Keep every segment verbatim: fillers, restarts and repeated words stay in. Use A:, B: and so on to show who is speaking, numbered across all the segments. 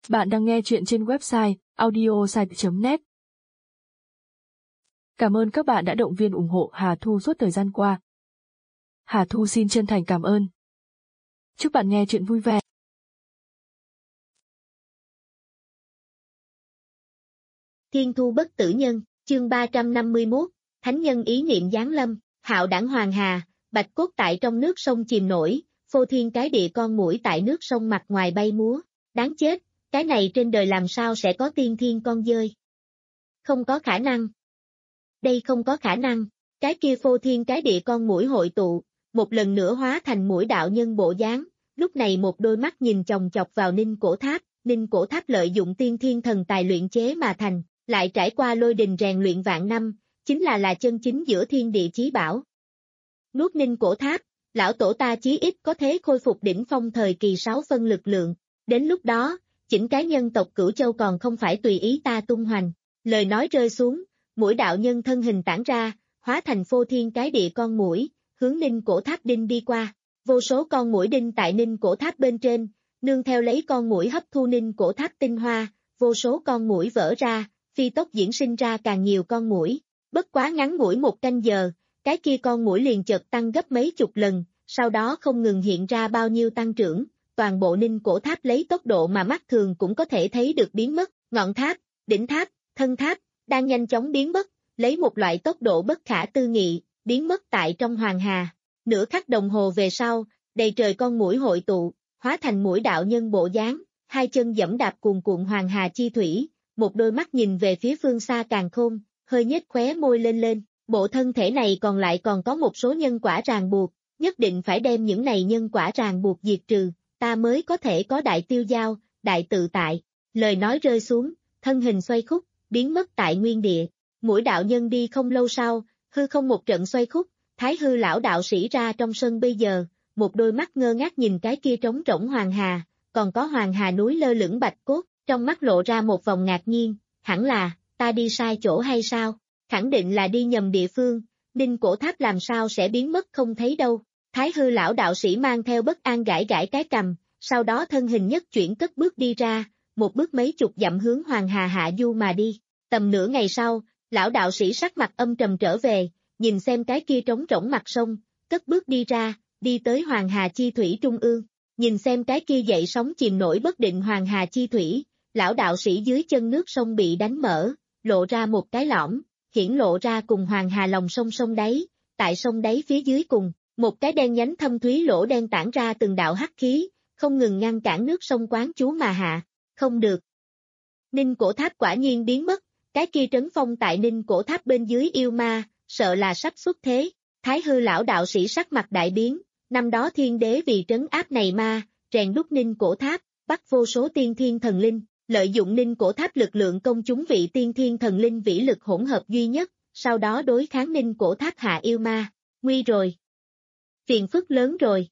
A: Bạn đang nghe chuyện trên website audiosite chấm net. Cảm ơn các bạn đã động viên ủng hộ Hà Thu suốt thời gian qua. Hà Thu xin chân thành cảm ơn. Chúc bạn nghe chuyện vui vẻ.
B: Thiên thu bất tử nhân, chương ba trăm năm mươi mốt, Thánh nhân ý niệm giáng lâm, hạo đảng hoàng hà, bạch cốt tại trong nước sông chìm nổi, phô thiên cái địa con muỗi tại nước sông mặt ngoài bay múa, đáng chết, cái này trên đời làm sao sẽ có tiên thiên con dơi? Không có khả năng. Đây không có khả năng, cái kia phô thiên cái địa con muỗi hội tụ, một lần nữa hóa thành muỗi đạo nhân bộ dáng, lúc này một đôi mắt nhìn chòng chọc vào Ninh Cổ Tháp, Ninh Cổ Tháp lợi dụng tiên thiên thần tài luyện chế mà thành, lại trải qua lôi đình rèn luyện vạn năm, chính là là chân chính giữa thiên địa chí bảo. Nuốt Ninh Cổ Tháp, lão tổ ta chí ít có thế khôi phục đỉnh phong thời kỳ sáu phân lực lượng, đến lúc đó, chỉnh cái nhân tộc Cửu Châu còn không phải tùy ý ta tung hoành. Lời nói rơi xuống, muỗi đạo nhân thân hình tản ra, hóa thành phô thiên cái địa con muỗi, hướng Ninh Cổ Tháp đinh đi qua. Vô số con muỗi đinh tại Ninh Cổ Tháp bên trên, nương theo lấy con muỗi hấp thu Ninh Cổ Tháp tinh hoa, vô số con muỗi vỡ ra, phi tốc diễn sinh ra càng nhiều con muỗi. Bất quá ngắn ngủi một canh giờ, cái kia con muỗi liền chợt tăng gấp mấy chục lần, sau đó không ngừng hiện ra bao nhiêu tăng trưởng, toàn bộ Ninh Cổ Tháp lấy tốc độ mà mắt thường cũng có thể thấy được biến mất, ngọn tháp, đỉnh tháp, thân tháp, đang nhanh chóng biến mất, lấy một loại tốc độ bất khả tư nghị, biến mất tại trong hoàng hà. Nửa khắc đồng hồ về sau, đầy trời con muỗi hội tụ, hóa thành muỗi đạo nhân bộ dáng, hai chân giẫm đạp cuồn cuộn hoàng hà chi thủy, một đôi mắt nhìn về phía phương xa càn khôn, hơi nhếch khóe môi lên lên, bộ thân thể này còn lại còn có một số nhân quả ràng buộc, nhất định phải đem những này nhân quả ràng buộc diệt trừ, ta mới có thể có đại tiêu giao, đại tự tại. Lời nói rơi xuống, thân hình xoay khúc, biến mất tại nguyên địa. Muỗi đạo nhân đi không lâu sau, hư không một trận xoay khúc, Thái hư lão đạo sĩ ra trong sân bây giờ, một đôi mắt ngơ ngác nhìn cái kia trống rỗng hoàng hà, còn có hoàng hà núi lơ lửng bạch cốt, trong mắt lộ ra một vòng ngạc nhiên, hẳn là, ta đi sai chỗ hay sao? Khẳng định là đi nhầm địa phương, Ninh Cổ Tháp làm sao sẽ biến mất không thấy đâu. Thái hư lão đạo sĩ mang theo bất an gãi gãi cái cằm, sau đó thân hình nhất chuyển cất bước đi ra, một bước mấy chục dặm hướng hoàng hà hạ du mà đi. Tầm nửa ngày sau, lão đạo sĩ sắc mặt âm trầm trở về, nhìn xem cái kia trống rỗng mặt sông, cất bước đi ra, đi tới hoàng hà chi thủy trung ương, nhìn xem cái kia dậy sóng chìm nổi bất định hoàng hà chi thủy, lão đạo sĩ dưới chân nước sông bị đánh mở, lộ ra một cái lõm, hiển lộ ra cùng hoàng hà lòng sông sông đáy, tại sông đáy phía dưới cùng, một cái đen nhánh thâm thúy lỗ đen tản ra từng đạo hắc khí, không ngừng ngăn cản nước sông quán chú mà hạ, không được. Ninh Cổ Tháp quả nhiên biến mất, cái kia trấn phong tại Ninh Cổ Tháp bên dưới yêu ma, sợ là sắp xuất thế. Thái hư lão đạo sĩ sắc mặt đại biến, năm đó thiên đế vì trấn áp này ma, rèn đúc Ninh Cổ Tháp, bắt vô số tiên thiên thần linh, lợi dụng Ninh Cổ Tháp lực lượng công chúng vị tiên thiên thần linh vĩ lực hỗn hợp duy nhất, sau đó đối kháng Ninh Cổ Tháp hạ yêu ma, nguy rồi. Phiền phức lớn rồi.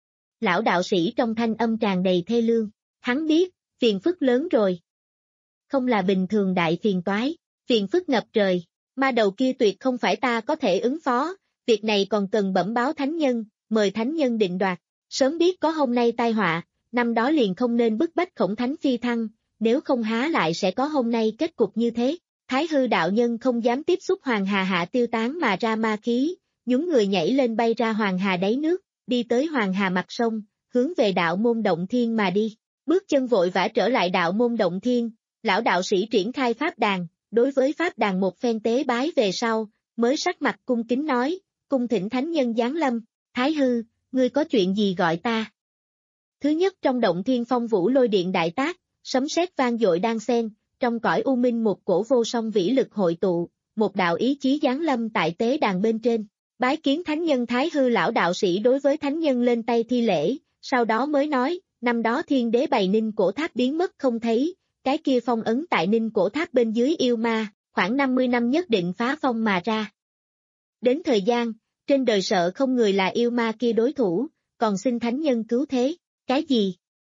B: Lão đạo sĩ trong thanh âm tràn đầy thê lương, hắn biết, phiền phức lớn rồi. Không là bình thường đại phiền toái, phiền phức ngập trời, ma đầu kia tuyệt không phải ta có thể ứng phó, việc này còn cần bẩm báo thánh nhân, mời thánh nhân định đoạt, sớm biết có hôm nay tai họa, năm đó liền không nên bức bách Khổng Thánh phi thăng, nếu không há lại sẽ có hôm nay kết cục như thế. Thái hư đạo nhân không dám tiếp xúc hoàng hà hạ tiêu tán mà ra ma khí, nhún người nhảy lên bay ra hoàng hà đáy nước, đi tới hoàng hà mặt sông, hướng về đạo môn động thiên mà đi, bước chân vội vã trở lại đạo môn động thiên, lão đạo sĩ triển khai pháp đàn, đối với pháp đàn một phen tế bái về sau, mới sắc mặt cung kính nói, cung thỉnh thánh nhân giáng lâm, Thái hư, ngươi có chuyện gì gọi ta? Thứ nhất trong động thiên phong vũ lôi điện đại tác, sấm sét vang dội đan xen, trong cõi u minh một cổ vô song vĩ lực hội tụ, một đạo ý chí giáng lâm tại tế đàn bên trên. Bái kiến thánh nhân Thái hư lão đạo sĩ đối với thánh nhân lên tay thi lễ, sau đó mới nói, năm đó thiên đế bày Ninh Cổ Tháp biến mất không thấy, cái kia phong ấn tại Ninh Cổ Tháp bên dưới yêu ma, khoảng năm mươi năm nhất định phá phong mà ra. Đến thời gian, trên đời sợ không người là yêu ma kia đối thủ, còn xin thánh nhân cứu thế, cái gì?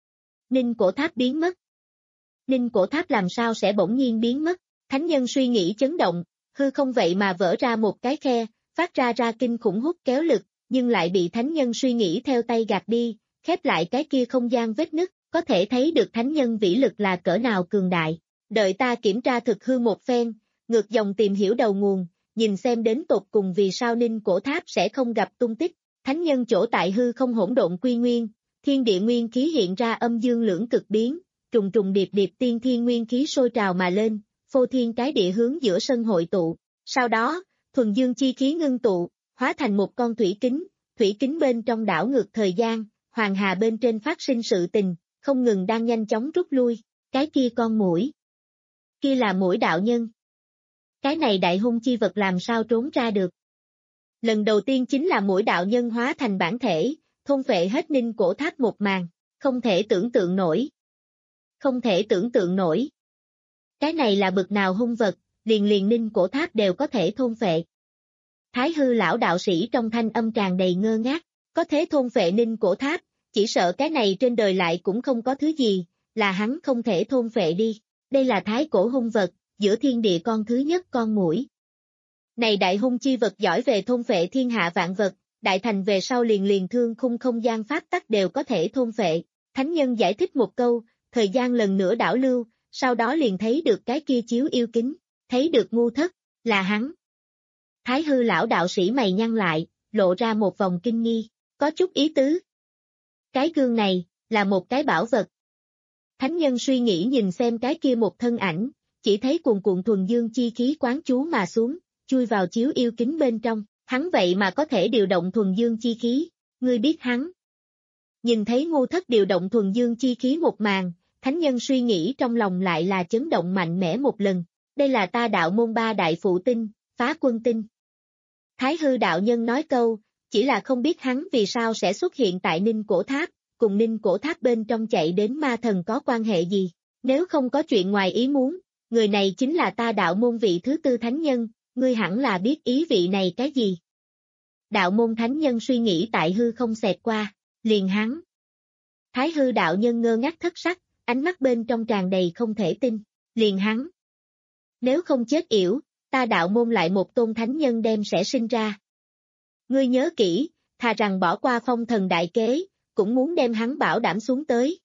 B: Ninh Cổ Tháp biến mất. Ninh Cổ Tháp làm sao sẽ bỗng nhiên biến mất, thánh nhân suy nghĩ chấn động, hư không vậy mà vỡ ra một cái khe, phát ra ra kinh khủng hút kéo lực, nhưng lại bị thánh nhân suy nghĩ theo tay gạt đi, khép lại cái kia không gian vết nứt, có thể thấy được thánh nhân vĩ lực là cỡ nào cường đại. Đợi ta kiểm tra thực hư một phen, ngược dòng tìm hiểu đầu nguồn, nhìn xem đến tột cùng vì sao Ninh Cổ Tháp sẽ không gặp tung tích. Thánh nhân chỗ tại hư không hỗn độn quy nguyên, thiên địa nguyên khí hiện ra âm dương lưỡng cực biến, trùng trùng điệp điệp tiên thiên nguyên khí sôi trào mà lên, phô thiên cái địa hướng giữa sân hội tụ. Sau đó, thuần dương chi khí ngưng tụ, hóa thành một con thủy kính, thủy kính bên trong đảo ngược thời gian, hoàng hà bên trên phát sinh sự tình, không ngừng đang nhanh chóng rút lui. Cái kia con muỗi, kia là muỗi đạo nhân. Cái này đại hung chi vật làm sao trốn ra được? Lần đầu tiên chính là muỗi đạo nhân hóa thành bản thể, thôn phệ hết Ninh Cổ Tháp một màn, không thể tưởng tượng nổi. Không thể tưởng tượng nổi. Cái này là bực nào hung vật, liền liền Ninh Cổ Tháp đều có thể thôn phệ. Thái hư lão đạo sĩ trong thanh âm tràn đầy ngơ ngác, có thế thôn phệ Ninh Cổ Tháp, chỉ sợ cái này trên đời lại cũng không có thứ gì, là hắn không thể thôn phệ đi. Đây là thái cổ hung vật, giữa thiên địa con thứ nhất con muỗi. Này đại hung chi vật giỏi về thôn phệ thiên hạ vạn vật, đại thành về sau liền liền thương khung không gian pháp tắc đều có thể thôn phệ. Thánh nhân giải thích một câu, thời gian lần nữa đảo lưu, sau đó liền thấy được cái kia chiếu yêu kính, thấy được ngu thất, là hắn. Thái hư lão đạo sĩ mày nhăn lại, lộ ra một vòng kinh nghi, có chút ý tứ. Cái gương này, là một cái bảo vật. Thánh nhân suy nghĩ nhìn xem cái kia một thân ảnh, chỉ thấy cuồn cuộn thuần dương chi khí quán chú mà xuống, chui vào chiếu yêu kính bên trong, hắn vậy mà có thể điều động thuần dương chi khí, ngươi biết hắn. Nhìn thấy ngu thất điều động thuần dương chi khí một màn, thánh nhân suy nghĩ trong lòng lại là chấn động mạnh mẽ một lần, đây là ta đạo môn ba đại phụ tinh, phá quân tinh. Thái hư đạo nhân nói câu, chỉ là không biết hắn vì sao sẽ xuất hiện tại Ninh Cổ Tháp, cùng Ninh Cổ Tháp bên trong chạy đến ma thần có quan hệ gì, nếu không có chuyện ngoài ý muốn, người này chính là ta đạo môn vị thứ tư thánh nhân, ngươi hẳn là biết ý vị này cái gì. Đạo môn thánh nhân suy nghĩ tại hư không xẹt qua, liền hắn. Thái hư đạo nhân ngơ ngác thất sắc, ánh mắt bên trong tràn đầy không thể tin, liền hắn. Nếu không chết yểu, ta đạo môn lại một tôn thánh nhân đem sẽ sinh ra. Ngươi nhớ kỹ, thà rằng bỏ qua phong thần đại kế, cũng muốn đem hắn bảo đảm xuống tới.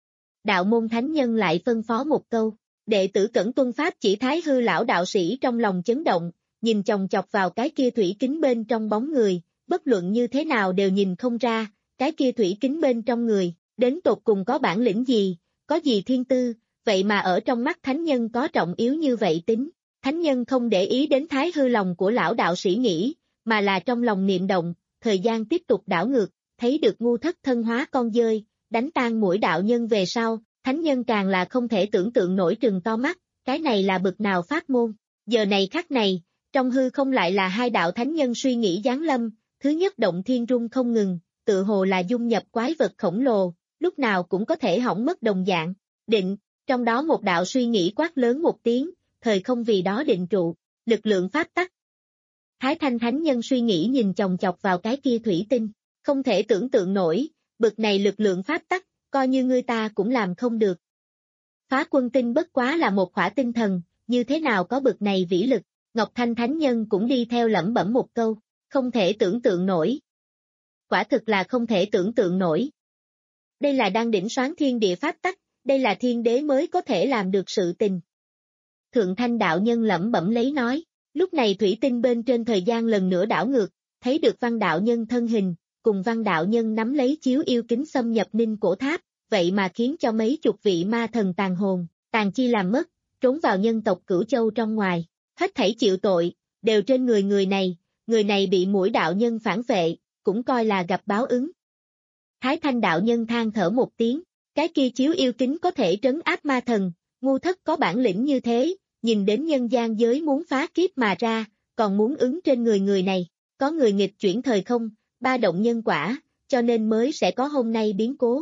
B: Đạo môn thánh nhân lại phân phó một câu, đệ tử cẩn tuân pháp chỉ. Thái hư lão đạo sĩ trong lòng chấn động, nhìn chòng chọc vào cái kia thủy kính bên trong bóng người, bất luận như thế nào đều nhìn không ra, cái kia thủy kính bên trong người, đến tột cùng có bản lĩnh gì, có gì thiên tư, vậy mà ở trong mắt thánh nhân có trọng yếu như vậy tính. Thánh nhân không để ý đến thái hư lòng của lão đạo sĩ nghĩ, mà là trong lòng niệm động, thời gian tiếp tục đảo ngược, thấy được ngu thất thân hóa con dơi, đánh tan muỗi đạo nhân về sau, thánh nhân càng là không thể tưởng tượng nổi trừng to mắt, cái này là bực nào pháp môn. Giờ này khắc này, trong hư không lại là hai đạo thánh nhân suy nghĩ giáng lâm, thứ nhất động thiên rung không ngừng, tự hồ là dung nhập quái vật khổng lồ, lúc nào cũng có thể hỏng mất đồng dạng. Định, trong đó một đạo suy nghĩ quát lớn một tiếng, thời không vì đó định trụ, lực lượng pháp tắc. Thái thanh thánh nhân suy nghĩ nhìn chòng chọc vào cái kia thủy tinh, không thể tưởng tượng nổi, bực này lực lượng pháp tắc, coi như ngươi ta cũng làm không được. Phá quân tinh bất quá là một khỏa tinh thần, như thế nào có bực này vĩ lực, Ngọc Thanh thánh nhân cũng đi theo lẩm bẩm một câu, không thể tưởng tượng nổi. Quả thực là không thể tưởng tượng nổi. Đây là đang đỉnh soán thiên địa pháp tắc, đây là thiên đế mới có thể làm được sự tình. Thượng thanh đạo nhân lẩm bẩm lấy nói, lúc này thủy tinh bên trên thời gian lần nữa đảo ngược, thấy được văn đạo nhân thân hình, cùng văn đạo nhân nắm lấy chiếu yêu kính xâm nhập Ninh Cổ Tháp, vậy mà khiến cho mấy chục vị ma thần tàn hồn, tàn chi làm mất, trốn vào nhân tộc Cửu Châu trong ngoài, hết thảy chịu tội, đều trên người người này, người này bị muỗi đạo nhân phản vệ, cũng coi là gặp báo ứng. Thái thanh đạo nhân than thở một tiếng, cái kia chiếu yêu kính có thể trấn áp ma thần, ngu thất có bản lĩnh như thế, nhìn đến nhân gian giới muốn phá kiếp mà ra, còn muốn ứng trên người người này, có người nghịch chuyển thời không, ba động nhân quả, cho nên mới sẽ có hôm nay biến cố.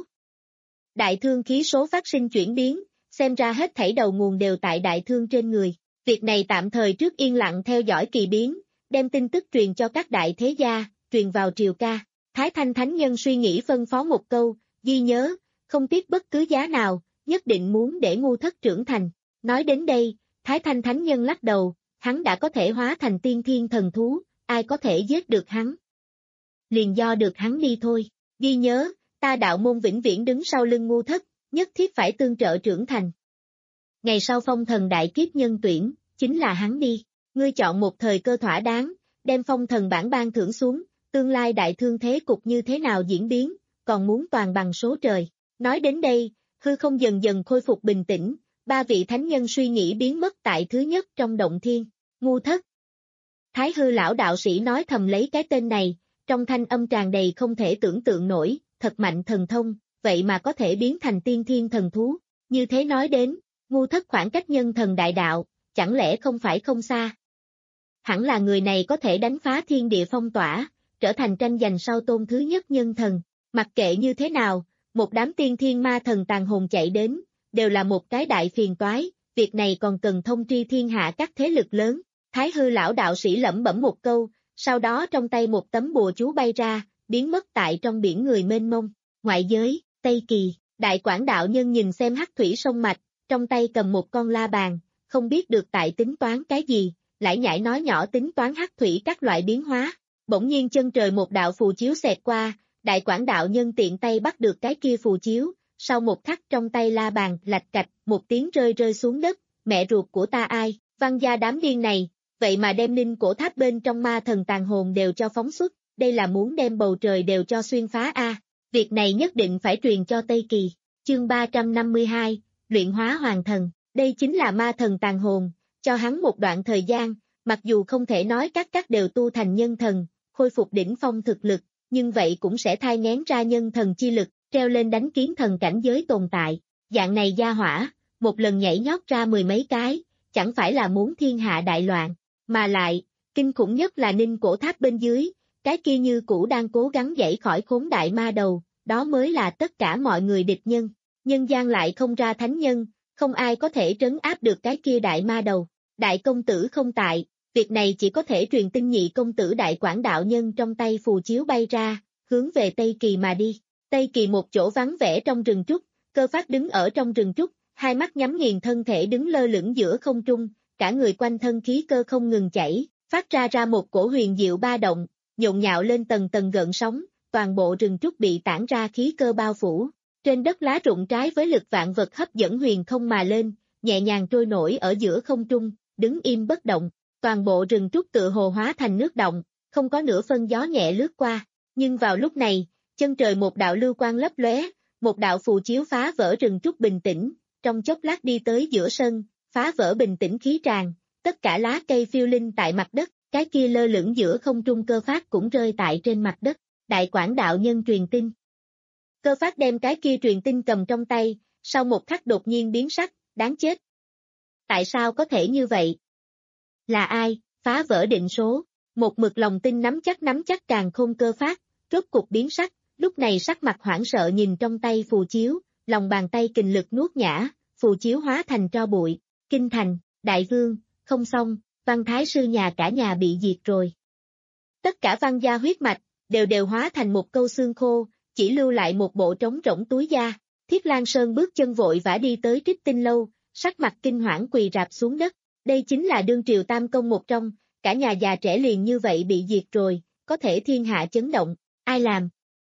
B: Đại thương khí số phát sinh chuyển biến, xem ra hết thảy đầu nguồn đều tại đại thương trên người, việc này tạm thời trước yên lặng theo dõi kỳ biến, đem tin tức truyền cho các đại thế gia, truyền vào triều ca. Thái thanh thánh nhân suy nghĩ phân phó một câu, ghi nhớ, không tiếc bất cứ giá nào, nhất định muốn để ngu thất trưởng thành. Nói đến đây, Thái thanh thánh nhân lắc đầu, hắn đã có thể hóa thành tiên thiên thần thú, ai có thể giết được hắn. Liền do được hắn đi thôi, ghi nhớ, ta đạo môn vĩnh viễn đứng sau lưng ngu thất, nhất thiết phải tương trợ trưởng thành. Ngày sau phong thần đại kiếp nhân tuyển, chính là hắn đi, ngươi chọn một thời cơ thỏa đáng, đem phong thần bản ban thưởng xuống, tương lai đại thương thế cục như thế nào diễn biến, còn muốn toàn bằng số trời. Nói đến đây, hư không dần dần khôi phục bình tĩnh, ba vị thánh nhân suy nghĩ biến mất tại thứ nhất trong động thiên, ngu thất. Thái hư lão đạo sĩ nói thầm lấy cái tên này, trong thanh âm tràn đầy không thể tưởng tượng nổi, thật mạnh thần thông, vậy mà có thể biến thành tiên thiên thần thú, như thế nói đến, ngu thất khoảng cách nhân thần đại đạo, chẳng lẽ không phải không xa. Hẳn là người này có thể đánh phá thiên địa phong tỏa, trở thành tranh giành sau tôn thứ nhất nhân thần, mặc kệ như thế nào, một đám tiên thiên ma thần tàn hồn chạy đến, đều là một cái đại phiền toái, việc này còn cần thông tri thiên hạ các thế lực lớn. Thái hư lão đạo sĩ lẩm bẩm một câu, sau đó trong tay một tấm bùa chú bay ra, biến mất tại trong biển người mênh mông. Ngoại giới, Tây Kỳ, đại quảng đạo nhân nhìn xem hắc thủy sông mạch, trong tay cầm một con la bàn, không biết được tại tính toán cái gì, lại nhảy nói nhỏ tính toán hắc thủy các loại biến hóa. Bỗng nhiên chân trời một đạo phù chiếu xẹt qua, đại quảng đạo nhân tiện tay bắt được cái kia phù chiếu, sau một khắc trong tay la bàn lạch cạch, một tiếng rơi rơi xuống đất, mẹ ruột của ta ai, Văn gia đám điên này, vậy mà đem ninh cổ tháp bên trong ma thần tàn hồn đều cho phóng xuất, đây là muốn đem bầu trời đều cho xuyên phá a. Việc này nhất định phải truyền cho Tây Kỳ. Chương ba trăm năm mươi hai, luyện hóa hoàng thần, đây chính là ma thần tàn hồn, cho hắn một đoạn thời gian, mặc dù không thể nói các các đều tu thành nhân thần, khôi phục đỉnh phong thực lực, nhưng vậy cũng sẽ thai nghén ra nhân thần chi lực, treo lên đánh kiến thần cảnh giới tồn tại. Dạng này gia hỏa, một lần nhảy nhót ra mười mấy cái, chẳng phải là muốn thiên hạ đại loạn, mà lại, kinh khủng nhất là ninh cổ tháp bên dưới, cái kia như cũ đang cố gắng dãy khỏi khốn đại ma đầu, đó mới là tất cả mọi người địch nhân. Nhân gian lại không ra thánh nhân, không ai có thể trấn áp được cái kia đại ma đầu. Đại công tử không tại, việc này chỉ có thể truyền tin nhị công tử đại quảng đạo nhân trong tay phù chiếu bay ra, hướng về Tây Kỳ mà đi. Tây Kỳ một chỗ vắng vẻ trong rừng trúc, Cơ Phát đứng ở trong rừng trúc, hai mắt nhắm nghiền thân thể đứng lơ lửng giữa không trung, cả người quanh thân khí cơ không ngừng chảy, phát ra ra một cổ huyền diệu ba động, nhộn nhạo lên tầng tầng gợn sóng, toàn bộ rừng trúc bị tản ra khí cơ bao phủ. Trên đất lá rụng trái với lực vạn vật hấp dẫn huyền không mà lên, nhẹ nhàng trôi nổi ở giữa không trung, đứng im bất động. Toàn bộ rừng trúc tựa hồ hóa thành nước động, không có nửa phân gió nhẹ lướt qua. Nhưng vào lúc này, chân trời một đạo lưu quang lấp lóe, một đạo phù chiếu phá vỡ rừng trúc bình tĩnh, trong chốc lát đi tới giữa sân, phá vỡ bình tĩnh khí tràn, tất cả lá cây phiêu linh tại mặt đất, cái kia lơ lửng giữa không trung Cơ Phát cũng rơi tại trên mặt đất. Đại quảng đạo nhân truyền tin. Cơ Phát đem cái kia truyền tin cầm trong tay, sau một khắc đột nhiên biến sắc, đáng chết. Tại sao có thể như vậy? Là ai, phá vỡ định số? Một mực lòng tin nắm chắc nắm chắc càng khôn Cơ Phát, rốt cục biến sắc, lúc này sắc mặt hoảng sợ nhìn trong tay phù chiếu, lòng bàn tay kình lực nuốt nhã, phù chiếu hóa thành tro bụi. Kinh thành, đại vương, không xong, Văn thái sư nhà cả nhà bị diệt rồi. Tất cả Văn gia huyết mạch, đều đều hóa thành một câu xương khô, chỉ lưu lại một bộ trống rỗng túi da. Thiết Lan Sơn bước chân vội vã đi tới Trích Tinh Lâu, sắc mặt kinh hoảng quỳ rạp xuống đất. Đây chính là đương triều tam công một trong, cả nhà già trẻ liền như vậy bị diệt rồi, có thể thiên hạ chấn động, ai làm?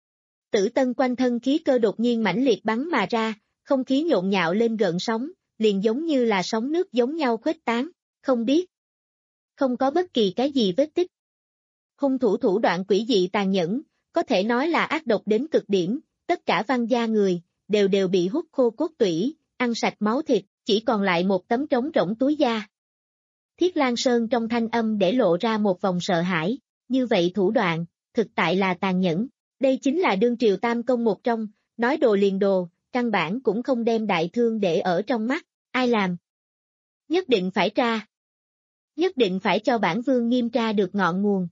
B: Tử Tân quanh thân khí cơ đột nhiên mãnh liệt bắn mà ra, không khí nhộn nhạo lên gợn sóng, liền giống như là sóng nước giống nhau khuếch tán, không biết. Không có bất kỳ cái gì vết tích. Hung thủ thủ đoạn quỷ dị tàn nhẫn, có thể nói là ác độc đến cực điểm, tất cả Văn gia người, đều đều bị hút khô cốt tủy, ăn sạch máu thịt, chỉ còn lại một tấm trống rỗng túi da. Thiết Lan Sơn trong thanh âm để lộ ra một vòng sợ hãi, như vậy thủ đoạn, thực tại là tàn nhẫn. Đây chính là đương triều tam công một trong, nói đồ liền đồ, căn bản cũng không đem đại thương để ở trong mắt, ai làm? Nhất định phải tra. Nhất định phải cho bản vương nghiêm tra được ngọn nguồn.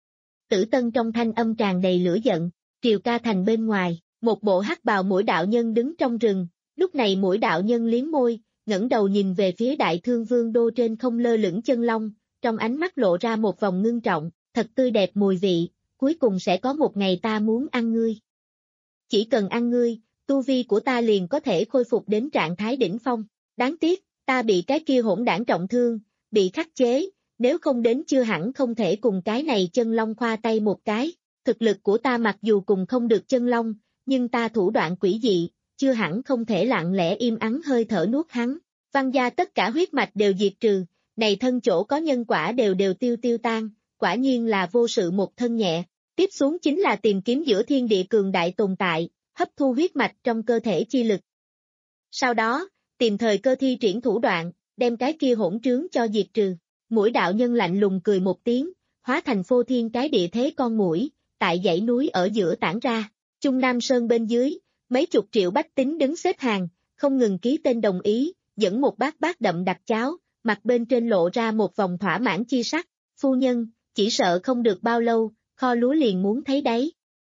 B: Tử Tân trong thanh âm tràn đầy lửa giận, Triều Ca thành bên ngoài, một bộ hắc bào mũi đạo nhân đứng trong rừng, lúc này mũi đạo nhân liếm môi, ngẩng đầu nhìn về phía đại thương vương đô trên không lơ lửng chân long, trong ánh mắt lộ ra một vòng ngưng trọng, thật tươi đẹp mùi vị, cuối cùng sẽ có một ngày ta muốn ăn ngươi. Chỉ cần ăn ngươi, tu vi của ta liền có thể khôi phục đến trạng thái đỉnh phong, đáng tiếc, ta bị cái kia hỗn đảng trọng thương, bị khắc chế, nếu không đến chưa hẳn không thể cùng cái này chân long khoa tay một cái, thực lực của ta mặc dù cùng không được chân long, nhưng ta thủ đoạn quỷ dị, chưa hẳn không thể lặng lẽ im ắng hơi thở nuốt hắn. Văn gia tất cả huyết mạch đều diệt trừ, này thân chỗ có nhân quả đều đều tiêu tiêu tan, quả nhiên là vô sự một thân nhẹ. Tiếp xuống chính là tìm kiếm giữa thiên địa cường đại tồn tại, hấp thu huyết mạch trong cơ thể chi lực. Sau đó, tìm thời cơ thi triển thủ đoạn, đem cái kia hỗn trướng cho diệt trừ. Mũi đạo nhân lạnh lùng cười một tiếng, hóa thành phô thiên cái địa thế con muỗi, tại dãy núi ở giữa tản ra. Trung Nam Sơn bên dưới, mấy chục triệu bách tính đứng xếp hàng, không ngừng ký tên đồng ý, dẫn một bát bát đậm đặc cháo, mặt bên trên lộ ra một vòng thỏa mãn chi sắc. Phu nhân, chỉ sợ không được bao lâu, kho lúa liền muốn thấy đấy.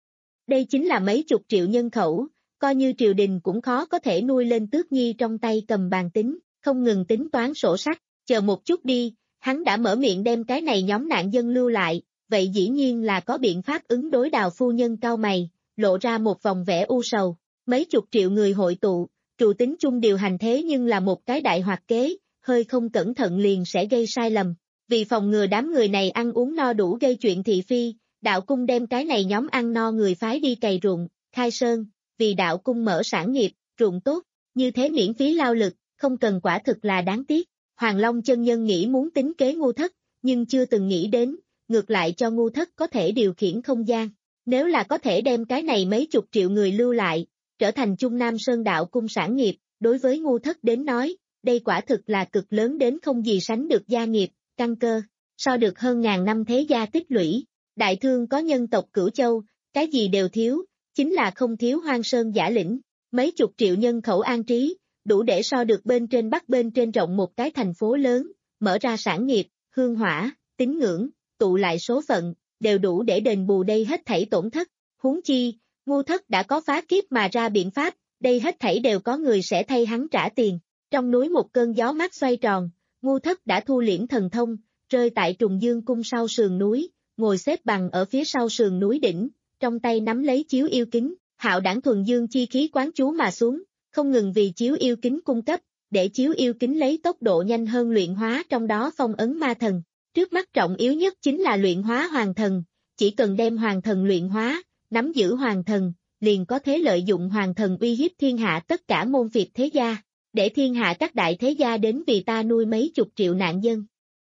B: Đây chính là mấy chục triệu nhân khẩu, coi như triều đình cũng khó có thể nuôi lên Tước Nhi trong tay cầm bàn tính, không ngừng tính toán sổ sách, chờ một chút đi, hắn đã mở miệng đem cái này nhóm nạn dân lưu lại, vậy dĩ nhiên là có biện pháp ứng đối. Đào phu nhân cau mày, lộ ra một vòng vẻ u sầu, mấy chục triệu người hội tụ, trụ tính chung điều hành thế nhưng là một cái đại hoạt kế, hơi không cẩn thận liền sẽ gây sai lầm. Vì phòng ngừa đám người này ăn uống no đủ gây chuyện thị phi, đạo cung đem cái này nhóm ăn no người phái đi cày ruộng, khai sơn, vì đạo cung mở sản nghiệp, ruộng tốt, như thế miễn phí lao lực, không cần quả thực là đáng tiếc. Hoàng Long chân nhân nghĩ muốn tính kế Ngu Thất, nhưng chưa từng nghĩ đến, ngược lại cho Ngu Thất có thể điều khiển không gian. Nếu là có thể đem cái này mấy chục triệu người lưu lại, trở thành Trung Nam Sơn đạo cung sản nghiệp, đối với Ngu Thất đến nói, đây quả thực là cực lớn đến không gì sánh được gia nghiệp, căn cơ, so được hơn ngàn năm thế gia tích lũy. Đại thương có nhân tộc Cửu Châu, cái gì đều thiếu, chính là không thiếu hoang sơn giả lĩnh, mấy chục triệu nhân khẩu an trí, đủ để so được bên trên Bắc bên trên rộng một cái thành phố lớn, mở ra sản nghiệp, hương hỏa, tín ngưỡng, tụ lại số phận, đều đủ để đền bù đây hết thảy tổn thất. Huống chi, Ngu Thất đã có phá kiếp mà ra biện pháp, đây hết thảy đều có người sẽ thay hắn trả tiền. Trong núi một cơn gió mát xoay tròn, Ngu Thất đã thu liễm thần thông, rơi tại Trùng Dương cung sau sườn núi, ngồi xếp bằng ở phía sau sườn núi đỉnh, trong tay nắm lấy chiếu yêu kính, hạo đảng thuần dương chi khí quán chú mà xuống, không ngừng vì chiếu yêu kính cung cấp, để chiếu yêu kính lấy tốc độ nhanh hơn luyện hóa trong đó phong ấn ma thần. Trước mắt trọng yếu nhất chính là luyện hóa hoàng thần, chỉ cần đem hoàng thần luyện hóa, nắm giữ hoàng thần, liền có thể lợi dụng hoàng thần uy hiếp thiên hạ tất cả môn phiệt thế gia, để thiên hạ các đại thế gia đến vì ta nuôi mấy chục triệu nạn dân.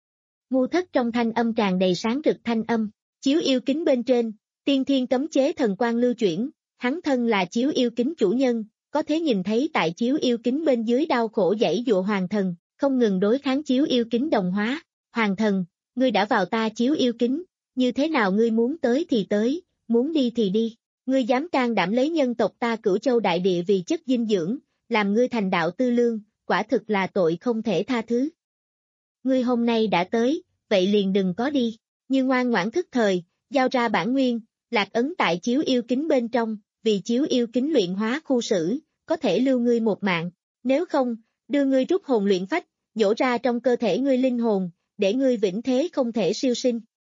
B: Ngu Thất trong thanh âm tràn đầy sáng rực thanh âm, chiếu yêu kính bên trên, tiên thiên cấm chế thần quang lưu chuyển, hắn thân là chiếu yêu kính chủ nhân, có thể nhìn thấy tại chiếu yêu kính bên dưới đau khổ dãy dụa hoàng thần, không ngừng đối kháng chiếu yêu kính đồng hóa. Hoàng thần, ngươi đã vào ta chiếu yêu kính, như thế nào ngươi muốn tới thì tới, muốn đi thì đi, ngươi dám can đảm lấy nhân tộc ta Cửu Châu đại địa vì chất dinh dưỡng, làm ngươi thành đạo tư lương, quả thực là tội không thể tha thứ. Ngươi hôm nay đã tới, vậy liền đừng có đi, như ngoan ngoãn thức thời, giao ra bản nguyên, lạc ấn tại chiếu yêu kính bên trong, vì chiếu yêu kính luyện hóa khu xử, có thể lưu ngươi một mạng, nếu không, đưa ngươi rút hồn luyện phách, nhổ ra trong cơ thể ngươi linh hồn, để ngươi vĩnh thế không thể siêu sinh.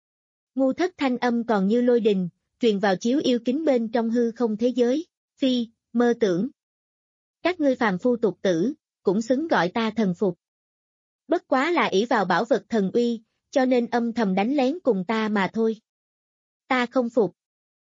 B: Ngu Thất thanh âm còn như lôi đình, truyền vào chiếu yêu kính bên trong hư không thế giới, phi, mơ tưởng. Các ngươi phàm phu tục tử, cũng xứng gọi ta thần phục. Bất quá là ỷ vào bảo vật thần uy, cho nên âm thầm đánh lén cùng ta mà thôi. Ta không phục.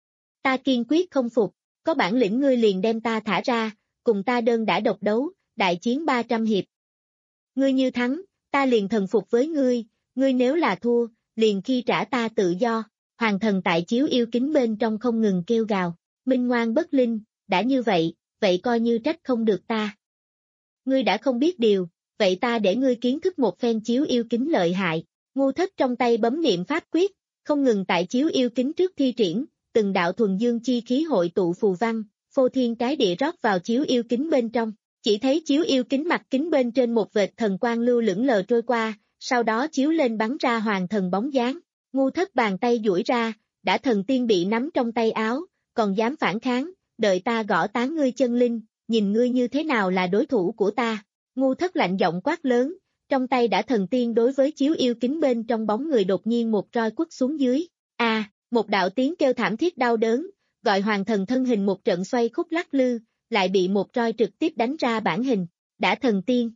B: Ta kiên quyết không phục, có bản lĩnh ngươi liền đem ta thả ra, cùng ta đơn đả độc đấu, đại chiến ba trăm hiệp. Ngươi như thắng, ta liền thần phục với ngươi, ngươi nếu là thua, liền khi trả ta tự do. Hoàng thần tại chiếu yêu kính bên trong không ngừng kêu gào, minh ngoan bất linh, đã như vậy, vậy coi như trách không được ta. Ngươi đã không biết điều, vậy ta để ngươi kiến thức một phen chiếu yêu kính lợi hại. Ngu Thất trong tay bấm niệm pháp quyết, không ngừng tại chiếu yêu kính trước thi triển, từng đạo thuần dương chi khí hội tụ phù văn, phô thiên cái địa rót vào chiếu yêu kính bên trong. Chỉ thấy chiếu yêu kính mặt kính bên trên một vệt thần quang lưu lững lờ trôi qua, sau đó chiếu lên bắn ra hoàng thần bóng dáng. Ngu Thất bàn tay duỗi ra, đã thần tiên bị nắm trong tay áo, còn dám phản kháng, đợi ta gõ tán ngươi chân linh, nhìn ngươi như thế nào là đối thủ của ta. Ngu Thất lạnh giọng quát lớn, trong tay đã thần tiên đối với chiếu yêu kính bên trong bóng người đột nhiên một roi quất xuống dưới. A, à, một đạo tiếng kêu thảm thiết đau đớn, gọi hoàng thần thân hình một trận xoay khúc lắc lư, lại bị một roi trực tiếp đánh ra bản hình. Đã thần tiên.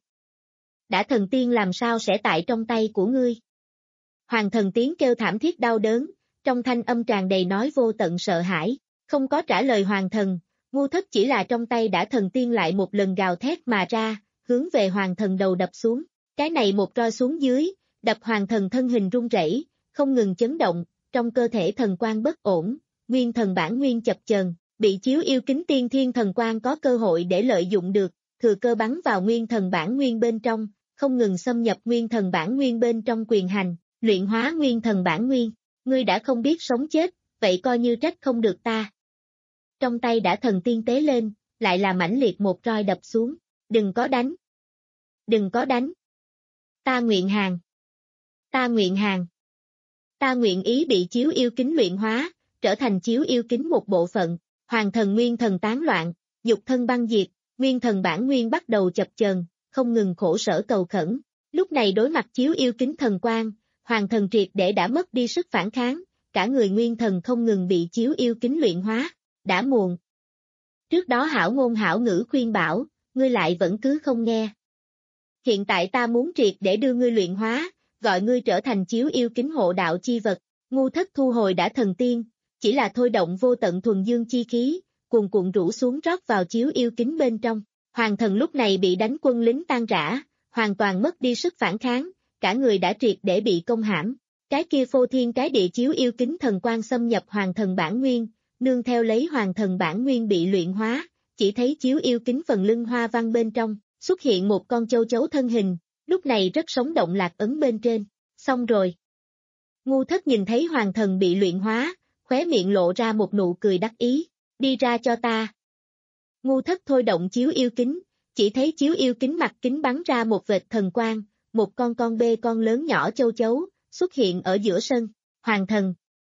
B: Đã thần tiên làm sao sẽ tại trong tay của ngươi? Hoàng thần tiếng kêu thảm thiết đau đớn, trong thanh âm tràn đầy nói vô tận sợ hãi, không có trả lời hoàng thần, Ngu Thất chỉ là trong tay đã thần tiên lại một lần gào thét mà ra, hướng về hoàng thần đầu đập xuống. Cái này một roi xuống dưới, đập hoàng thần thân hình run rẩy, không ngừng chấn động, trong cơ thể thần quang bất ổn, nguyên thần bản nguyên chập chờn, bị chiếu yêu kính tiên thiên thần quang có cơ hội để lợi dụng được, thừa cơ bắn vào nguyên thần bản nguyên bên trong, không ngừng xâm nhập nguyên thần bản nguyên bên trong quyền hành, luyện hóa nguyên thần bản nguyên. Ngươi đã không biết sống chết, vậy coi như trách không được ta. Trong tay đã thần tiên tế lên, lại là mãnh liệt một roi đập xuống. Đừng có đánh. Đừng có đánh. Ta nguyện hàng. Ta nguyện hàng. Ta nguyện ý bị chiếu yêu kính luyện hóa, trở thành chiếu yêu kính một bộ phận. Hoàng thần nguyên thần tán loạn, dục thân băng diệt, nguyên thần bản nguyên bắt đầu chập chờn, không ngừng khổ sở cầu khẩn. Lúc này đối mặt chiếu yêu kính thần quang, hoàng thần triệt để đã mất đi sức phản kháng, cả người nguyên thần không ngừng bị chiếu yêu kính luyện hóa. Đã muộn. Trước đó hảo ngôn hảo ngữ khuyên bảo, ngươi lại vẫn cứ không nghe. Hiện tại ta muốn triệt để đưa ngươi luyện hóa, gọi ngươi trở thành chiếu yêu kính hộ đạo chi vật. Ngu Thất thu hồi đã thần tiên, chỉ là thôi động vô tận thuần dương chi khí, cuồn cuộn rũ xuống rót vào chiếu yêu kính bên trong. Hoàng thần lúc này bị đánh quân lính tan rã, hoàn toàn mất đi sức phản kháng, cả người đã triệt để bị công hãm. Cái kia phô thiên cái địa chiếu yêu kính thần quang xâm nhập hoàng thần bản nguyên, nương theo lấy hoàng thần bản nguyên bị luyện hóa, chỉ thấy chiếu yêu kính phần lưng hoa văn bên trong, xuất hiện một con châu chấu thân hình, lúc này rất sống động lạc ấn bên trên. Xong rồi. Ngu Thất nhìn thấy hoàng thần bị luyện hóa, khóe miệng lộ ra một nụ cười đắc ý. Đi ra cho ta. Ngu Thất thôi động chiếu yêu kính, chỉ thấy chiếu yêu kính mặt kính bắn ra một vệt thần quang, một con con bê con lớn nhỏ châu chấu, xuất hiện ở giữa sân. Hoàng thần.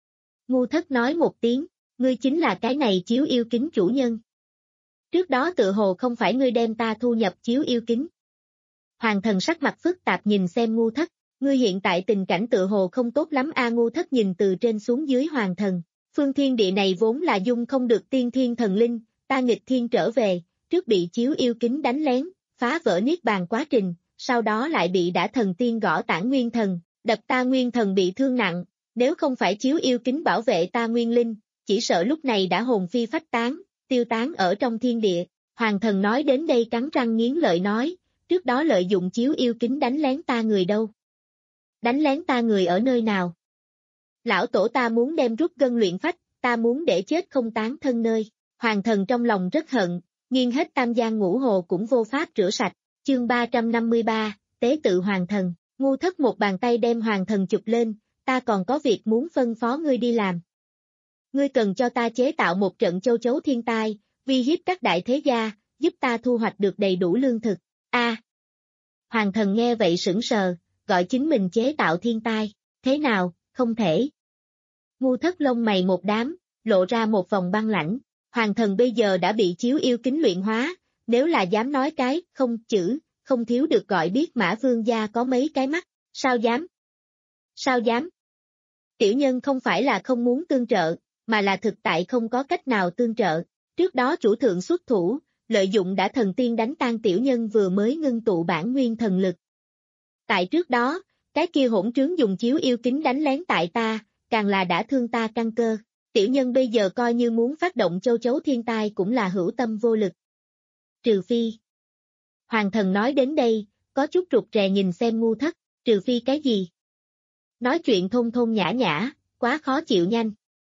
B: Ngu Thất nói một tiếng, ngươi chính là cái này chiếu yêu kính chủ nhân. Trước đó tự hồ không phải ngươi đem ta thu nhập chiếu yêu kính. Hoàng thần sắc mặt phức tạp nhìn xem Ngu Thất, ngươi hiện tại tình cảnh tự hồ không tốt lắm a. Ngu Thất nhìn từ trên xuống dưới hoàng thần, phương thiên địa này vốn là dung không được tiên thiên thần linh, ta nghịch thiên trở về, trước bị chiếu yêu kính đánh lén, phá vỡ niết bàn quá trình, sau đó lại bị đã thần tiên gõ tản nguyên thần, đập ta nguyên thần bị thương nặng, nếu không phải chiếu yêu kính bảo vệ ta nguyên linh, chỉ sợ lúc này đã hồn phi phách tán, tiêu tán ở trong thiên địa. Hoàng thần nói đến đây cắn răng nghiến lợi nói, trước đó lợi dụng chiếu yêu kính đánh lén ta người đâu? Đánh lén ta người ở nơi nào? Lão tổ ta muốn đem rút gân luyện phách, ta muốn để chết không tán thân nơi. Hoàng thần trong lòng rất hận, nghiêng hết tam giang ngũ hồ cũng vô pháp rửa sạch. Chương ba trăm năm mươi ba, tế tự hoàng thần. Ngu Thất một bàn tay đem hoàng thần chụp lên, ta còn có việc muốn phân phó ngươi đi làm. Ngươi cần cho ta chế tạo một trận châu chấu thiên tai, uy hiếp các đại thế gia, giúp ta thu hoạch được đầy đủ lương thực. A. À, hoàng thần nghe vậy sững sờ, gọi chính mình chế tạo thiên tai, thế nào, không thể. Ngu Thất lông mày một đám, lộ ra một vòng băng lãnh, hoàng thần bây giờ đã bị chiếu yêu kính luyện hóa, nếu là dám nói cái, không chữ, không thiếu được gọi biết Mã Vương gia có mấy cái mắt, sao dám? Sao dám? Tiểu nhân không phải là không muốn tương trợ, mà là thực tại không có cách nào tương trợ. Trước đó chủ thượng xuất thủ, lợi dụng đã thần tiên đánh tan tiểu nhân vừa mới ngưng tụ bản nguyên thần lực. Tại trước đó, cái kia hỗn trướng dùng chiếu yêu kính đánh lén tại ta, càng là đã thương ta căn cơ. Tiểu nhân bây giờ coi như muốn phát động châu chấu thiên tai cũng là hữu tâm vô lực. Trừ phi. Hoàng thần nói đến đây, có chút rụt rè nhìn xem Ngu Thất, trừ phi cái gì? Nói chuyện thôn thôn nhã nhã, quá khó chịu nhanh.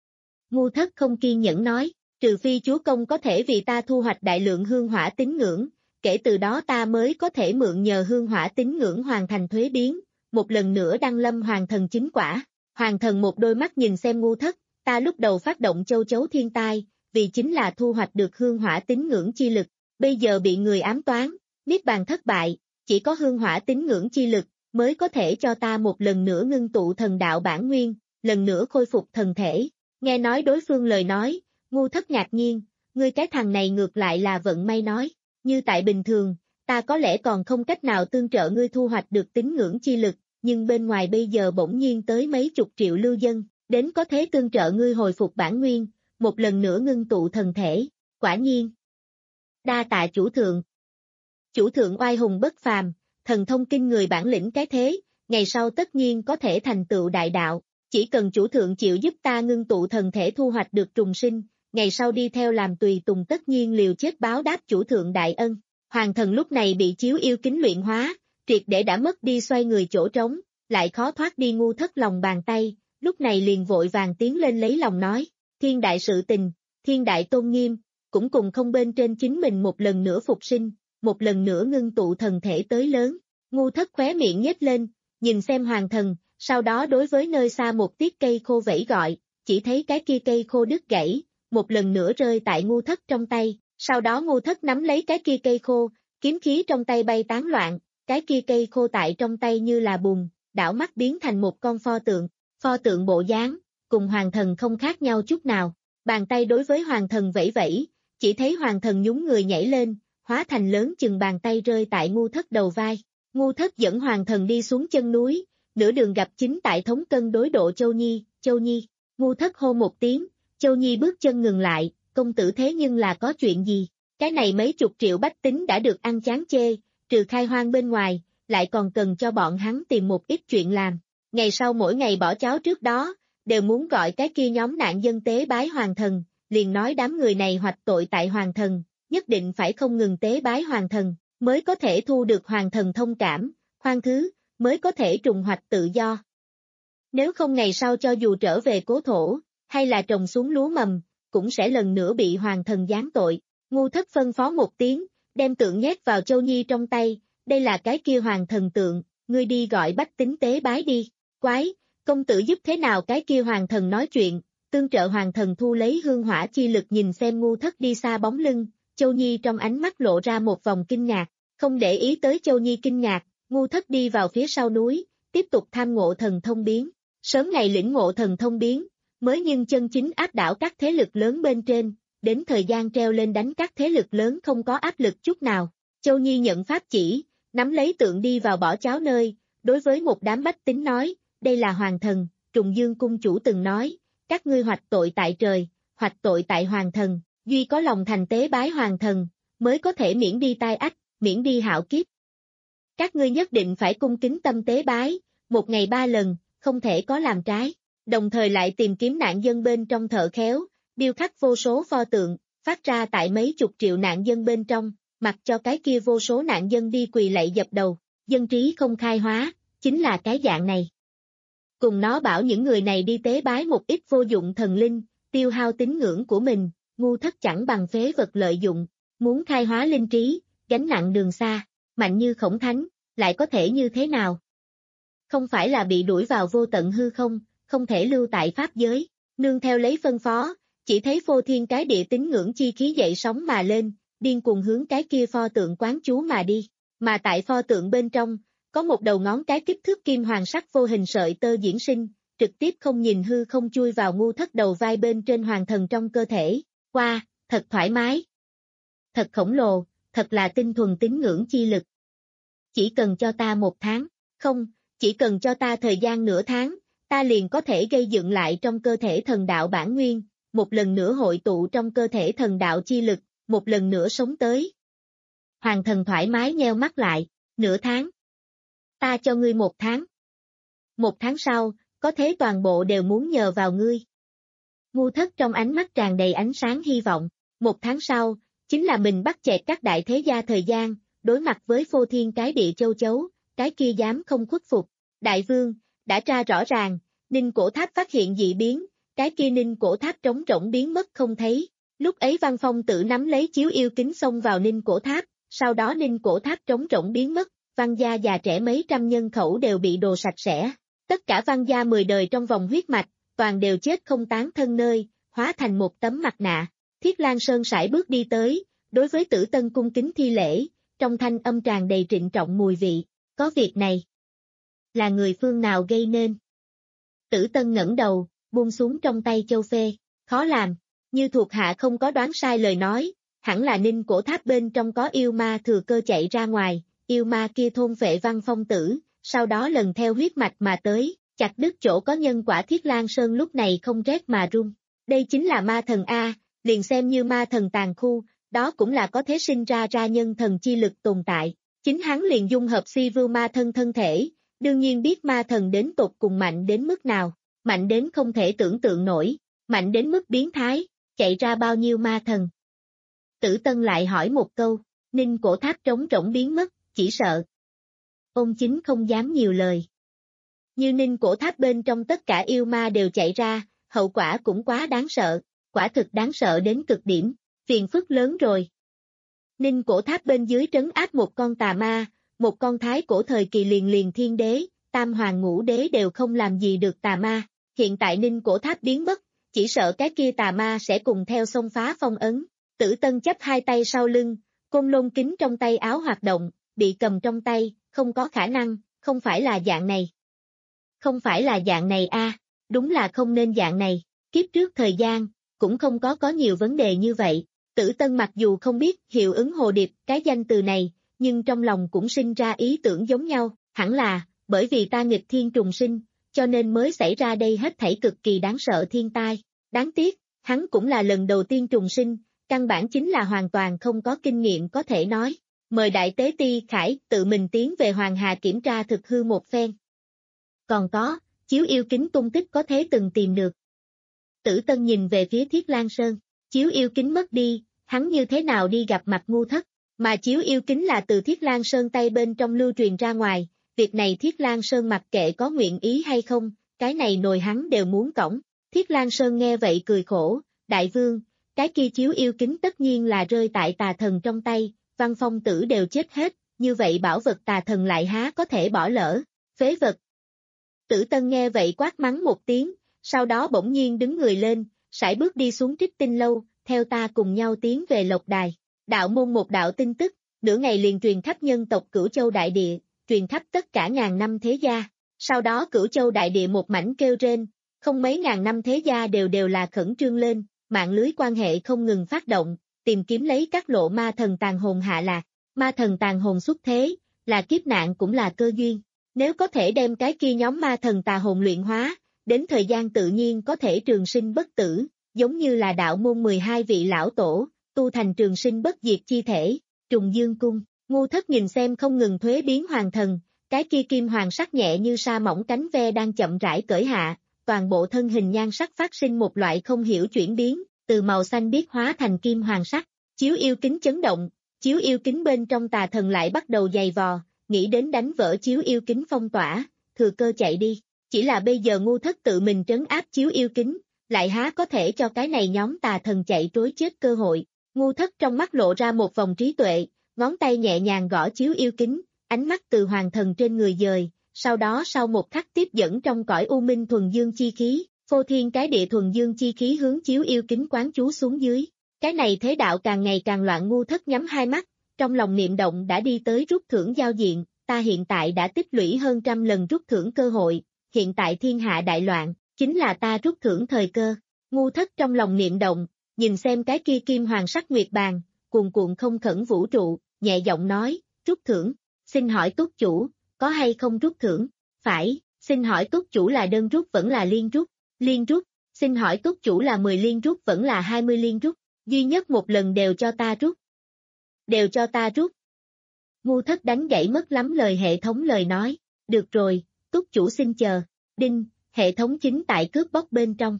B: Ngu Thất không kiên nhẫn nói, trừ phi chúa công có thể vì ta thu hoạch đại lượng hương hỏa tín ngưỡng, kể từ đó ta mới có thể mượn nhờ hương hỏa tín ngưỡng hoàn thành thuế biến, một lần nữa đăng lâm hoàng thần chính quả. Hoàng thần một đôi mắt nhìn xem Ngu Thất, ta lúc đầu phát động châu chấu thiên tai, vì chính là thu hoạch được hương hỏa tín ngưỡng chi lực, bây giờ bị người ám toán, niết bàn thất bại, chỉ có hương hỏa tín ngưỡng chi lực, mới có thể cho ta một lần nữa ngưng tụ thần đạo bản nguyên, lần nữa khôi phục thần thể. Nghe nói đối phương lời nói, Ngu Thất ngạc nhiên, ngươi cái thằng này ngược lại là vận may nói, như tại bình thường, ta có lẽ còn không cách nào tương trợ ngươi thu hoạch được tín ngưỡng chi lực, nhưng bên ngoài bây giờ bỗng nhiên tới mấy chục triệu lưu dân, đến có thế tương trợ ngươi hồi phục bản nguyên, một lần nữa ngưng tụ thần thể, quả nhiên. Đa tạ chủ thượng. Chủ thượng oai hùng bất phàm, thần thông kinh người bản lĩnh cái thế, ngày sau tất nhiên có thể thành tựu đại đạo, chỉ cần chủ thượng chịu giúp ta ngưng tụ thần thể thu hoạch được trùng sinh, ngày sau đi theo làm tùy tùng tất nhiên liều chết báo đáp chủ thượng đại ân. Hoàng thần lúc này bị chiếu yêu kính luyện hóa, triệt để đã mất đi xoay người chỗ trống, lại khó thoát đi ngu thất lòng bàn tay, lúc này liền vội vàng tiến lên lấy lòng nói, thiên đại sự tình, thiên đại tôn nghiêm, cũng cùng không bên trên chính mình một lần nữa phục sinh, một lần nữa ngưng tụ thần thể tới lớn. Ngu thất khóe miệng nhếch lên, nhìn xem hoàng thần, sau đó đối với nơi xa một tiết cây khô vẫy gọi, chỉ thấy cái kia cây khô đứt gãy, một lần nữa rơi tại ngu thất trong tay, sau đó ngu thất nắm lấy cái kia cây khô, kiếm khí trong tay bay tán loạn, cái kia cây khô tại trong tay như là bùn, đảo mắt biến thành một con pho tượng, pho tượng bộ dáng, cùng hoàng thần không khác nhau chút nào, bàn tay đối với hoàng thần vẫy vẫy, chỉ thấy hoàng thần nhún người nhảy lên, hóa thành lớn chừng bàn tay rơi tại ngu thất đầu vai, ngu thất dẫn hoàng thần đi xuống chân núi, nửa đường gặp chính tại thống cân đối độ Châu Nhi, Châu Nhi, ngu thất hô một tiếng, Châu Nhi bước chân ngừng lại, công tử thế nhưng là có chuyện gì, cái này mấy chục triệu bách tính đã được ăn chán chê, trừ khai hoang bên ngoài, lại còn cần cho bọn hắn tìm một ít chuyện làm, ngày sau mỗi ngày bỏ cháo trước đó, đều muốn gọi cái kia nhóm nạn dân tế bái hoàng thần, liền nói đám người này hoạch tội tại hoàng thần, nhất định phải không ngừng tế bái hoàng thần, mới có thể thu được hoàng thần thông cảm, khoan thứ, mới có thể trùng hoạch tự do. Nếu không ngày sau cho dù trở về cố thổ, hay là trồng xuống lúa mầm, cũng sẽ lần nữa bị hoàng thần giáng tội. Ngu thất phân phó một tiếng, đem tượng nhét vào Châu Nhi trong tay, đây là cái kia hoàng thần tượng, ngươi đi gọi bách tính tế bái đi. Quái, công tử giúp thế nào cái kia hoàng thần nói chuyện, tương trợ hoàng thần thu lấy hương hỏa chi lực nhìn xem ngu thất đi xa bóng lưng, Châu Nhi trong ánh mắt lộ ra một vòng kinh ngạc, không để ý tới Châu Nhi kinh ngạc, ngu thất đi vào phía sau núi, tiếp tục tham ngộ thần thông biến, sớm ngày lĩnh ngộ thần thông biến, mới nhưng chân chính áp đảo các thế lực lớn bên trên, đến thời gian treo lên đánh các thế lực lớn không có áp lực chút nào. Châu Nhi nhận pháp chỉ, nắm lấy tượng đi vào bỏ cháo nơi, đối với một đám bách tính nói, đây là hoàng thần, Trùng Dương cung chủ từng nói, các ngươi hoạch tội tại trời, hoạch tội tại hoàng thần, duy có lòng thành tế bái hoàng thần, mới có thể miễn đi tai ách, miễn đi hạo kiếp. Các ngươi nhất định phải cung kính tâm tế bái, một ngày ba lần, không thể có làm trái, đồng thời lại tìm kiếm nạn dân bên trong thợ khéo, điêu khắc vô số pho tượng, phát ra tại mấy chục triệu nạn dân bên trong, mặc cho cái kia vô số nạn dân đi quỳ lạy dập đầu, dân trí không khai hóa, chính là cái dạng này. Cùng nó bảo những người này đi tế bái một ít vô dụng thần linh, tiêu hao tín ngưỡng của mình, ngu thất chẳng bằng phế vật lợi dụng, muốn khai hóa linh trí, gánh nặng đường xa, mạnh như khổng thánh, lại có thể như thế nào? Không phải là bị đuổi vào vô tận hư không, không thể lưu tại pháp giới, nương theo lấy phân phó, chỉ thấy phô thiên cái địa tín ngưỡng chi khí dậy sóng mà lên, điên cuồng hướng cái kia pho tượng quán chú mà đi, mà tại pho tượng bên trong, có một đầu ngón cái kích thước kim hoàng sắc vô hình sợi tơ diễn sinh, trực tiếp không nhìn hư không chui vào ngu thất đầu vai bên trên hoàng thần trong cơ thể, qua, thật thoải mái, thật khổng lồ, thật là tinh thuần tín ngưỡng chi lực. Chỉ cần cho ta một tháng, không, chỉ cần cho ta thời gian nửa tháng, ta liền có thể gây dựng lại trong cơ thể thần đạo bản nguyên, một lần nữa hội tụ trong cơ thể thần đạo chi lực, một lần nữa sống tới. Hoàng thần thoải mái nheo mắt lại, nửa tháng. Ta cho ngươi một tháng. Một tháng sau, có thế toàn bộ đều muốn nhờ vào ngươi. Ngu thất trong ánh mắt tràn đầy ánh sáng hy vọng, một tháng sau, chính là mình bắt chẹt các đại thế gia thời gian, đối mặt với phô thiên cái địa châu chấu, cái kia dám không khuất phục. Đại vương, đã tra rõ ràng, Ninh Cổ Tháp phát hiện dị biến, cái kia Ninh Cổ Tháp trống rỗng biến mất không thấy. Lúc ấy Văn Phong Tử nắm lấy chiếu yêu kính xông vào Ninh Cổ Tháp, sau đó Ninh Cổ Tháp trống rỗng biến mất, Văn gia già trẻ mấy trăm nhân khẩu đều bị đồ sạch sẽ. Tất cả Văn gia mười đời trong vòng huyết mạch, toàn đều chết không tán thân nơi, hóa thành một tấm mặt nạ. Thiết Lan Sơn sải bước đi tới, đối với Tử Tân cung kính thi lễ, trong thanh âm tràn đầy trịnh trọng mùi vị. Có việc này, là người phương nào gây nên? Tử Tân ngẩng đầu, buông xuống trong tay châu phê, khó làm, như thuộc hạ không có đoán sai lời nói, hẳn là Ninh Cổ Tháp bên trong có yêu ma thừa cơ chạy ra ngoài, yêu ma kia thôn vệ Văn Phong Tử, sau đó lần theo huyết mạch mà tới, chặt đứt chỗ có nhân quả. Thiết Lan Sơn lúc này không rét mà run. Đây chính là ma thần A, liền xem như ma thần tàn khu, đó cũng là có thể sinh ra ra nhân thần chi lực tồn tại. Chính hắn liền dung hợp si vưu ma thân thân thể, đương nhiên biết ma thần đến tột cùng mạnh đến mức nào, mạnh đến không thể tưởng tượng nổi, mạnh đến mức biến thái, chạy ra bao nhiêu ma thần? Tử Tân lại hỏi một câu, Ninh Cổ Tháp trống rỗng biến mất, chỉ sợ. Ông chính không dám nhiều lời. Như Ninh Cổ Tháp bên trong tất cả yêu ma đều chạy ra, hậu quả cũng quá đáng sợ, quả thực đáng sợ đến cực điểm, phiền phức lớn rồi. Ninh Cổ Tháp bên dưới trấn áp một con tà ma, một con thái cổ thời kỳ liền liền thiên đế, tam hoàng ngũ đế đều không làm gì được tà ma, hiện tại Ninh Cổ Tháp biến mất, chỉ sợ cái kia tà ma sẽ cùng theo xông phá phong ấn. Tử Tân chấp hai tay sau lưng, côn lôn kính trong tay áo hoạt động, bị cầm trong tay, không có khả năng, không phải là dạng này. Không phải là dạng này a, à, đúng là không nên dạng này, kiếp trước thời gian, cũng không có có nhiều vấn đề như vậy. Tử Tân mặc dù không biết hiệu ứng hồ điệp cái danh từ này, nhưng trong lòng cũng sinh ra ý tưởng giống nhau, hẳn là, bởi vì ta nghịch thiên trùng sinh, cho nên mới xảy ra đây hết thảy cực kỳ đáng sợ thiên tai. Đáng tiếc, hắn cũng là lần đầu tiên trùng sinh, căn bản chính là hoàn toàn không có kinh nghiệm có thể nói. Mời Đại Tế Ti Khải tự mình tiến về Hoàng Hà kiểm tra thực hư một phen. Còn có, chiếu yêu kính tung tích có thế từng tìm được. Tử Tân nhìn về phía Thiết Lang Sơn, chiếu yêu kính mất đi, hắn như thế nào đi gặp mặt ngu thất, mà chiếu yêu kính là từ Thiết Lang Sơn tay bên trong lưu truyền ra ngoài, việc này Thiết Lang Sơn mặc kệ có nguyện ý hay không, cái này nồi hắn đều muốn cõng. Thiết Lang Sơn nghe vậy cười khổ, đại vương, cái kia chiếu yêu kính tất nhiên là rơi tại tà thần trong tay, Văn Phong Tử đều chết hết, như vậy bảo vật tà thần lại há có thể bỏ lỡ, phế vật. Tử Tân nghe vậy quát mắng một tiếng, sau đó bỗng nhiên đứng người lên, sải bước đi xuống Trích Tinh Lâu, theo ta cùng nhau tiến về Lộc Đài. Đạo môn một đạo tin tức, nửa ngày liền truyền khắp nhân tộc Cửu Châu Đại Địa, truyền khắp tất cả ngàn năm thế gia. Sau đó Cửu Châu Đại Địa một mảnh kêu rên, không mấy ngàn năm thế gia đều đều là khẩn trương lên, mạng lưới quan hệ không ngừng phát động, tìm kiếm lấy các lộ ma thần tàn hồn hạ lạc. Ma thần tàn hồn xuất thế, là kiếp nạn cũng là cơ duyên. Nếu có thể đem cái kia nhóm ma thần tà hồn luyện hóa, đến thời gian tự nhiên có thể trường sinh bất tử, giống như là đạo môn mười hai vị lão tổ, tu thành trường sinh bất diệt chi thể, trùng dương cung. Ngu thất nhìn xem không ngừng thuế biến hoàng thần, cái kia kim hoàng sắc nhẹ như sa mỏng cánh ve đang chậm rãi cởi hạ, toàn bộ thân hình nhan sắc phát sinh một loại không hiểu chuyển biến, từ màu xanh biếc hóa thành kim hoàng sắc, chiếu yêu kính chấn động, chiếu yêu kính bên trong tà thần lại bắt đầu giày vò, nghĩ đến đánh vỡ chiếu yêu kính phong tỏa, thừa cơ chạy đi, chỉ là bây giờ ngu thất tự mình trấn áp chiếu yêu kính, lại há có thể cho cái này nhóm tà thần chạy trối chết cơ hội. Ngu thất trong mắt lộ ra một vòng trí tuệ, ngón tay nhẹ nhàng gõ chiếu yêu kính, ánh mắt từ hoàng thần trên người dời, sau đó sau một khắc tiếp dẫn trong cõi u minh thuần dương chi khí, phô thiên cái địa thuần dương chi khí hướng chiếu yêu kính quán chú xuống dưới. Cái này thế đạo càng ngày càng loạn. Ngu thất nhắm hai mắt, trong lòng niệm động đã đi tới rút thưởng giao diện, ta hiện tại đã tích lũy hơn trăm lần rút thưởng cơ hội, hiện tại thiên hạ đại loạn, chính là ta rút thưởng thời cơ. Ngu thất trong lòng niệm động, nhìn xem cái kia kim hoàng sắc nguyệt bàn, cuồn cuộn không khẩn vũ trụ, nhẹ giọng nói, rút thưởng, xin hỏi túc chủ, có hay không rút thưởng? Phải, xin hỏi túc chủ là đơn rút vẫn là liên rút? Liên rút, xin hỏi túc chủ là mười liên rút vẫn là hai mươi liên rút? Duy nhất một lần đều cho ta rút. Đều cho ta rút. Ngu thất đánh gãy mất lắm lời hệ thống lời nói, được rồi, túc chủ xin chờ, đinh, hệ thống chính tại cướp bóc bên trong.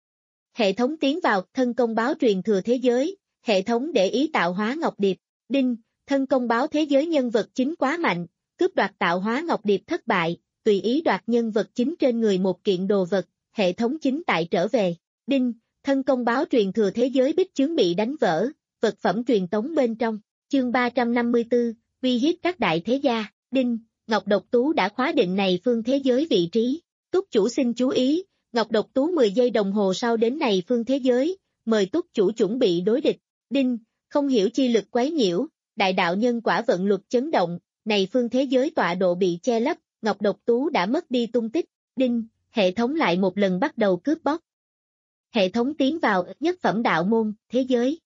B: Hệ thống tiến vào thân công báo truyền thừa thế giới, hệ thống để ý tạo hóa ngọc điệp, đinh, thân công báo thế giới nhân vật chính quá mạnh, cướp đoạt tạo hóa ngọc điệp thất bại, tùy ý đoạt nhân vật chính trên người một kiện đồ vật, hệ thống chính tại trở về, đinh, thân công báo truyền thừa thế giới bích chướng bị đánh vỡ, vật phẩm truyền tống bên trong, chương ba trăm năm mươi tư, uy hiếp các đại thế gia, đinh, Ngọc Độc Tú đã khóa định này phương thế giới vị trí, túc chủ xin chú ý, Ngọc Độc Tú mười giây đồng hồ sau đến này phương thế giới, mời túc chủ chuẩn bị đối địch, đinh, không hiểu chi lực quấy nhiễu, đại đạo nhân quả vận luật chấn động, này phương thế giới tọa độ bị che lấp, Ngọc Độc Tú đã mất đi tung tích, đinh, hệ thống lại một lần bắt đầu cướp bóc. Hệ thống tiến vào nhất phẩm đạo môn, thế giới.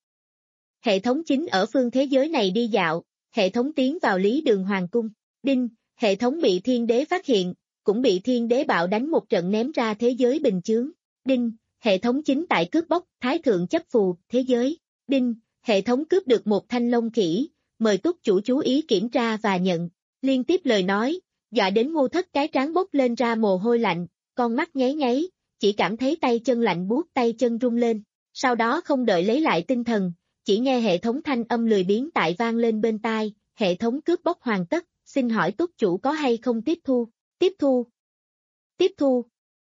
B: Hệ thống chính ở phương thế giới này đi dạo, hệ thống tiến vào Lý Đường Hoàng Cung, đinh, hệ thống bị thiên đế phát hiện, cũng bị thiên đế bạo đánh một trận ném ra thế giới bình chướng, đinh, hệ thống chính tại cướp bóc, thái thượng chấp phù, thế giới, đinh, hệ thống cướp được một thanh long khỉ, mời túc chủ chú ý kiểm tra và nhận, liên tiếp lời nói, dọa đến ngu thất cái trán bốc lên ra mồ hôi lạnh, con mắt nháy nháy, chỉ cảm thấy tay chân lạnh buốt tay chân rung lên, sau đó không đợi lấy lại tinh thần, chỉ nghe hệ thống thanh âm lười biếng tại vang lên bên tai, hệ thống cướp bóc hoàn tất, xin hỏi túc chủ có hay không tiếp thu, tiếp thu, tiếp thu.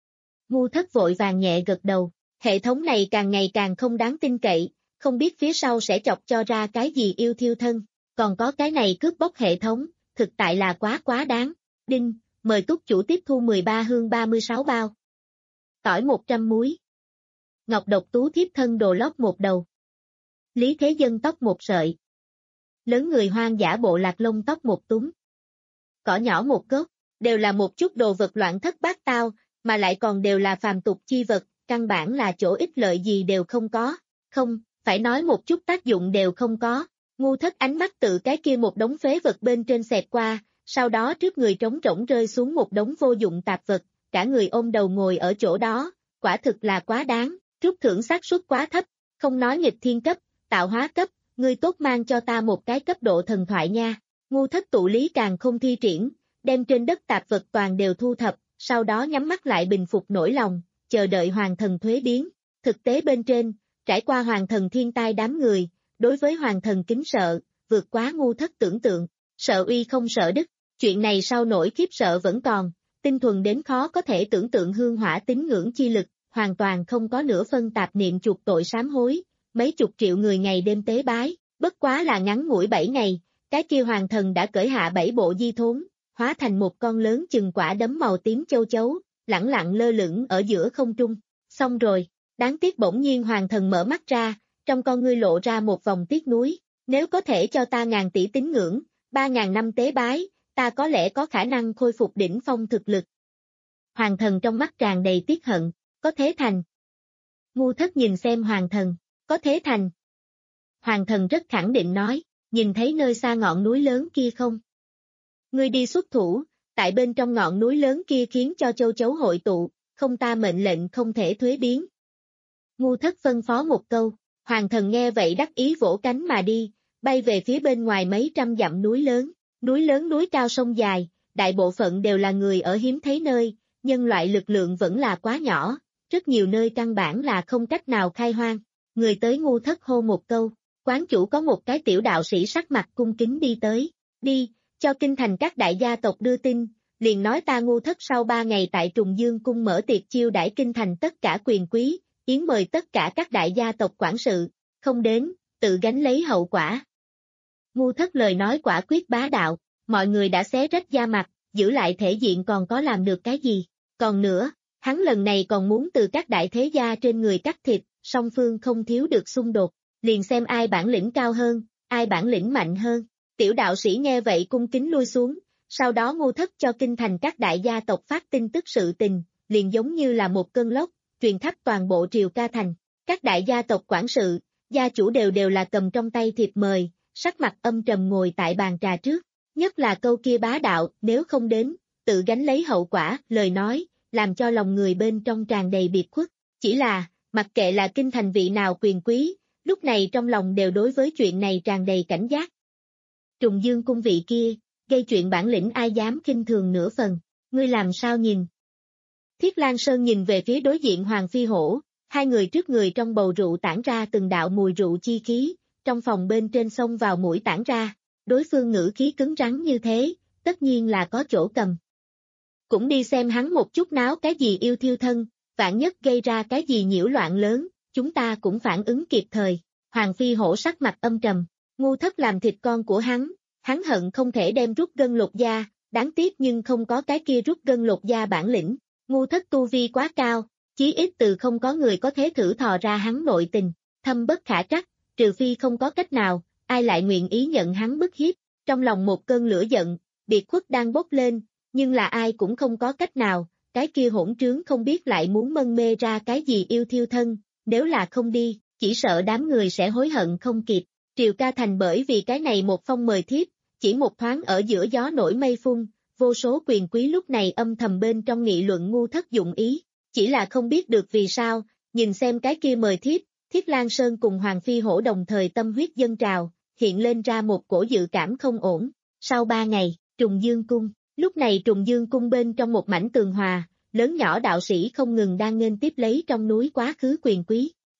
B: Ngu Thất vội vàng nhẹ gật đầu, hệ thống này càng ngày càng không đáng tin cậy, không biết phía sau sẽ chọc cho ra cái gì yêu thiêu thân, còn có cái này cướp bóc hệ thống, thực tại là quá quá đáng. Đinh, mời túc chủ tiếp thu mười ba hương ba mươi sáu bao. Tỏi một trăm muối. Ngọc độc tú thiếp thân đồ lót một đầu. Lý thế dân tóc một sợi. Lớn người hoang dã bộ lạc lông tóc một túm. Cỏ nhỏ một gốc, đều là một chút đồ vật loạn thất bát tao, mà lại còn đều là phàm tục chi vật, căn bản là chỗ ích lợi gì đều không có, không, phải nói một chút tác dụng đều không có. Ngu Thất ánh mắt tự cái kia một đống phế vật bên trên xẹt qua, sau đó trước người trống rỗng rơi xuống một đống vô dụng tạp vật, cả người ôm đầu ngồi ở chỗ đó, quả thực là quá đáng, rút thưởng xác suất quá thấp, không nói nghịch thiên cấp, tạo hóa cấp, ngươi tốt mang cho ta một cái cấp độ thần thoại nha. Ngu Thất tụ lý càng không thi triển, đem trên đất tạp vật toàn đều thu thập, sau đó nhắm mắt lại bình phục nỗi lòng, chờ đợi hoàng thần thuế biến. Thực tế bên trên, trải qua hoàng thần thiên tai đám người, đối với hoàng thần kính sợ, vượt quá Ngu Thất tưởng tượng, sợ uy không sợ đức, chuyện này sau nỗi khiếp sợ vẫn còn, tinh thuần đến khó có thể tưởng tượng hương hỏa tín ngưỡng chi lực, hoàn toàn không có nửa phân tạp niệm chuộc tội sám hối, mấy chục triệu người ngày đêm tế bái, bất quá là ngắn ngủi bảy ngày, cái kia hoàng thần đã cởi hạ bảy bộ di thốn, hóa thành một con lớn chừng quả đấm màu tím châu chấu, lẳng lặng lơ lửng ở giữa không trung. Xong rồi, đáng tiếc bỗng nhiên hoàng thần mở mắt ra, trong con ngươi lộ ra một vòng tiếc nuối, nếu có thể cho ta ngàn tỷ tín ngưỡng, ba ngàn năm tế bái, ta có lẽ có khả năng khôi phục đỉnh phong thực lực. Hoàng thần trong mắt tràn đầy tiếc hận, có thế thành. Ngu Thất nhìn xem hoàng thần, có thế thành. Hoàng thần rất khẳng định nói, nhìn thấy nơi xa ngọn núi lớn kia không? Ngươi đi xuất thủ, tại bên trong ngọn núi lớn kia khiến cho châu chấu hội tụ, không ta mệnh lệnh không thể thuế biến. Ngu Thất phân phó một câu, hoàng thần nghe vậy đắc ý vỗ cánh mà đi, bay về phía bên ngoài mấy trăm dặm núi lớn, núi lớn núi cao sông dài, đại bộ phận đều là người ở hiếm thấy nơi, nhân loại lực lượng vẫn là quá nhỏ, rất nhiều nơi căn bản là không cách nào khai hoang. Người tới Ngu Thất hô một câu, quán chủ có một cái tiểu đạo sĩ sắc mặt cung kính đi tới, đi, cho kinh thành các đại gia tộc đưa tin, liền nói ta Ngu Thất sau ba ngày tại Trùng Dương cung mở tiệc chiêu đãi kinh thành tất cả quyền quý, yến mời tất cả các đại gia tộc quản sự, không đến, tự gánh lấy hậu quả. Ngu Thất lời nói quả quyết bá đạo, mọi người đã xé rách da mặt, giữ lại thể diện còn có làm được cái gì, còn nữa, hắn lần này còn muốn từ các đại thế gia trên người cắt thịt, song phương không thiếu được xung đột, liền xem ai bản lĩnh cao hơn, ai bản lĩnh mạnh hơn. Tiểu đạo sĩ nghe vậy cung kính lui xuống, sau đó Ngu Thất cho kinh thành các đại gia tộc phát tin tức sự tình, liền giống như là một cơn lốc, truyền khắp toàn bộ Triều Ca thành. Các đại gia tộc quản sự, gia chủ đều đều là cầm trong tay thiệp mời, sắc mặt âm trầm ngồi tại bàn trà trước, nhất là câu kia bá đạo, nếu không đến, tự gánh lấy hậu quả, lời nói, làm cho lòng người bên trong tràn đầy biệt khuất. Chỉ là, mặc kệ là kinh thành vị nào quyền quý, lúc này trong lòng đều đối với chuyện này tràn đầy cảnh giác. Trùng Dương cung vị kia, gây chuyện bản lĩnh ai dám khinh thường nửa phần, ngươi làm sao nhìn? Thiết Lan Sơn nhìn về phía đối diện Hoàng Phi Hổ, hai người trước người trong bầu rượu tản ra từng đạo mùi rượu chi khí, trong phòng bên trên xông vào mũi tản ra, đối phương ngữ khí cứng rắn như thế, tất nhiên là có chỗ cầm. Cũng đi xem hắn một chút náo cái gì yêu thiêu thân, vạn nhất gây ra cái gì nhiễu loạn lớn, chúng ta cũng phản ứng kịp thời. Hoàng Phi Hổ sắc mặt âm trầm, Ngu Thất làm thịt con của hắn, hắn hận không thể đem rút gân lột da, đáng tiếc nhưng không có cái kia rút gân lột da bản lĩnh. Ngu Thất tu vi quá cao, chí ít từ không có người có thể thử thò ra hắn nội tình, thâm bất khả trắc, trừ phi không có cách nào, ai lại nguyện ý nhận hắn bức hiếp. Trong lòng một cơn lửa giận, biệt khuất đang bốc lên, nhưng là ai cũng không có cách nào, cái kia hỗn trướng không biết lại muốn mân mê ra cái gì yêu thiêu thân, nếu là không đi, chỉ sợ đám người sẽ hối hận không kịp. Triều Ca thành bởi vì cái này một phong mời thiếp, chỉ một thoáng ở giữa gió nổi mây phun, vô số quyền quý lúc này âm thầm bên trong nghị luận Ngu Thất dụng ý, chỉ là không biết được vì sao, nhìn xem cái kia mời thiếp, Thiết Lan Sơn cùng Hoàng Phi Hổ đồng thời tâm huyết dâng trào, hiện lên ra một cổ dự cảm không ổn. Sau ba ngày, Trùng Dương cung, lúc này Trùng Dương cung bên trong một mảnh tường hòa, lớn nhỏ đạo sĩ không ngừng đang nghênh tiếp lấy trong núi quá khứ quyền quý.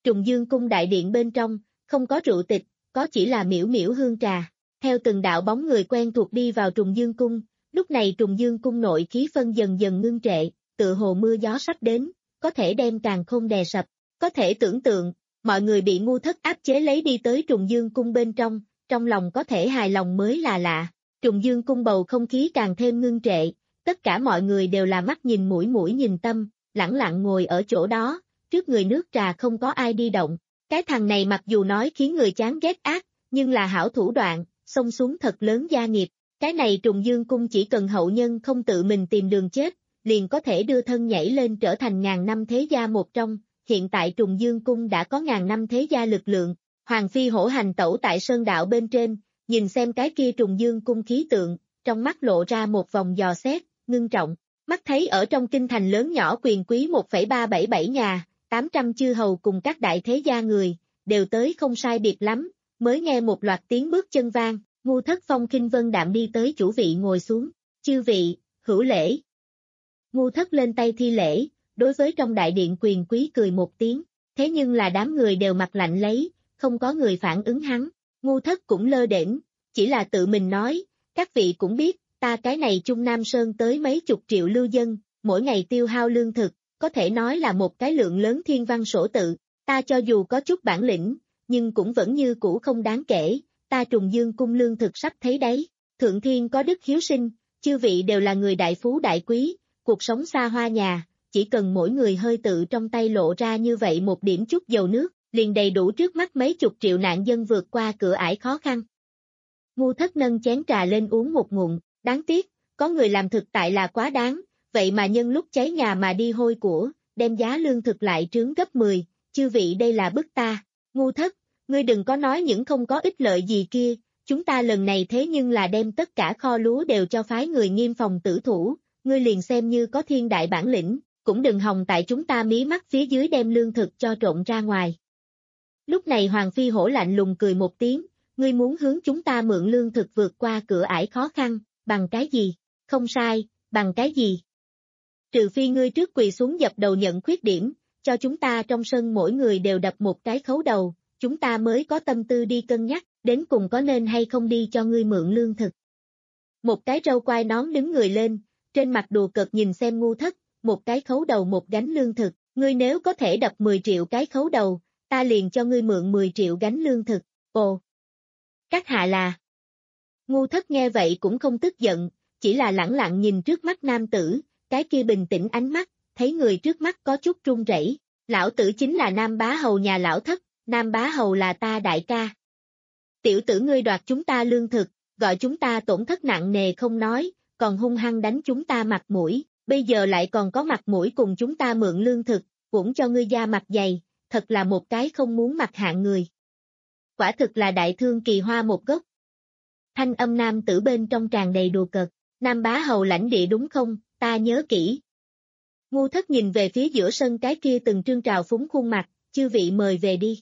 B: Trùng Dương cung đại điện bên trong, không có rượu tịch, có chỉ là miễu miễu hương trà. Theo từng đạo bóng người quen thuộc đi vào Trùng Dương cung, lúc này Trùng Dương cung nội khí phân dần dần ngưng trệ, tựa hồ mưa gió sắp đến, có thể đem càn khôn đè sập. Có thể tưởng tượng, mọi người bị ngu thất áp chế lấy đi tới Trùng Dương cung bên trong, trong lòng có thể hài lòng mới là lạ. Trùng Dương cung bầu không khí càng thêm ngưng trệ, tất cả mọi người đều là mắt nhìn mũi mũi nhìn tâm, lẳng lặng ngồi ở chỗ đó, trước người nước trà không có ai đi động. Cái thằng này mặc dù nói khiến người chán ghét ác, nhưng là hảo thủ đoạn, xông xuống thật lớn gia nghiệp. Cái này Trùng Dương cung chỉ cần hậu nhân không tự mình tìm đường chết, liền có thể đưa thân nhảy lên trở thành ngàn năm thế gia một trong. Hiện tại Trùng Dương cung đã có ngàn năm thế gia lực lượng. Hoàng phi hổ hành tẩu tại sơn đạo bên trên, nhìn xem cái kia Trùng Dương cung khí tượng, trong mắt lộ ra một vòng dò xét, ngưng trọng. Mắt thấy ở trong kinh thành lớn nhỏ quyền quý một phẩy ba bảy bảy nhà, tám trăm chư hầu cùng các đại thế gia người, đều tới không sai biệt lắm, mới nghe một loạt tiếng bước chân vang, ngu thất phong khinh vân đạm đi tới chủ vị ngồi xuống, chư vị, hữu lễ. Ngu thất lên tay thi lễ, đối với trong đại điện quyền quý cười một tiếng, thế nhưng là đám người đều mặt lạnh lấy, không có người phản ứng hắn, ngu thất cũng lơ đễnh, chỉ là tự mình nói, các vị cũng biết, ta cái này Trung Nam Sơn tới mấy chục triệu lưu dân, mỗi ngày tiêu hao lương thực, có thể nói là một cái lượng lớn thiên văn sổ tự, ta cho dù có chút bản lĩnh, nhưng cũng vẫn như cũ không đáng kể, ta Trùng Dương cung lương thực sắp thấy đấy, thượng thiên có đức hiếu sinh, chư vị đều là người đại phú đại quý, cuộc sống xa hoa nhà, chỉ cần mỗi người hơi tự trong tay lộ ra như vậy một điểm chút dầu nước, liền đầy đủ trước mắt mấy chục triệu nạn dân vượt qua cửa ải khó khăn. Ngu thất nâng chén trà lên uống một ngụm, đáng tiếc, có người làm thực tại là quá đáng, vậy mà nhân lúc cháy nhà mà đi hôi của, đem giá lương thực lại trướng gấp mười, chư vị đây là bức ta, ngu thất, ngươi đừng có nói những không có ích lợi gì kia, chúng ta lần này thế nhưng là đem tất cả kho lúa đều cho phái người nghiêm phòng tử thủ, ngươi liền xem như có thiên đại bản lĩnh, cũng đừng hòng tại chúng ta mí mắt phía dưới đem lương thực cho trộn ra ngoài. Lúc này Hoàng phi hổ lạnh lùng cười một tiếng, ngươi muốn hướng chúng ta mượn lương thực vượt qua cửa ải khó khăn, bằng cái gì? Không sai, bằng cái gì? Trừ phi ngươi trước quỳ xuống dập đầu nhận khuyết điểm, cho chúng ta trong sân mỗi người đều đập một cái khấu đầu, chúng ta mới có tâm tư đi cân nhắc, đến cùng có nên hay không đi cho ngươi mượn lương thực. Một cái râu quai nón đứng người lên, trên mặt đùa cợt nhìn xem ngu thất, một cái khấu đầu một gánh lương thực, ngươi nếu có thể đập mười triệu cái khấu đầu, ta liền cho ngươi mượn mười triệu gánh lương thực, ồ. Các hạ là. Ngu thất nghe vậy cũng không tức giận, chỉ là lẳng lặng nhìn trước mắt nam tử, cái kia bình tĩnh ánh mắt, thấy người trước mắt có chút run rẩy. Lão tử chính là Nam Bá Hầu nhà lão thất, Nam Bá Hầu là ta đại ca. Tiểu tử ngươi đoạt chúng ta lương thực, gọi chúng ta tổn thất nặng nề không nói, còn hung hăng đánh chúng ta mặt mũi, bây giờ lại còn có mặt mũi cùng chúng ta mượn lương thực, cũng cho ngươi da mặt dày, thật là một cái không muốn mặt hạng người. Quả thực là đại thương kỳ hoa một gốc. Thanh âm nam tử bên trong tràn đầy đùa cợt, Nam Bá Hầu lãnh địa đúng không, ta nhớ kỹ. Ngu thất nhìn về phía giữa sân cái kia từng trương trào phúng khuôn mặt, chư vị mời về đi.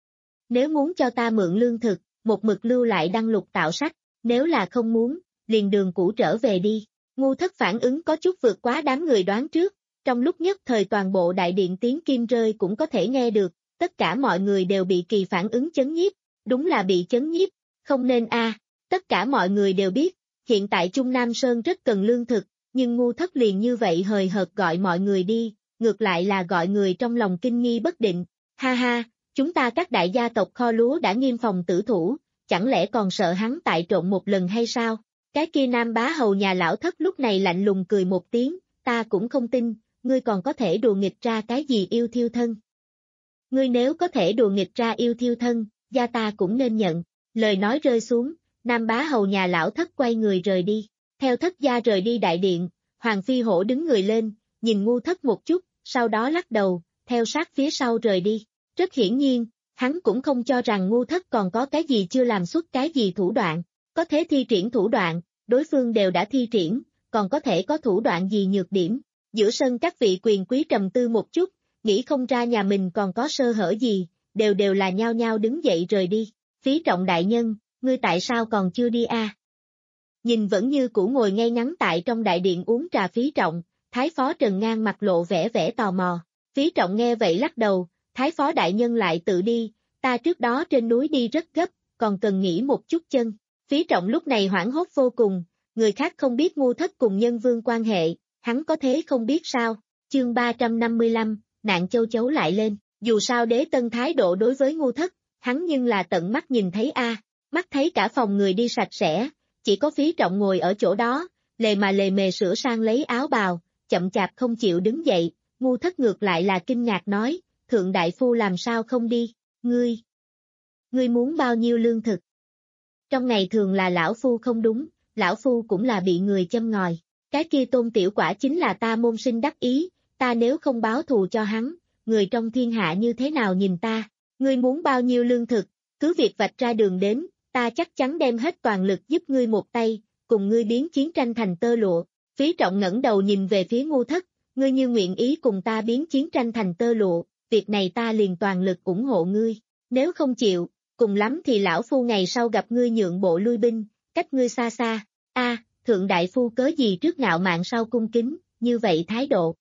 B: Nếu muốn cho ta mượn lương thực, một mực lưu lại đăng lục tạo sách, nếu là không muốn, liền đường cũ trở về đi. Ngu thất phản ứng có chút vượt quá đám người đoán trước, trong lúc nhất thời toàn bộ đại điện tiếng kim rơi cũng có thể nghe được, tất cả mọi người đều bị kỳ phản ứng chấn nhiếp, đúng là bị chấn nhiếp, không nên a. À. Tất cả mọi người đều biết, hiện tại Trung Nam Sơn rất cần lương thực, nhưng ngu thất liền như vậy hời hợt gọi mọi người đi, ngược lại là gọi người trong lòng kinh nghi bất định, ha ha, chúng ta các đại gia tộc kho lúa đã nghiêm phòng tử thủ, chẳng lẽ còn sợ hắn tại trộn một lần hay sao? Cái kia Nam Bá Hầu nhà lão thất lúc này lạnh lùng cười một tiếng, ta cũng không tin, ngươi còn có thể đùa nghịch ra cái gì yêu thiêu thân. Ngươi nếu có thể đùa nghịch ra yêu thiêu thân, gia ta cũng nên nhận, lời nói rơi xuống, Nam Bá Hầu nhà lão thất quay người rời đi, theo thất gia rời đi đại điện, Hoàng phi hổ đứng người lên, nhìn ngu thất một chút, sau đó lắc đầu, theo sát phía sau rời đi, rất hiển nhiên, hắn cũng không cho rằng ngu thất còn có cái gì chưa làm xuất cái gì thủ đoạn, có thể thi triển thủ đoạn, đối phương đều đã thi triển, còn có thể có thủ đoạn gì nhược điểm, giữa sân các vị quyền quý trầm tư một chút, nghĩ không ra nhà mình còn có sơ hở gì, đều đều là nhao nhao đứng dậy rời đi, Phí Trọng đại nhân, ngươi tại sao còn chưa đi a? À? Nhìn vẫn như cũ ngồi ngay ngắn tại trong đại điện uống trà Phí Trọng, Thái phó Trần Ngang mặt lộ vẻ vẻ tò mò, Phí Trọng nghe vậy lắc đầu, Thái phó đại nhân lại tự đi, ta trước đó trên núi đi rất gấp, còn cần nghỉ một chút chân. Phí Trọng lúc này hoảng hốt vô cùng, người khác không biết Ngu Thất cùng Nhân Vương quan hệ, hắn có thế không biết sao. Chương ba trăm năm mươi lăm, nạn châu chấu lại lên, dù sao Đế Tân thái độ đối với Ngu Thất, hắn nhưng là tận mắt nhìn thấy a, mắt thấy cả phòng người đi sạch sẽ, chỉ có Phí Trọng ngồi ở chỗ đó, lề mà lề mề sửa sang lấy áo bào, chậm chạp không chịu đứng dậy. Ngu Thất ngược lại là kinh ngạc nói, thượng đại phu làm sao không đi, ngươi, ngươi muốn bao nhiêu lương thực? Trong ngày thường là lão phu không đúng, lão phu cũng là bị người châm ngòi, cái kia Tôn tiểu quả chính là ta môn sinh đắc ý, ta nếu không báo thù cho hắn, người trong thiên hạ như thế nào nhìn ta, ngươi muốn bao nhiêu lương thực, cứ việc vạch ra đường đến, ta chắc chắn đem hết toàn lực giúp ngươi một tay, cùng ngươi biến chiến tranh thành tơ lụa. Phí Trọng ngẩng đầu nhìn về phía Ngu Thất, ngươi như nguyện ý cùng ta biến chiến tranh thành tơ lụa, việc này ta liền toàn lực ủng hộ ngươi, nếu không chịu, cùng lắm thì lão phu ngày sau gặp ngươi nhượng bộ lui binh, cách ngươi xa xa. A, thượng đại phu cớ gì trước ngạo mạn sau cung kính, như vậy thái độ.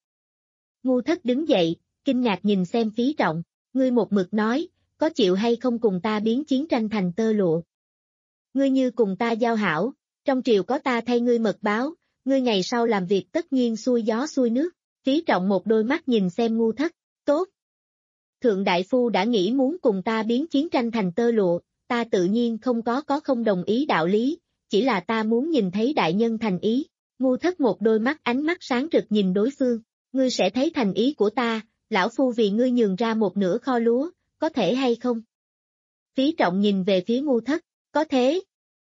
B: Ngu Thất đứng dậy, kinh ngạc nhìn xem Phí Trọng, ngươi một mực nói, có chịu hay không cùng ta biến chiến tranh thành tơ lụa. Ngươi như cùng ta giao hảo, trong triều có ta thay ngươi mật báo, ngươi ngày sau làm việc tất nhiên xuôi gió xuôi nước. Phí Trọng một đôi mắt nhìn xem Ngu Thất, tốt. Thượng đại phu đã nghĩ muốn cùng ta biến chiến tranh thành tơ lụa, ta tự nhiên không có có không đồng ý đạo lý, chỉ là ta muốn nhìn thấy đại nhân thành ý. Ngu Thất một đôi mắt ánh mắt sáng rực nhìn đối phương, ngươi sẽ thấy thành ý của ta, lão phu vì ngươi nhường ra một nửa kho lúa, có thể hay không? Phí Trọng nhìn về phía Ngu Thất, có thế.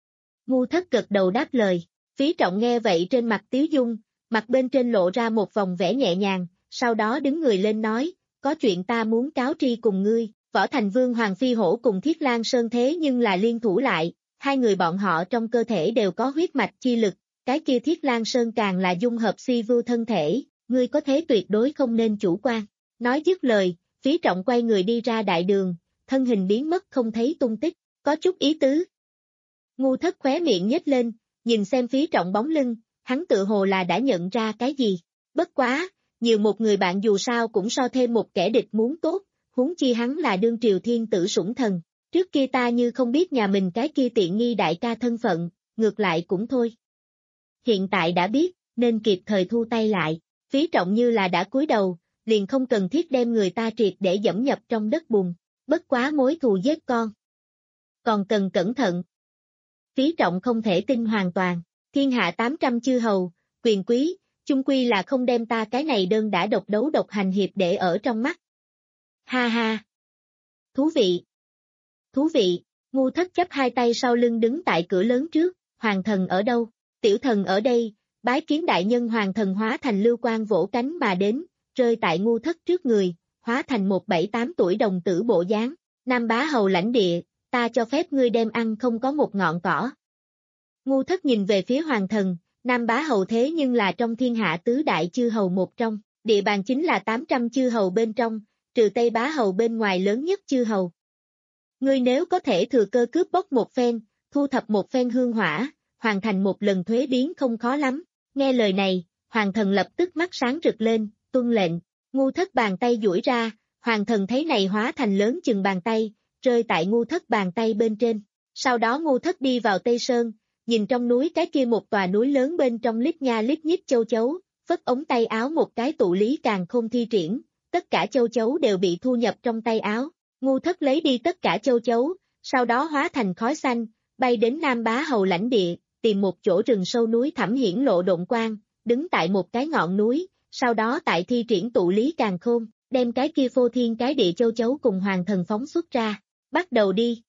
B: Ngu Thất gật đầu đáp lời, Phí Trọng nghe vậy trên mặt tiếu dung, mặt bên trên lộ ra một vòng vẻ nhẹ nhàng, sau đó đứng người lên nói, có chuyện ta muốn cáo tri cùng ngươi, Võ Thành Vương Hoàng Phi Hổ cùng Thiết Lang Sơn thế nhưng là liên thủ lại, hai người bọn họ trong cơ thể đều có huyết mạch chi lực, cái kia Thiết Lang Sơn càng là dung hợp si vưu thân thể, ngươi có thế tuyệt đối không nên chủ quan. Nói dứt lời, Phí Trọng quay người đi ra đại đường, thân hình biến mất không thấy tung tích, có chút ý tứ. Ngu Thất khóe miệng nhếch lên, nhìn xem Phí Trọng bóng lưng, hắn tự hồ là đã nhận ra cái gì. Bất quá, nhiều một người bạn dù sao cũng so thêm một kẻ địch muốn tốt, huống chi hắn là đương triều thiên tử sủng thần. Trước kia ta như không biết nhà mình cái kia tiện nghi đại ca thân phận, ngược lại cũng thôi. Hiện tại đã biết, nên kịp thời thu tay lại. Phí Trọng như là đã cúi đầu, liền không cần thiết đem người ta triệt để dẫm nhập trong đất bùn. Bất quá mối thù giết con, còn cần cẩn thận. Phí Trọng không thể tin hoàn toàn, thiên hạ tám trăm chư hầu, quyền quý, chung quy là không đem ta cái này đơn đã độc đấu độc hành hiệp để ở trong mắt. Ha ha! Thú vị! Thú vị! Ngu Thất chắp hai tay sau lưng đứng tại cửa lớn trước, hoàng thần ở đâu? Tiểu thần ở đây, bái kiến đại nhân. Hoàng thần hóa thành lưu quang vỗ cánh mà đến, rơi tại Ngu Thất trước người, hóa thành một bảy tám tuổi đồng tử bộ dáng. Nam bá hầu lãnh địa, ta cho phép ngươi đem ăn không có một ngọn cỏ. Ngu Thất nhìn về phía hoàng thần, Nam bá hầu thế nhưng là trong thiên hạ tứ đại chư hầu một trong, địa bàn chính là tám trăm chư hầu bên trong, trừ Tây bá hầu bên ngoài lớn nhất chư hầu. Ngươi nếu có thể thừa cơ cướp bóc một phen, thu thập một phen hương hỏa, hoàn thành một lần thuế biến không khó lắm. Nghe lời này, hoàng thần lập tức mắt sáng rực lên, tuân lệnh. Ngu Thất bàn tay duỗi ra, hoàng thần thấy này hóa thành lớn chừng bàn tay, rơi tại Ngu Thất bàn tay bên trên. Sau đó Ngu Thất đi vào Tây Sơn, nhìn trong núi cái kia một tòa núi lớn bên trong lít nha lít nhít châu chấu, phất ống tay áo một cái tụ lý càn khôn thi triển, tất cả châu chấu đều bị thu nhập trong tay áo. Ngu Thất lấy đi tất cả châu chấu, sau đó hóa thành khói xanh, bay đến Nam bá hầu lãnh địa, tìm một chỗ rừng sâu núi thẳm hiển lộ độn quang, đứng tại một cái ngọn núi, sau đó tại thi triển tụ lý càn khôn, đem cái kia phô thiên cái địa châu chấu cùng hoàng thần phóng xuất ra. Bắt đầu đi.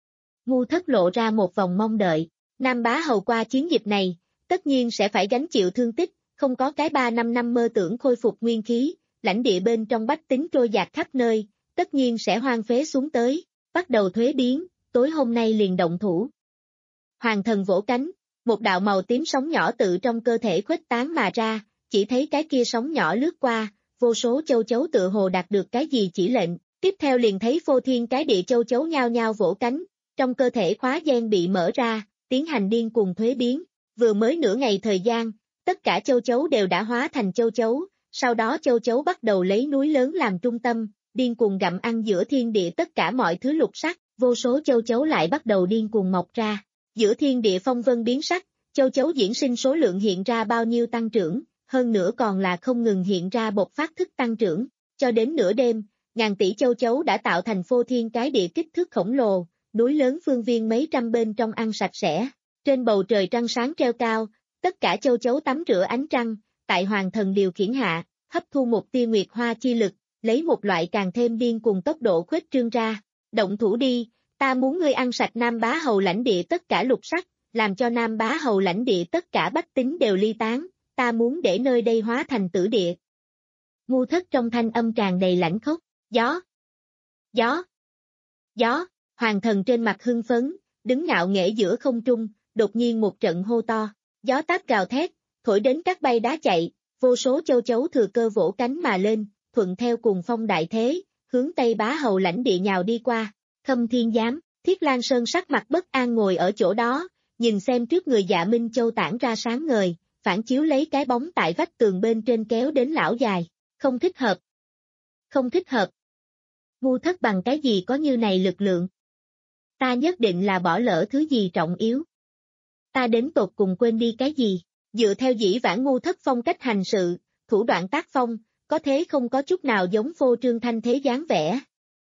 B: Ngu Thất lộ ra một vòng mong đợi. Nam bá hầu qua chiến dịch này, tất nhiên sẽ phải gánh chịu thương tích, không có cái ba năm năm mơ tưởng khôi phục nguyên khí, lãnh địa bên trong bách tính trôi dạt khắp nơi, tất nhiên sẽ hoang phế xuống tới, bắt đầu thuế biến, tối hôm nay liền động thủ. Hoàng thần vỗ cánh, một đạo màu tím sóng nhỏ tự trong cơ thể khuếch tán mà ra, chỉ thấy cái kia sóng nhỏ lướt qua, vô số châu chấu tựa hồ đạt được cái gì chỉ lệnh, tiếp theo liền thấy phô thiên cái địa châu chấu nhao nhao vỗ cánh, trong cơ thể khóa gen bị mở ra, tiến hành điên cuồng thuế biến, vừa mới nửa ngày thời gian, tất cả châu chấu đều đã hóa thành châu chấu, sau đó châu chấu bắt đầu lấy núi lớn làm trung tâm, điên cuồng gặm ăn giữa thiên địa tất cả mọi thứ lục sắc, vô số châu chấu lại bắt đầu điên cuồng mọc ra. Giữa thiên địa phong vân biến sắc, châu chấu diễn sinh số lượng hiện ra bao nhiêu tăng trưởng, hơn nữa còn là không ngừng hiện ra bộc phát thức tăng trưởng. Cho đến nửa đêm, ngàn tỷ châu chấu đã tạo thành phô thiên cái địa kích thước khổng lồ, núi lớn phương viên mấy trăm bên trong ăn sạch sẽ. Trên bầu trời trăng sáng treo cao, tất cả châu chấu tắm rửa ánh trăng, tại hoàng thần điều khiển hạ, hấp thu một tia nguyệt hoa chi lực, lấy một loại càng thêm điên cuồng tốc độ khuếch trương ra. Động thủ đi, ta muốn ngươi ăn sạch Nam Bá Hầu lãnh địa tất cả lục sắc, làm cho Nam Bá Hầu lãnh địa tất cả bách tính đều ly tán, ta muốn để nơi đây hóa thành tử địa. Ngu Thất trong thanh âm tràn đầy lãnh khốc, gió, gió, gió, hoàng thần trên mặt hưng phấn, đứng ngạo nghễ giữa không trung, đột nhiên một trận hô to, gió táp gào thét, thổi đến các bay đá chạy, vô số châu chấu thừa cơ vỗ cánh mà lên, thuận theo cùng phong đại thế, hướng Tây Bá Hầu lãnh địa nhào đi qua. Khâm Thiên Giám, Thiết Lang Sơn sắc mặt bất an ngồi ở chỗ đó, nhìn xem trước người Dạ Minh Châu tản ra sáng ngời, phản chiếu lấy cái bóng tại vách tường bên trên kéo đến lão dài, không thích hợp. Không thích hợp. Ngu Thất bằng cái gì có như này lực lượng? Ta nhất định là bỏ lỡ thứ gì trọng yếu. Ta đến tột cùng quên đi cái gì? Dựa theo dĩ vãng Ngu Thất phong cách hành sự, thủ đoạn tác phong, có thế không có chút nào giống phô trương thanh thế dáng vẻ.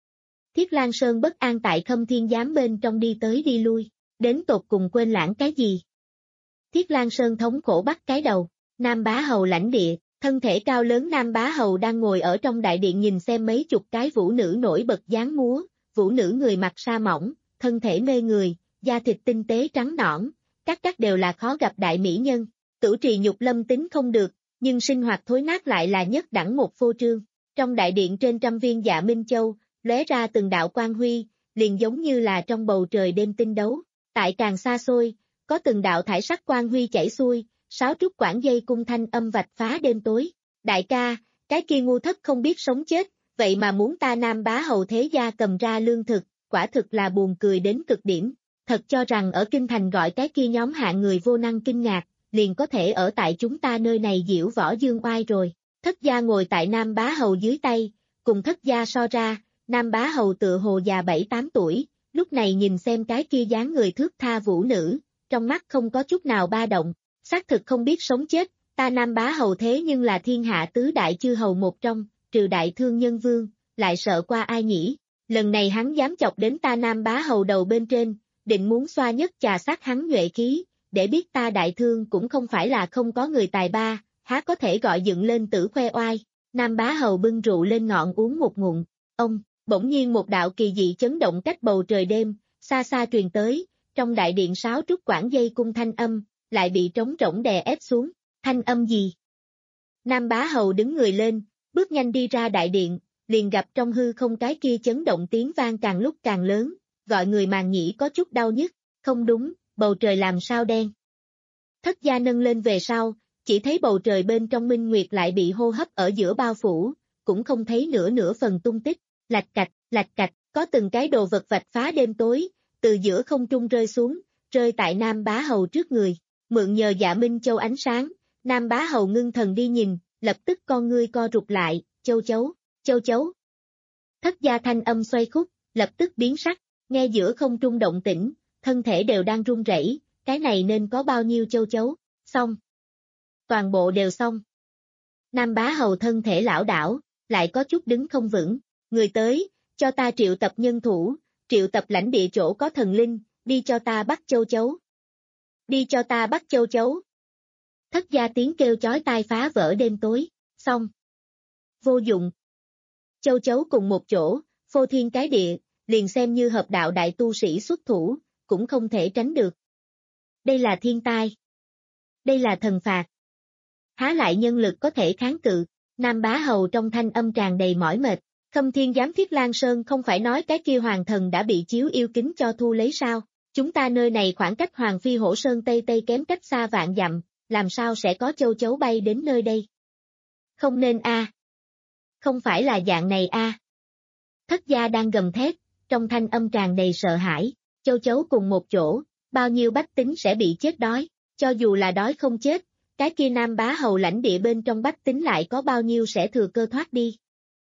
B: Thiết Lang Sơn bất an tại Khâm Thiên Giám bên trong đi tới đi lui, đến tột cùng quên lãng cái gì? Thiết Lang Sơn thống khổ bắt cái đầu, Nam Bá Hầu lãnh địa, thân thể cao lớn Nam Bá Hầu đang ngồi ở trong đại điện nhìn xem mấy chục cái vũ nữ nổi bật dáng múa, vũ nữ người mặc sa mỏng, thân thể mê người, da thịt tinh tế trắng nõn, các các đều là khó gặp đại mỹ nhân, Cửu Trì Nhục Lâm tính không được, nhưng sinh hoạt thối nát lại là nhất đẳng một phô trương. Trong đại điện trên trăm viên Dạ Minh Châu, lóe ra từng đạo quang huy, liền giống như là trong bầu trời đêm tinh đấu. Tại càng xa xôi, có từng đạo thải sắc quang huy chảy xuôi, sáo trúc quản dây cung thanh âm vạch phá đêm tối. Đại ca, cái kia Ngu Thất không biết sống chết, vậy mà muốn ta Nam Bá Hầu thế gia cầm ra lương thực, quả thực là buồn cười đến cực điểm. Thật cho rằng ở kinh thành gọi cái kia nhóm hạng người vô năng kinh ngạc, liền có thể ở tại chúng ta nơi này diễu võ dương oai rồi. Thất gia ngồi tại Nam Bá Hầu dưới tay, cùng Thất gia so ra, Nam Bá Hầu tựa hồ già bảy tám tuổi, lúc này nhìn xem cái kia dáng người thước tha vũ nữ, trong mắt không có chút nào ba động, xác thực không biết sống chết, ta Nam Bá Hầu thế nhưng là thiên hạ tứ đại chư hầu một trong, trừ đại thương nhân vương, lại sợ qua ai nhỉ? Lần này hắn dám chọc đến ta Nam Bá Hầu đầu bên trên, định muốn xoa nhất chà sát hắn nhuệ khí, để biết ta đại thương cũng không phải là không có người tài ba, há có thể gọi dựng lên tử khoe oai. Nam Bá Hầu bưng rượu lên ngọn uống một ngụm, ông, bỗng nhiên một đạo kỳ dị chấn động cách bầu trời đêm, xa xa truyền tới, trong đại điện sáo trúc quản dây cung thanh âm, lại bị trống rỗng đè ép xuống, thanh âm gì? Nam Bá Hầu đứng người lên, bước nhanh đi ra đại điện, liền gặp trong hư không cái kia chấn động tiếng vang càng lúc càng lớn, gọi người màng nhĩ có chút đau nhức, không đúng, bầu trời làm sao đen. Thất gia nâng lên về sau, chỉ thấy bầu trời bên trong minh nguyệt lại bị hô hấp ở giữa bao phủ, cũng không thấy nửa nửa phần tung tích, lạch cạch, lạch cạch, có từng cái đồ vật vạch phá đêm tối, từ giữa không trung rơi xuống, rơi tại Nam Bá Hầu trước người, mượn nhờ Dạ Minh Châu ánh sáng, Nam Bá Hầu ngưng thần đi nhìn, lập tức con ngươi co rụt lại, châu chấu, châu chấu. Thất gia thanh âm xoay khúc, lập tức biến sắc, nghe giữa không trung động tĩnh, thân thể đều đang run rẩy, cái này nên có bao nhiêu châu chấu, xong. Toàn bộ đều xong. Nam Bá Hầu thân thể lão đảo, lại có chút đứng không vững, người tới, cho ta triệu tập nhân thủ, triệu tập lãnh địa chỗ có thần linh, đi cho ta bắt châu chấu. Đi cho ta bắt châu chấu. Thất gia tiếng kêu chói tai phá vỡ đêm tối, xong. Vô dụng. Châu chấu cùng một chỗ, phô thiên cái địa, liền xem như hợp đạo đại tu sĩ xuất thủ, cũng không thể tránh được. Đây là thiên tai. Đây là thần phạt. Há lại nhân lực có thể kháng cự, Nam Bá Hầu trong thanh âm tràn đầy mỏi mệt, Khâm Thiên Giám Thiết Lang Sơn không phải nói cái kia hoàng thần đã bị chiếu yêu kính cho thu lấy sao, chúng ta nơi này khoảng cách Hoàng Phi Hổ Sơn Tây Tây kém cách xa vạn dặm, làm sao sẽ có châu chấu bay đến nơi đây? Không nên a, à. Không phải là dạng này a. À. Thất gia đang gầm thét, trong thanh âm tràn đầy sợ hãi, châu chấu cùng một chỗ, bao nhiêu bách tính sẽ bị chết đói, cho dù là đói không chết, cái kia Nam Bá Hầu lãnh địa bên trong bách tính lại có bao nhiêu sẽ thừa cơ thoát đi.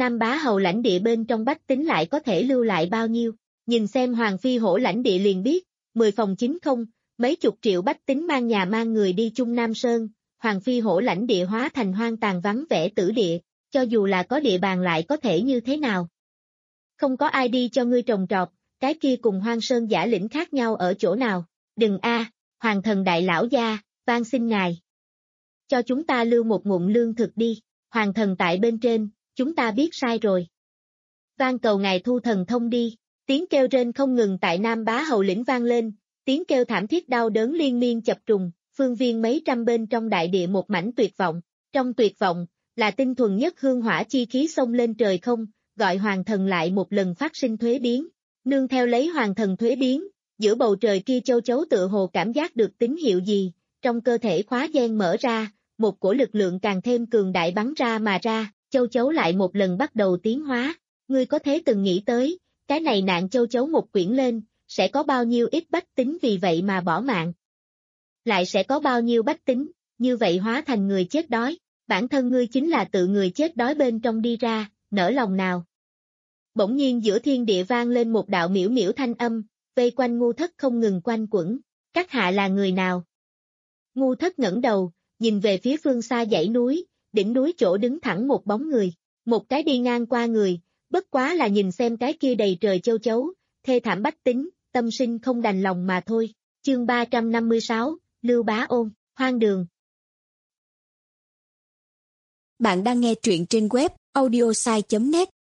B: Nam Bá Hầu lãnh địa bên trong bách tính lại có thể lưu lại bao nhiêu, nhìn xem Hoàng Phi Hổ lãnh địa liền biết, mười phòng chín không, mấy chục triệu bách tính mang nhà mang người đi chung Nam Sơn, Hoàng Phi Hổ lãnh địa hóa thành hoang tàn vắng vẻ tử địa, cho dù là có địa bàn lại có thể như thế nào. Không có ai đi cho ngươi trồng trọt, cái kia cùng Hoang Sơn giả lĩnh khác nhau ở chỗ nào, đừng a, Hoàng thần đại lão gia, van xin ngài. Cho chúng ta lưu một ngụm lương thực đi, Hoàng thần tại bên trên, chúng ta biết sai rồi. Van cầu ngài thu thần thông đi, tiếng kêu rên không ngừng tại Nam Bá Hầu lĩnh vang lên, tiếng kêu thảm thiết đau đớn liên miên chập trùng, phương viên mấy trăm bên trong đại địa một mảnh tuyệt vọng, trong tuyệt vọng, là tinh thuần nhất hương hỏa chi khí xông lên trời không, gọi hoàng thần lại một lần phát sinh thuế biến, nương theo lấy hoàng thần thuế biến, giữa bầu trời kia châu chấu tựa hồ cảm giác được tín hiệu gì, trong cơ thể khóa gen mở ra, một cổ lực lượng càng thêm cường đại bắn ra mà ra, châu chấu lại một lần bắt đầu tiến hóa, ngươi có thế từng nghĩ tới, cái này nạn châu chấu một quyển lên, sẽ có bao nhiêu ít bách tính vì vậy mà bỏ mạng. Lại sẽ có bao nhiêu bách tính, như vậy hóa thành người chết đói, bản thân ngươi chính là tự người chết đói bên trong đi ra, nỡ lòng nào. Bỗng nhiên giữa thiên địa vang lên một đạo miễu miễu thanh âm, vây quanh ngu thất không ngừng quanh quẩn, các hạ là người nào? Ngu thất ngẩng đầu, nhìn về phía phương xa dãy núi, đỉnh núi chỗ đứng thẳng một bóng người, một cái đi ngang qua người, bất quá là nhìn xem cái kia đầy trời châu chấu, thê thảm bách tính, tâm sinh không đành lòng mà thôi. Chương ba trăm năm mươi sáu, Lưu Bá Ôn, hoang đường.
C: Bạn đang nghe truyện trên web audiosai chấm net.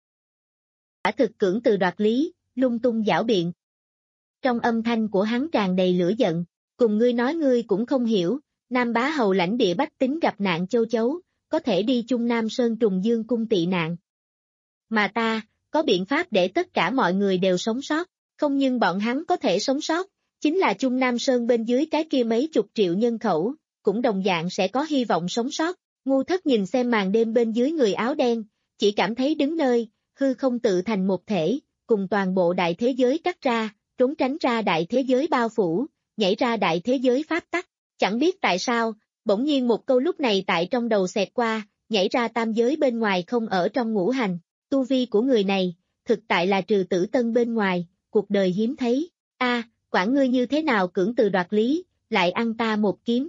B: Quả thực cưỡng từ đoạt lý, lung tung giảo biện. Trong âm thanh của hắn tràn đầy lửa giận, cùng ngươi nói ngươi cũng không hiểu, Nam Bá Hầu lãnh địa bách tính gặp nạn châu chấu, có thể đi chung Nam Sơn Trùng Dương cung tị nạn. Mà ta, có biện pháp để tất cả mọi người đều sống sót, không nhưng bọn hắn có thể sống sót, chính là chung Nam Sơn bên dưới cái kia mấy chục triệu nhân khẩu, cũng đồng dạng sẽ có hy vọng sống sót. Ngu thất nhìn xem màn đêm bên dưới người áo đen, chỉ cảm thấy đứng nơi, hư không tự thành một thể, cùng toàn bộ đại thế giới cắt ra, trốn tránh ra đại thế giới bao phủ, nhảy ra đại thế giới pháp tắc. Chẳng biết tại sao, bỗng nhiên một câu lúc này tại trong đầu xẹt qua, nhảy ra tam giới bên ngoài không ở trong ngũ hành. Tu vi của người này, thực tại là trừ tử tân bên ngoài, cuộc đời hiếm thấy. A, quản ngươi như thế nào cưỡng từ đoạt lý, lại ăn ta một kiếm.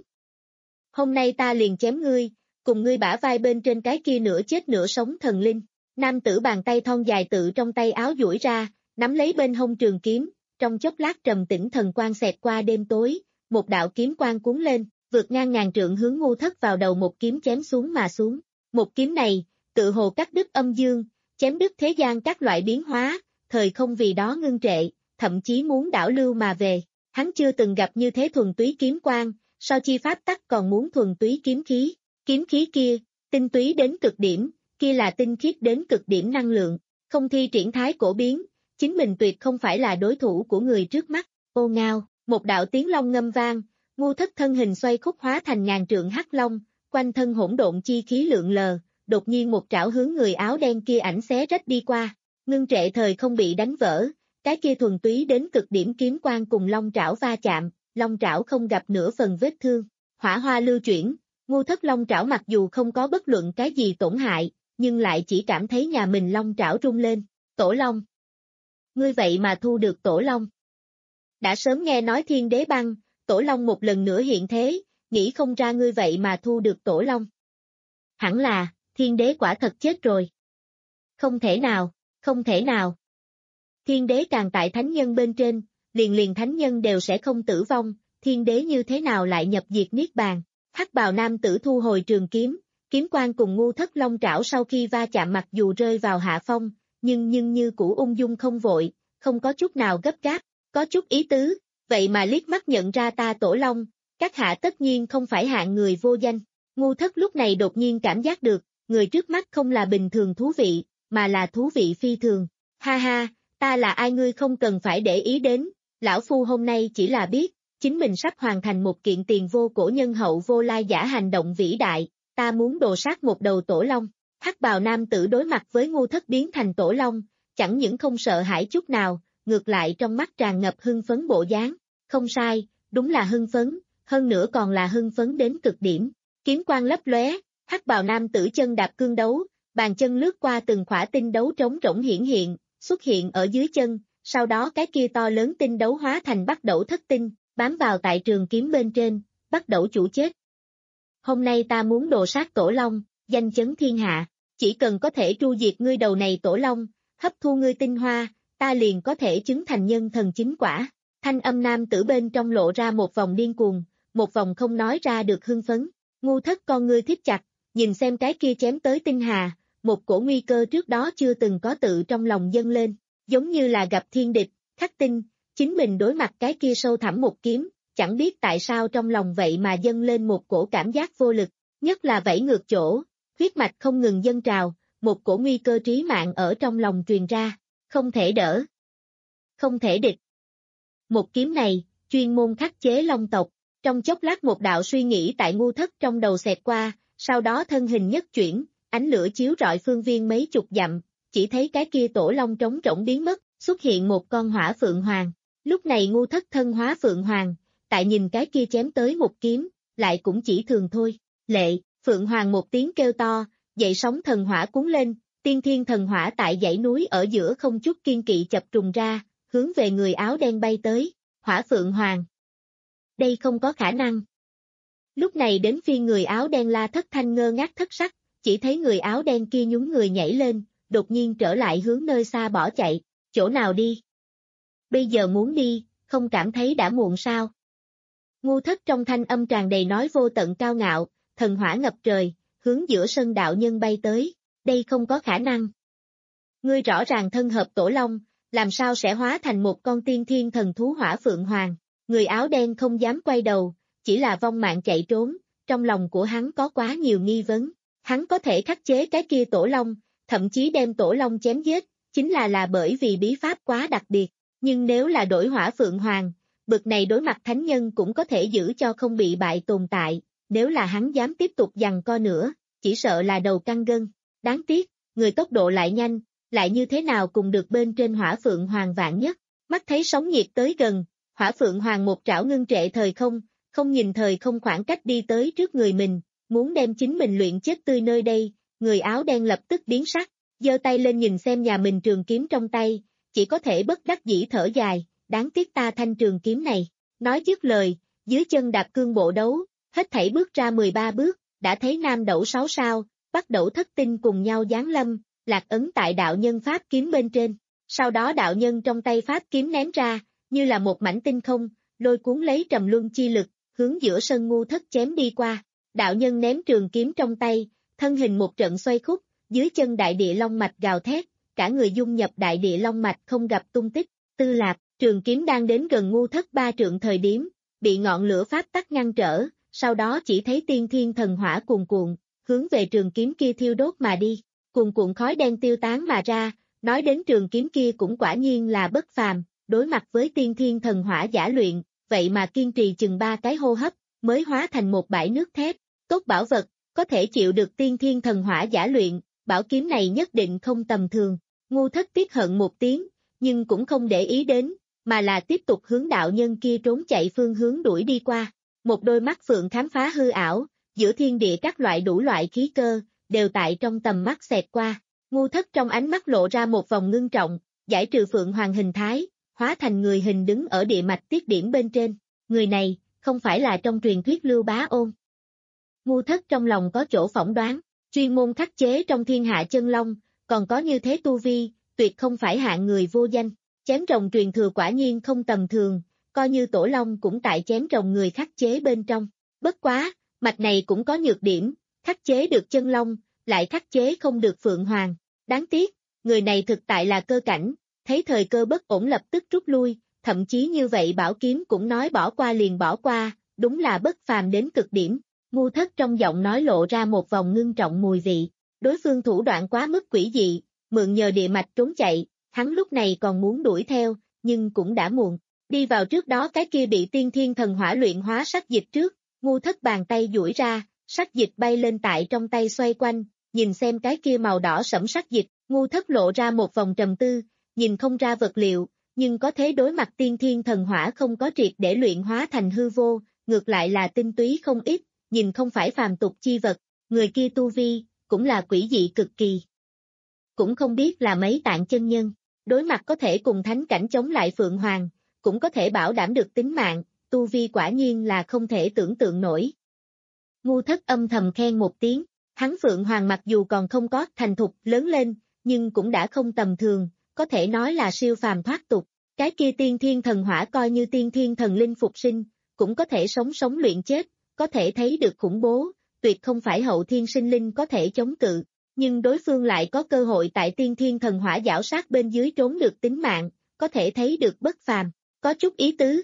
B: Hôm nay ta liền chém ngươi, cùng ngươi bả vai bên trên cái kia nửa chết nửa sống thần linh. Nam tử bàn tay thon dài tự trong tay áo duỗi ra, nắm lấy bên hông trường kiếm, trong chốc lát trầm tĩnh thần quang xẹt qua đêm tối, một đạo kiếm quang cuốn lên, vượt ngang ngàn trượng hướng ngu thất vào đầu một kiếm chém xuống mà xuống. Một kiếm này, tự hồ cắt đứt âm dương, chém đứt thế gian các loại biến hóa, thời không vì đó ngưng trệ, thậm chí muốn đảo lưu mà về. Hắn chưa từng gặp như thế thuần túy kiếm quang, sao chi pháp tắc còn muốn thuần túy kiếm khí. Kiếm khí kia, tinh túy đến cực điểm, kia là tinh khiết đến cực điểm năng lượng, không thi triển thái cổ biến, chính mình tuyệt không phải là đối thủ của người trước mắt. Ô ngao, một đạo tiếng long ngâm vang, ngu thất thân hình xoay khúc hóa thành ngàn trượng hắc long, quanh thân hỗn độn chi khí lượn lờ, đột nhiên một trảo hướng người áo đen kia ảnh xé rách đi qua, ngưng trệ thời không bị đánh vỡ, cái kia thuần túy đến cực điểm kiếm quang cùng long trảo va chạm, long trảo không gặp nửa phần vết thương, hỏa hoa lưu chuyển. Ngu thất long trảo mặc dù không có bất luận cái gì tổn hại, nhưng lại chỉ cảm thấy nhà mình long trảo rung lên. Tổ long. Ngươi vậy mà thu được tổ long. Đã sớm nghe nói thiên đế băng, tổ long một lần nữa hiện thế, nghĩ không ra ngươi vậy mà thu được tổ long. Hẳn là, thiên đế quả thật chết rồi. Không thể nào, không thể nào. Thiên đế càng tại thánh nhân bên trên, liền liền thánh nhân đều sẽ không tử vong, thiên đế như thế nào lại nhập diệt niết bàn. Hắc bào nam tử thu hồi trường kiếm, kiếm quang cùng ngu thất long trảo sau khi va chạm mặc dù rơi vào hạ phong, nhưng nhưng như cũ ung dung không vội, không có chút nào gấp gáp, có chút ý tứ, vậy mà liếc mắt nhận ra ta tổ long, các hạ tất nhiên không phải hạng người vô danh. Ngu thất lúc này đột nhiên cảm giác được, người trước mắt không là bình thường thú vị, mà là thú vị phi thường. Ha ha, ta là ai ngươi không cần phải để ý đến, lão phu hôm nay chỉ là biết, chính mình sắp hoàn thành một kiện tiền vô cổ nhân hậu vô lai giả hành động vĩ đại, ta muốn đồ sát một đầu tổ long. Hắc bào nam tử đối mặt với ngu thất biến thành tổ long, chẳng những không sợ hãi chút nào, ngược lại trong mắt tràn ngập hưng phấn bộ dáng. Không sai, đúng là hưng phấn, hơn nữa còn là hưng phấn đến cực điểm. Kiếm quang lấp lóe, hắc bào nam tử chân đạp cương đấu, bàn chân lướt qua từng khỏa tinh đấu trống rỗng hiển hiện, xuất hiện ở dưới chân, sau đó cái kia to lớn tinh đấu hóa thành bắt đầu thất tinh, bám vào tại trường kiếm bên trên, bắt đầu chủ chết. Hôm nay ta muốn đồ sát tổ long, danh chấn thiên hạ, chỉ cần có thể tru diệt ngươi đầu này tổ long, hấp thu ngươi tinh hoa, ta liền có thể chứng thành nhân thần chính quả. Thanh âm nam tử bên trong lộ ra một vòng điên cuồng, một vòng không nói ra được hưng phấn. Ngu Thất con ngươi thít chặt, nhìn xem cái kia chém tới tinh hà, một cổ nguy cơ trước đó chưa từng có tự trong lòng dâng lên, giống như là gặp thiên địch, khắc tinh, chính mình đối mặt cái kia sâu thẳm một kiếm, chẳng biết tại sao trong lòng vậy mà dâng lên một cổ cảm giác vô lực, nhất là vẫy ngược chỗ, huyết mạch không ngừng dâng trào, một cổ nguy cơ trí mạng ở trong lòng truyền ra, không thể đỡ, không thể địch. Một kiếm này, chuyên môn khắc chế long tộc, trong chốc lát một đạo suy nghĩ tại Ngu Thất trong đầu xẹt qua, sau đó thân hình nhất chuyển, ánh lửa chiếu rọi phương viên mấy chục dặm, chỉ thấy cái kia tổ long trống rỗng biến mất, xuất hiện một con hỏa phượng hoàng. Lúc này Ngu Thất thân hóa phượng hoàng, tại nhìn cái kia chém tới một kiếm, lại cũng chỉ thường thôi. Lệ, phượng hoàng một tiếng kêu to, dậy sóng thần hỏa cuốn lên, tiên thiên thần hỏa tại dãy núi ở giữa không chút kiên kỵ chập trùng ra, hướng về người áo đen bay tới. Hỏa phượng hoàng. Đây không có khả năng. Lúc này đến phiên người áo đen La Thất Thanh ngơ ngác thất sắc, chỉ thấy người áo đen kia nhún người nhảy lên, đột nhiên trở lại hướng nơi xa bỏ chạy, chỗ nào đi? Bây giờ muốn đi, không cảm thấy đã muộn sao? Ngu Thất trong thanh âm tràn đầy nói vô tận cao ngạo, thần hỏa ngập trời, hướng giữa sân đạo nhân bay tới, đây không có khả năng. Ngươi rõ ràng thân hợp tổ long, làm sao sẽ hóa thành một con tiên thiên thần thú hỏa phượng hoàng? Người áo đen không dám quay đầu, chỉ là vong mạng chạy trốn, trong lòng của hắn có quá nhiều nghi vấn. Hắn có thể khắc chế cái kia tổ long, thậm chí đem tổ long chém giết, chính là là bởi vì bí pháp quá đặc biệt. Nhưng nếu là đổi hỏa phượng hoàng, bực này đối mặt thánh nhân cũng có thể giữ cho không bị bại tồn tại, nếu là hắn dám tiếp tục giằng co nữa, chỉ sợ là đầu căng gân. Đáng tiếc, người tốc độ lại nhanh, lại như thế nào cùng được bên trên hỏa phượng hoàng vạn nhất. Mắt thấy sóng nhiệt tới gần, hỏa phượng hoàng một trảo ngưng trệ thời không, không nhìn thời không khoảng cách đi tới trước người mình, muốn đem chính mình luyện chết tươi nơi đây. Người áo đen lập tức biến sắc, giơ tay lên nhìn xem nhà mình trường kiếm trong tay, chỉ có thể bất đắc dĩ thở dài, đáng tiếc ta thanh trường kiếm này. Nói dứt lời, dưới chân đạp cương bộ đấu, hết thảy bước ra mười ba bước, đã thấy nam đẩu sáu sao, bắt đẩu thất tinh cùng nhau giáng lâm, lạc ấn tại đạo nhân pháp kiếm bên trên. Sau đó đạo nhân trong tay pháp kiếm ném ra, như là một mảnh tinh không, lôi cuốn lấy trầm luân chi lực, hướng giữa sân Ngu Thất chém đi qua. Đạo nhân ném trường kiếm trong tay, thân hình một trận xoay khúc, dưới chân đại địa long mạch gào thét, cả người dung nhập đại địa long mạch không gặp tung tích. Tư Lạp, trường kiếm đang đến gần Ngu Thất ba trượng thời điểm, bị ngọn lửa pháp tắc ngăn trở, sau đó chỉ thấy tiên thiên thần hỏa cuồn cuộn, hướng về trường kiếm kia thiêu đốt mà đi. Cuồn cuộn khói đen tiêu tán mà ra, nói đến trường kiếm kia cũng quả nhiên là bất phàm, đối mặt với tiên thiên thần hỏa giả luyện, vậy mà kiên trì chừng ba cái hô hấp, mới hóa thành một bãi nước thép. Tốt bảo vật, có thể chịu được tiên thiên thần hỏa giả luyện, bảo kiếm này nhất định không tầm thường. Ngu Thất tiếc hận một tiếng, nhưng cũng không để ý đến, mà là tiếp tục hướng đạo nhân kia trốn chạy phương hướng đuổi đi qua. Một đôi mắt phượng khám phá hư ảo, giữa thiên địa các loại đủ loại khí cơ, đều tại trong tầm mắt xẹt qua. Ngu Thất trong ánh mắt lộ ra một vòng ngưng trọng, giải trừ phượng hoàng hình thái, hóa thành người hình đứng ở địa mạch tiết điểm bên trên. Người này, không phải là trong truyền thuyết Lưu Bá Ôn. Ngu Thất trong lòng có chỗ phỏng đoán, chuyên môn khắc chế trong thiên hạ chân long, còn có như thế tu vi, tuyệt không phải hạng người vô danh. Chém rồng truyền thừa quả nhiên không tầm thường, coi như tổ long cũng tại chém rồng người khắc chế bên trong. Bất quá, mạch này cũng có nhược điểm, khắc chế được chân long, lại khắc chế không được phượng hoàng. Đáng tiếc, người này thực tại là cơ cảnh, thấy thời cơ bất ổn lập tức rút lui, thậm chí như vậy bảo kiếm cũng nói bỏ qua liền bỏ qua, đúng là bất phàm đến cực điểm. Ngu Thất trong giọng nói lộ ra một vòng ngưng trọng mùi vị, đối phương thủ đoạn quá mức quỷ dị, mượn nhờ địa mạch trốn chạy, hắn lúc này còn muốn đuổi theo, nhưng cũng đã muộn. Đi vào trước đó cái kia bị tiên thiên thần hỏa luyện hóa sắc dịch trước, Ngu Thất bàn tay duỗi ra, sắc dịch bay lên tại trong tay xoay quanh, nhìn xem cái kia màu đỏ sẫm sắc dịch, Ngu Thất lộ ra một vòng trầm tư, nhìn không ra vật liệu, nhưng có thế đối mặt tiên thiên thần hỏa không có triệt để luyện hóa thành hư vô, ngược lại là tinh túy không ít, nhìn không phải phàm tục chi vật, người kia tu vi, cũng là quỷ dị cực kỳ. Cũng không biết là mấy tạng chân nhân, đối mặt có thể cùng thánh cảnh chống lại Phượng Hoàng, cũng có thể bảo đảm được tính mạng, tu vi quả nhiên là không thể tưởng tượng nổi. Ngu Thất âm thầm khen một tiếng, hắn Phượng Hoàng mặc dù còn không có thành thục lớn lên, nhưng cũng đã không tầm thường, có thể nói là siêu phàm thoát tục. Cái kia tiên thiên thần hỏa coi như tiên thiên thần linh phục sinh, cũng có thể sống sống luyện chết, có thể thấy được khủng bố, tuyệt không phải hậu thiên sinh linh có thể chống cự, nhưng đối phương lại có cơ hội tại tiên thiên thần hỏa giảo sát bên dưới trốn được tính mạng, có thể thấy được bất phàm, có chút ý tứ.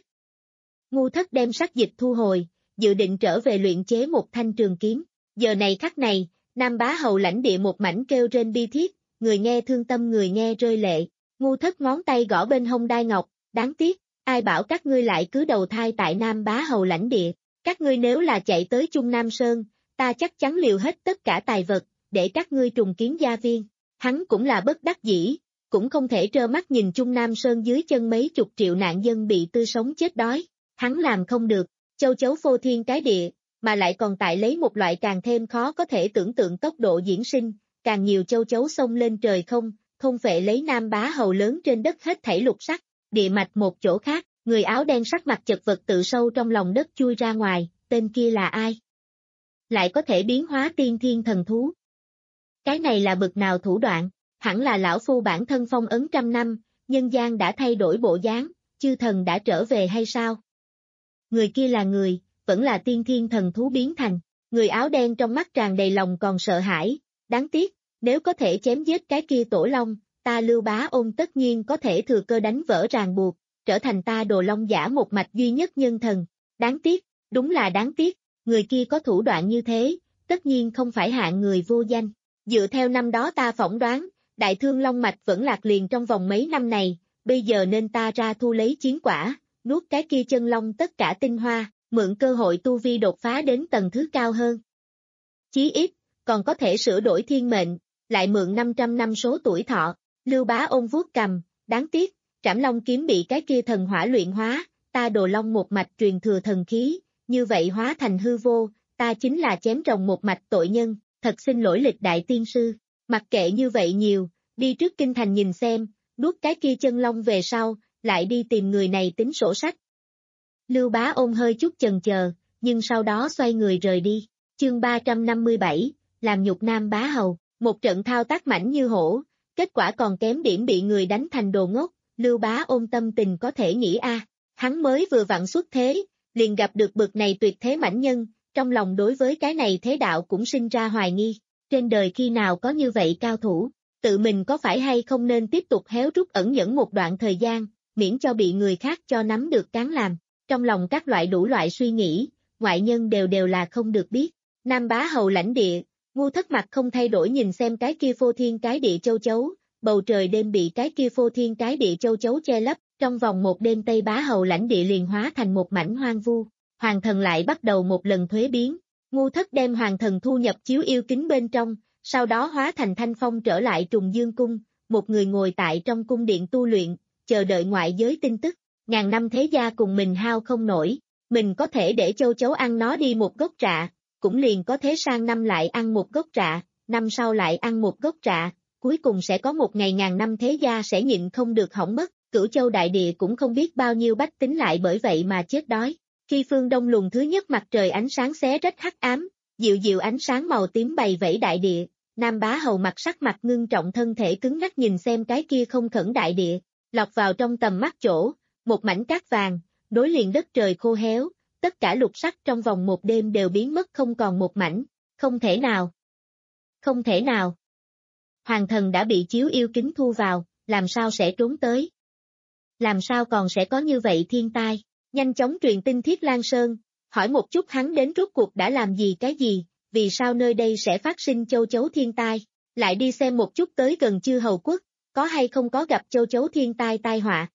B: Ngu Thất đem sắc dịch thu hồi, dự định trở về luyện chế một thanh trường kiếm, giờ này khắc này, Nam Bá Hầu lãnh địa một mảnh kêu rên bi thiết, người nghe thương tâm người nghe rơi lệ. Ngu Thất ngón tay gõ bên hông đai ngọc, đáng tiếc, ai bảo các ngươi lại cứ đầu thai tại Nam Bá Hầu lãnh địa, các ngươi nếu là chạy tới Trung Nam Sơn, ta chắc chắn liều hết tất cả tài vật, để các ngươi trùng kiến gia viên. Hắn cũng là bất đắc dĩ, cũng không thể trơ mắt nhìn Trung Nam Sơn dưới chân mấy chục triệu nạn dân bị tươi sống chết đói, hắn làm không được, châu chấu phô thiên cái địa, mà lại còn tại lấy một loại càng thêm khó có thể tưởng tượng tốc độ diễn sinh, càng nhiều châu chấu xông lên trời không, không phệ lấy Nam Bá Hầu lớn trên đất hết thảy lục sắc, địa mạch một chỗ khác, người áo đen sắc mặt chật vật tự sâu trong lòng đất chui ra ngoài, tên kia là ai? Lại có thể biến hóa tiên thiên thần thú. Cái này là bực nào thủ đoạn, hẳn là lão phu bản thân phong ấn trăm năm, nhân gian đã thay đổi bộ dáng, chư thần đã trở về hay sao? Người kia là người, vẫn là tiên thiên thần thú biến thành, người áo đen trong mắt tràn đầy lòng còn sợ hãi, đáng tiếc, nếu có thể chém giết cái kia tổ long, ta Lưu Bá Ôn tất nhiên có thể thừa cơ đánh vỡ ràng buộc, trở thành ta Đồ Long giả một mạch duy nhất nhân thần, đáng tiếc, đúng là đáng tiếc, người kia có thủ đoạn như thế, tất nhiên không phải hạng người vô danh, dựa theo năm đó ta phỏng đoán, Đại Thương Long mạch vẫn lạc liền trong vòng mấy năm này, bây giờ nên ta ra thu lấy chiến quả, nuốt cái kia chân long tất cả tinh hoa, mượn cơ hội tu vi đột phá đến tầng thứ cao hơn. Chí ít, còn có thể sửa đổi thiên mệnh, lại mượn năm trăm năm số tuổi thọ, Lưu Bá Ôn vuốt cầm, đáng tiếc, Trảm Long kiếm bị cái kia thần hỏa luyện hóa, ta Đồ Long một mạch truyền thừa thần khí, như vậy hóa thành hư vô, ta chính là chém rồng một mạch tội nhân, thật xin lỗi lịch đại tiên sư, mặc kệ như vậy nhiều, đi trước kinh thành nhìn xem, nuốt cái kia chân long về sau, lại đi tìm người này tính sổ sách. Lưu Bá Ôn hơi chút chần chờ, nhưng sau đó xoay người rời đi, chương ba trăm năm mươi bảy, làm nhục Nam Bá Hầu, một trận thao tác mãnh như hổ, kết quả còn kém điểm bị người đánh thành đồ ngốc, Lưu Bá Ôn tâm tình có thể nghĩ a, à, hắn mới vừa vặn xuất thế, liền gặp được bực này tuyệt thế mãnh nhân, trong lòng đối với cái này thế đạo cũng sinh ra hoài nghi, trên đời khi nào có như vậy cao thủ, tự mình có phải hay không nên tiếp tục héo rút ẩn nhẫn một đoạn thời gian, miễn cho bị người khác cho nắm được cán làm, trong lòng các loại đủ loại suy nghĩ, ngoại nhân đều đều là không được biết, Nam Bá Hầu lãnh địa, Ngu Thất mặt không thay đổi nhìn xem cái kia phô thiên cái địa châu chấu, bầu trời đêm bị cái kia phô thiên cái địa châu chấu che lấp, trong vòng một đêm Tây Bá Hầu lãnh địa liền hóa thành một mảnh hoang vu, hoàng thần lại bắt đầu một lần thuế biến, Ngu Thất đem hoàng thần thu nhập chiếu yêu kính bên trong, sau đó hóa thành thanh phong trở lại Trùng Dương Cung, một người ngồi tại trong cung điện tu luyện, chờ đợi ngoại giới tin tức, ngàn năm thế gia cùng mình hao không nổi, mình có thể để châu chấu ăn nó đi một gốc trạ, cũng liền có thế sang năm lại ăn một gốc trạ, năm sau lại ăn một gốc trạ, cuối cùng sẽ có một ngày ngàn năm thế gia sẽ nhịn không được hỏng mất, Cửu Châu đại địa cũng không biết bao nhiêu bách tính lại bởi vậy mà chết đói. Khi phương đông luồng thứ nhất mặt trời ánh sáng xé rách hắc ám, dịu dịu ánh sáng màu tím bày vẫy đại địa, Nam Bá Hầu mặt sắc mặt ngưng trọng thân thể cứng ngắc nhìn xem cái kia không khẩn đại địa, lọt vào trong tầm mắt chỗ, một mảnh cát vàng, đối liền đất trời khô héo, tất cả lục sắc trong vòng một đêm đều biến mất không còn một mảnh, không thể nào. Không thể nào. Hoàng thần đã bị chiếu yêu kính thu vào, làm sao sẽ trốn tới? Làm sao còn sẽ có như vậy thiên tai? Nhanh chóng truyền tin Thiết Lan Sơn, hỏi một chút hắn đến rốt cuộc đã làm gì cái gì, vì sao nơi đây sẽ phát sinh châu chấu thiên tai, lại đi xem một chút tới gần Chư Hầu Quốc, có hay không có gặp châu chấu thiên tai tai họa.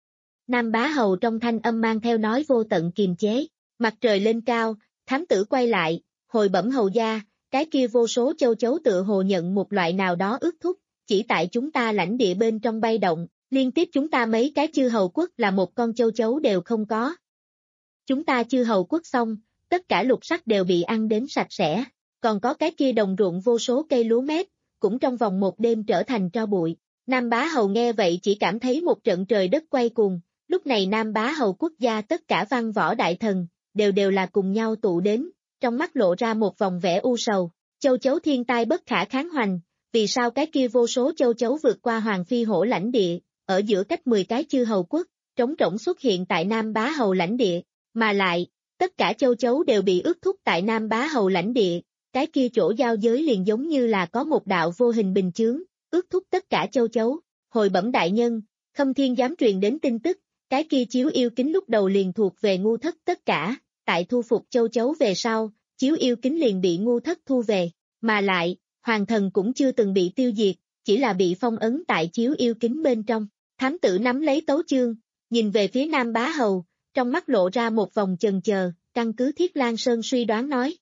B: Nam Bá Hầu trong thanh âm mang theo nói vô tận kiềm chế, mặt trời lên cao, thám tử quay lại, hồi bẩm hầu gia, cái kia vô số châu chấu tựa hồ nhận một loại nào đó ước thúc, chỉ tại chúng ta lãnh địa bên trong bay động, liên tiếp chúng ta mấy cái Chư Hầu Quốc là một con châu chấu đều không có. Chúng ta Chư Hầu Quốc xong, tất cả lục sắc đều bị ăn đến sạch sẽ, còn có cái kia đồng ruộng vô số cây lúa mép, cũng trong vòng một đêm trở thành tro bụi. Nam Bá Hầu nghe vậy chỉ cảm thấy một trận trời đất quay cuồng, lúc này Nam Bá Hầu quốc gia tất cả văn võ đại thần, đều đều là cùng nhau tụ đến, trong mắt lộ ra một vòng vẻ u sầu, châu chấu thiên tai bất khả kháng hoành, vì sao cái kia vô số châu chấu vượt qua Hoàng Phi Hổ lãnh địa, ở giữa cách mười cái chư hầu quốc, trống rỗng xuất hiện tại Nam Bá Hầu lãnh địa, mà lại, tất cả châu chấu đều bị ước thúc tại Nam Bá Hầu lãnh địa, cái kia chỗ giao giới liền giống như là có một đạo vô hình bình chướng, ước thúc tất cả châu chấu. Hồi bẩm đại nhân, Khâm Thiên dám truyền đến tin tức, cái kia chiếu yêu kính lúc đầu liền thuộc về Ngu Thất tất cả, tại thu phục châu chấu về sau, chiếu yêu kính liền bị Ngu Thất thu về, mà lại, hoàng thần cũng chưa từng bị tiêu diệt, chỉ là bị phong ấn tại chiếu yêu kính bên trong. Thám tử nắm lấy tấu chương, nhìn về phía Nam Bá Hầu, trong mắt lộ ra một vòng chần chờ, căn cứ Thiết Lang Sơn suy đoán nói.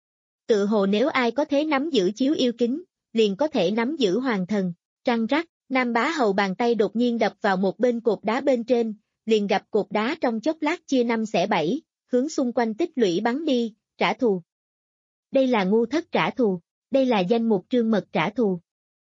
B: Tự hồ nếu ai có thể nắm giữ chiếu yêu kính, liền có thể nắm giữ hoàng thần. Trăng rắc, Nam Bá Hầu bàn tay đột nhiên đập vào một bên cột đá bên trên, liền gặp cột đá trong chốc lát chia năm xẻ bảy, hướng xung quanh tích lũy bắn đi, trả thù. Đây là Ngu Thất trả thù, đây là danh mục Trương Mật trả thù.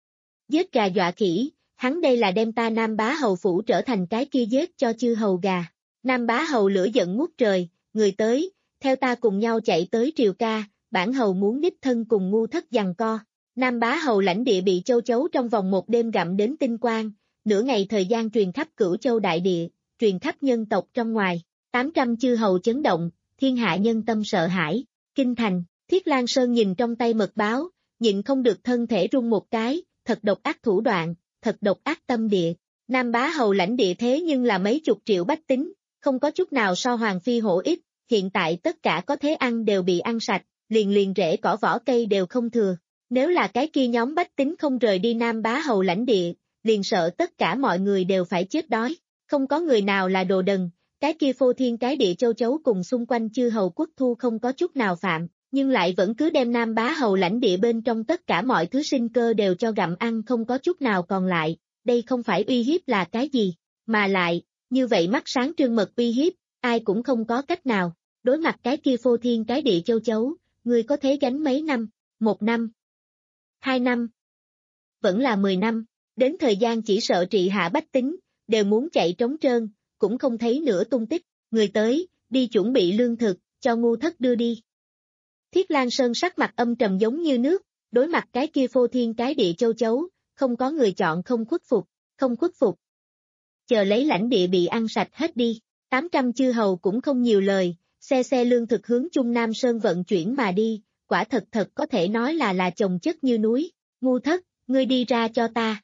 B: Giết gà dọa khỉ, hắn đây là đem ta Nam Bá Hầu phủ trở thành cái kia giết cho chư hầu gà. Nam Bá Hầu lửa giận ngút trời, người tới, theo ta cùng nhau chạy tới triều ca, bản hầu muốn đích thân cùng Ngu Thất giằng co. Nam Bá Hầu lãnh địa bị châu chấu trong vòng một đêm gặm đến tinh quang, nửa ngày thời gian truyền khắp Cửu Châu đại địa, truyền khắp nhân tộc trong ngoài, tám trăm chư hầu chấn động, thiên hạ nhân tâm sợ hãi. Kinh thành, Thiết Lang Sơn nhìn trong tay mật báo, nhịn không được thân thể rung một cái, thật độc ác thủ đoạn, thật độc ác tâm địa. Nam Bá Hầu lãnh địa thế nhưng là mấy chục triệu bách tính, không có chút nào so Hoàng Phi Hổ ít, hiện tại tất cả có thế ăn đều bị ăn sạch, liền liền rễ cỏ vỏ cây đều không thừa. Nếu là cái kia nhóm bách tính không rời đi Nam Bá Hầu lãnh địa, liền sợ tất cả mọi người đều phải chết đói, không có người nào là đồ đần, cái kia phô thiên cái địa châu chấu cùng xung quanh chư hầu quốc thu không có chút nào phạm, nhưng lại vẫn cứ đem Nam Bá Hầu lãnh địa bên trong tất cả mọi thứ sinh cơ đều cho gặm ăn không có chút nào còn lại, đây không phải uy hiếp là cái gì, mà lại, như vậy mắt sáng Trương Mật uy hiếp, ai cũng không có cách nào, đối mặt cái kia phô thiên cái địa châu chấu, người có thể gánh mấy năm, một năm, hai năm, vẫn là mười năm, đến thời gian chỉ sợ trị hạ bách tính, đều muốn chạy trống trơn, cũng không thấy nửa tung tích, người tới, đi chuẩn bị lương thực, cho Ngu Thất đưa đi. Thiết Lang Sơn sắc mặt âm trầm giống như nước, đối mặt cái kia phô thiên cái địa châu chấu, không có người chọn không khuất phục, không khuất phục. Chờ lấy lãnh địa bị ăn sạch hết đi, tám trăm chư hầu cũng không nhiều lời, xe xe lương thực hướng Trung Nam Sơn vận chuyển mà đi, quả thật thật có thể nói là là chồng chất như núi. Ngu Thất, ngươi đi ra cho ta.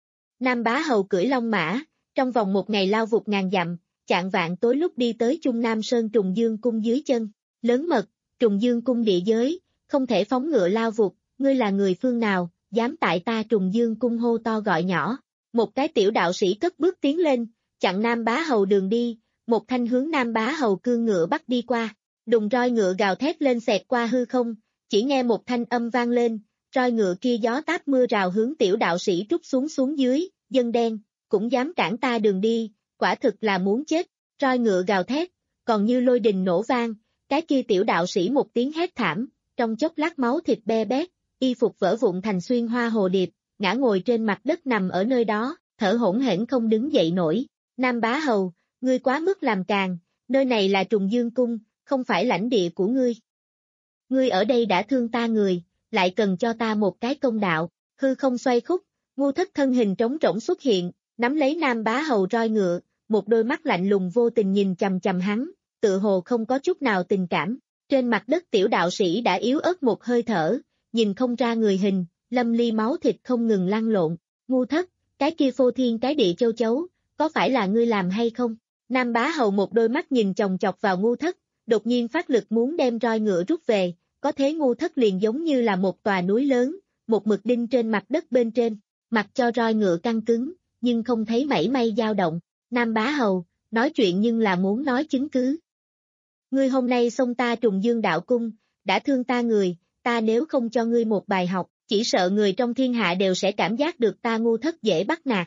B: Nam Bá Hầu cưỡi long mã, trong vòng một ngày lao vụt ngàn dặm, chạng vạn tối lúc đi tới Trung Nam Sơn Trùng Dương Cung dưới chân, lớn mật, Trùng Dương Cung địa giới, không thể phóng ngựa lao vụt, ngươi là người phương nào, dám tại ta Trùng Dương Cung hô to gọi nhỏ. Một cái tiểu đạo sĩ cất bước tiến lên, chặn Nam Bá Hầu đường đi, một thanh hướng Nam Bá Hầu cương ngựa bắt đi qua, đùng roi ngựa gào thét lên xẹt qua hư không, chỉ nghe một thanh âm vang lên, roi ngựa kia gió táp mưa rào hướng tiểu đạo sĩ trút xuống xuống dưới, dân đen, cũng dám cản ta đường đi, quả thực là muốn chết, roi ngựa gào thét, còn như lôi đình nổ vang, cái kia tiểu đạo sĩ một tiếng hét thảm, trong chốc lát máu thịt be bét, y phục vỡ vụn thành xuyên hoa hồ điệp, ngã ngồi trên mặt đất nằm ở nơi đó, thở hổn hển không đứng dậy nổi. Nam Bá Hầu, ngươi quá mức làm càn, nơi này là Trùng Dương Cung, không phải lãnh địa của ngươi. Ngươi ở đây đã thương ta người, lại cần cho ta một cái công đạo, hư không xoay khúc, Ngu Thất thân hình trống rỗng xuất hiện, nắm lấy Nam Bá Hầu roi ngựa, một đôi mắt lạnh lùng vô tình nhìn chằm chằm hắn, tự hồ không có chút nào tình cảm. Trên mặt đất tiểu đạo sĩ đã yếu ớt một hơi thở, nhìn không ra người hình, lâm ly máu thịt không ngừng lăn lộn. Ngu Thất, cái kia phô thiên cái địa châu chấu, có phải là ngươi làm hay không? Nam Bá Hầu một đôi mắt nhìn chòng chọc vào Ngu Thất, đột nhiên phát lực muốn đem roi ngựa rút về, có thế Ngu Thất liền giống như là một tòa núi lớn, một mực đinh trên mặt đất bên trên, mặc cho roi ngựa căng cứng, nhưng không thấy mảy may dao động. Nam Bá Hầu, nói chuyện nhưng là muốn nói chứng cứ. Ngươi hôm nay xông ta Trùng Dương đạo cung, đã thương ta người, ta nếu không cho ngươi một bài học, chỉ sợ người trong thiên hạ đều sẽ cảm giác được ta Ngu Thất dễ bắt nạt.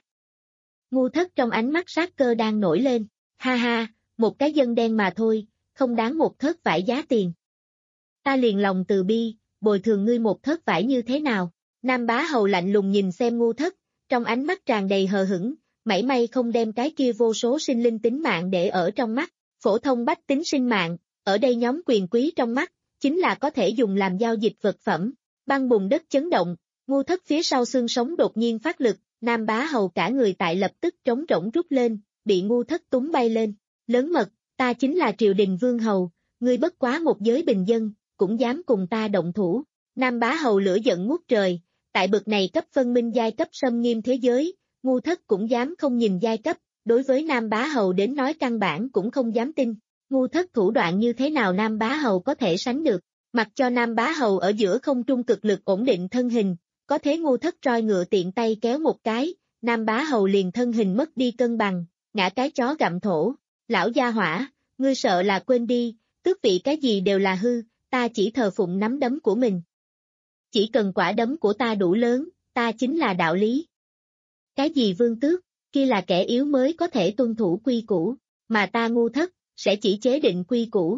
B: Ngu Thất trong ánh mắt sát cơ đang nổi lên, ha ha, một cái dân đen mà thôi, không đáng một thớt vải giá tiền. Ta liền lòng từ bi, bồi thường ngươi một thớt vải như thế nào? Nam Bá Hầu lạnh lùng nhìn xem Ngu Thất, trong ánh mắt tràn đầy hờ hững, mảy may không đem cái kia vô số sinh linh tính mạng để ở trong mắt, phổ thông bách tính sinh mạng, ở đây nhóm quyền quý trong mắt, chính là có thể dùng làm giao dịch vật phẩm. Băng bùn đất chấn động, Ngu Thất phía sau xương sống đột nhiên phát lực, Nam Bá Hầu cả người tại lập tức trống rỗng rút lên, bị Ngu Thất túng bay lên. Lớn mật, ta chính là triều đình vương hầu, ngươi bất quá một giới bình dân, cũng dám cùng ta động thủ. Nam Bá Hầu lửa giận ngút trời, tại bực này cấp phân minh giai cấp xâm nghiêm thế giới, Ngu Thất cũng dám không nhìn giai cấp, đối với Nam Bá Hầu đến nói căn bản cũng không dám tin. Ngu Thất thủ đoạn như thế nào Nam Bá Hầu có thể sánh được, mặc cho Nam Bá Hầu ở giữa không trung cực lực ổn định thân hình, có thế Ngu Thất roi ngựa tiện tay kéo một cái, Nam Bá Hầu liền thân hình mất đi cân bằng, ngã cái chó gặm thổ. Lão gia hỏa, ngươi sợ là quên đi, tước vị cái gì đều là hư, ta chỉ thờ phụng nắm đấm của mình. Chỉ cần quả đấm của ta đủ lớn, ta chính là đạo lý. Cái gì vương tước, kia là kẻ yếu mới có thể tuân thủ quy củ, mà ta Ngu Thất, sẽ chỉ chế định quy củ.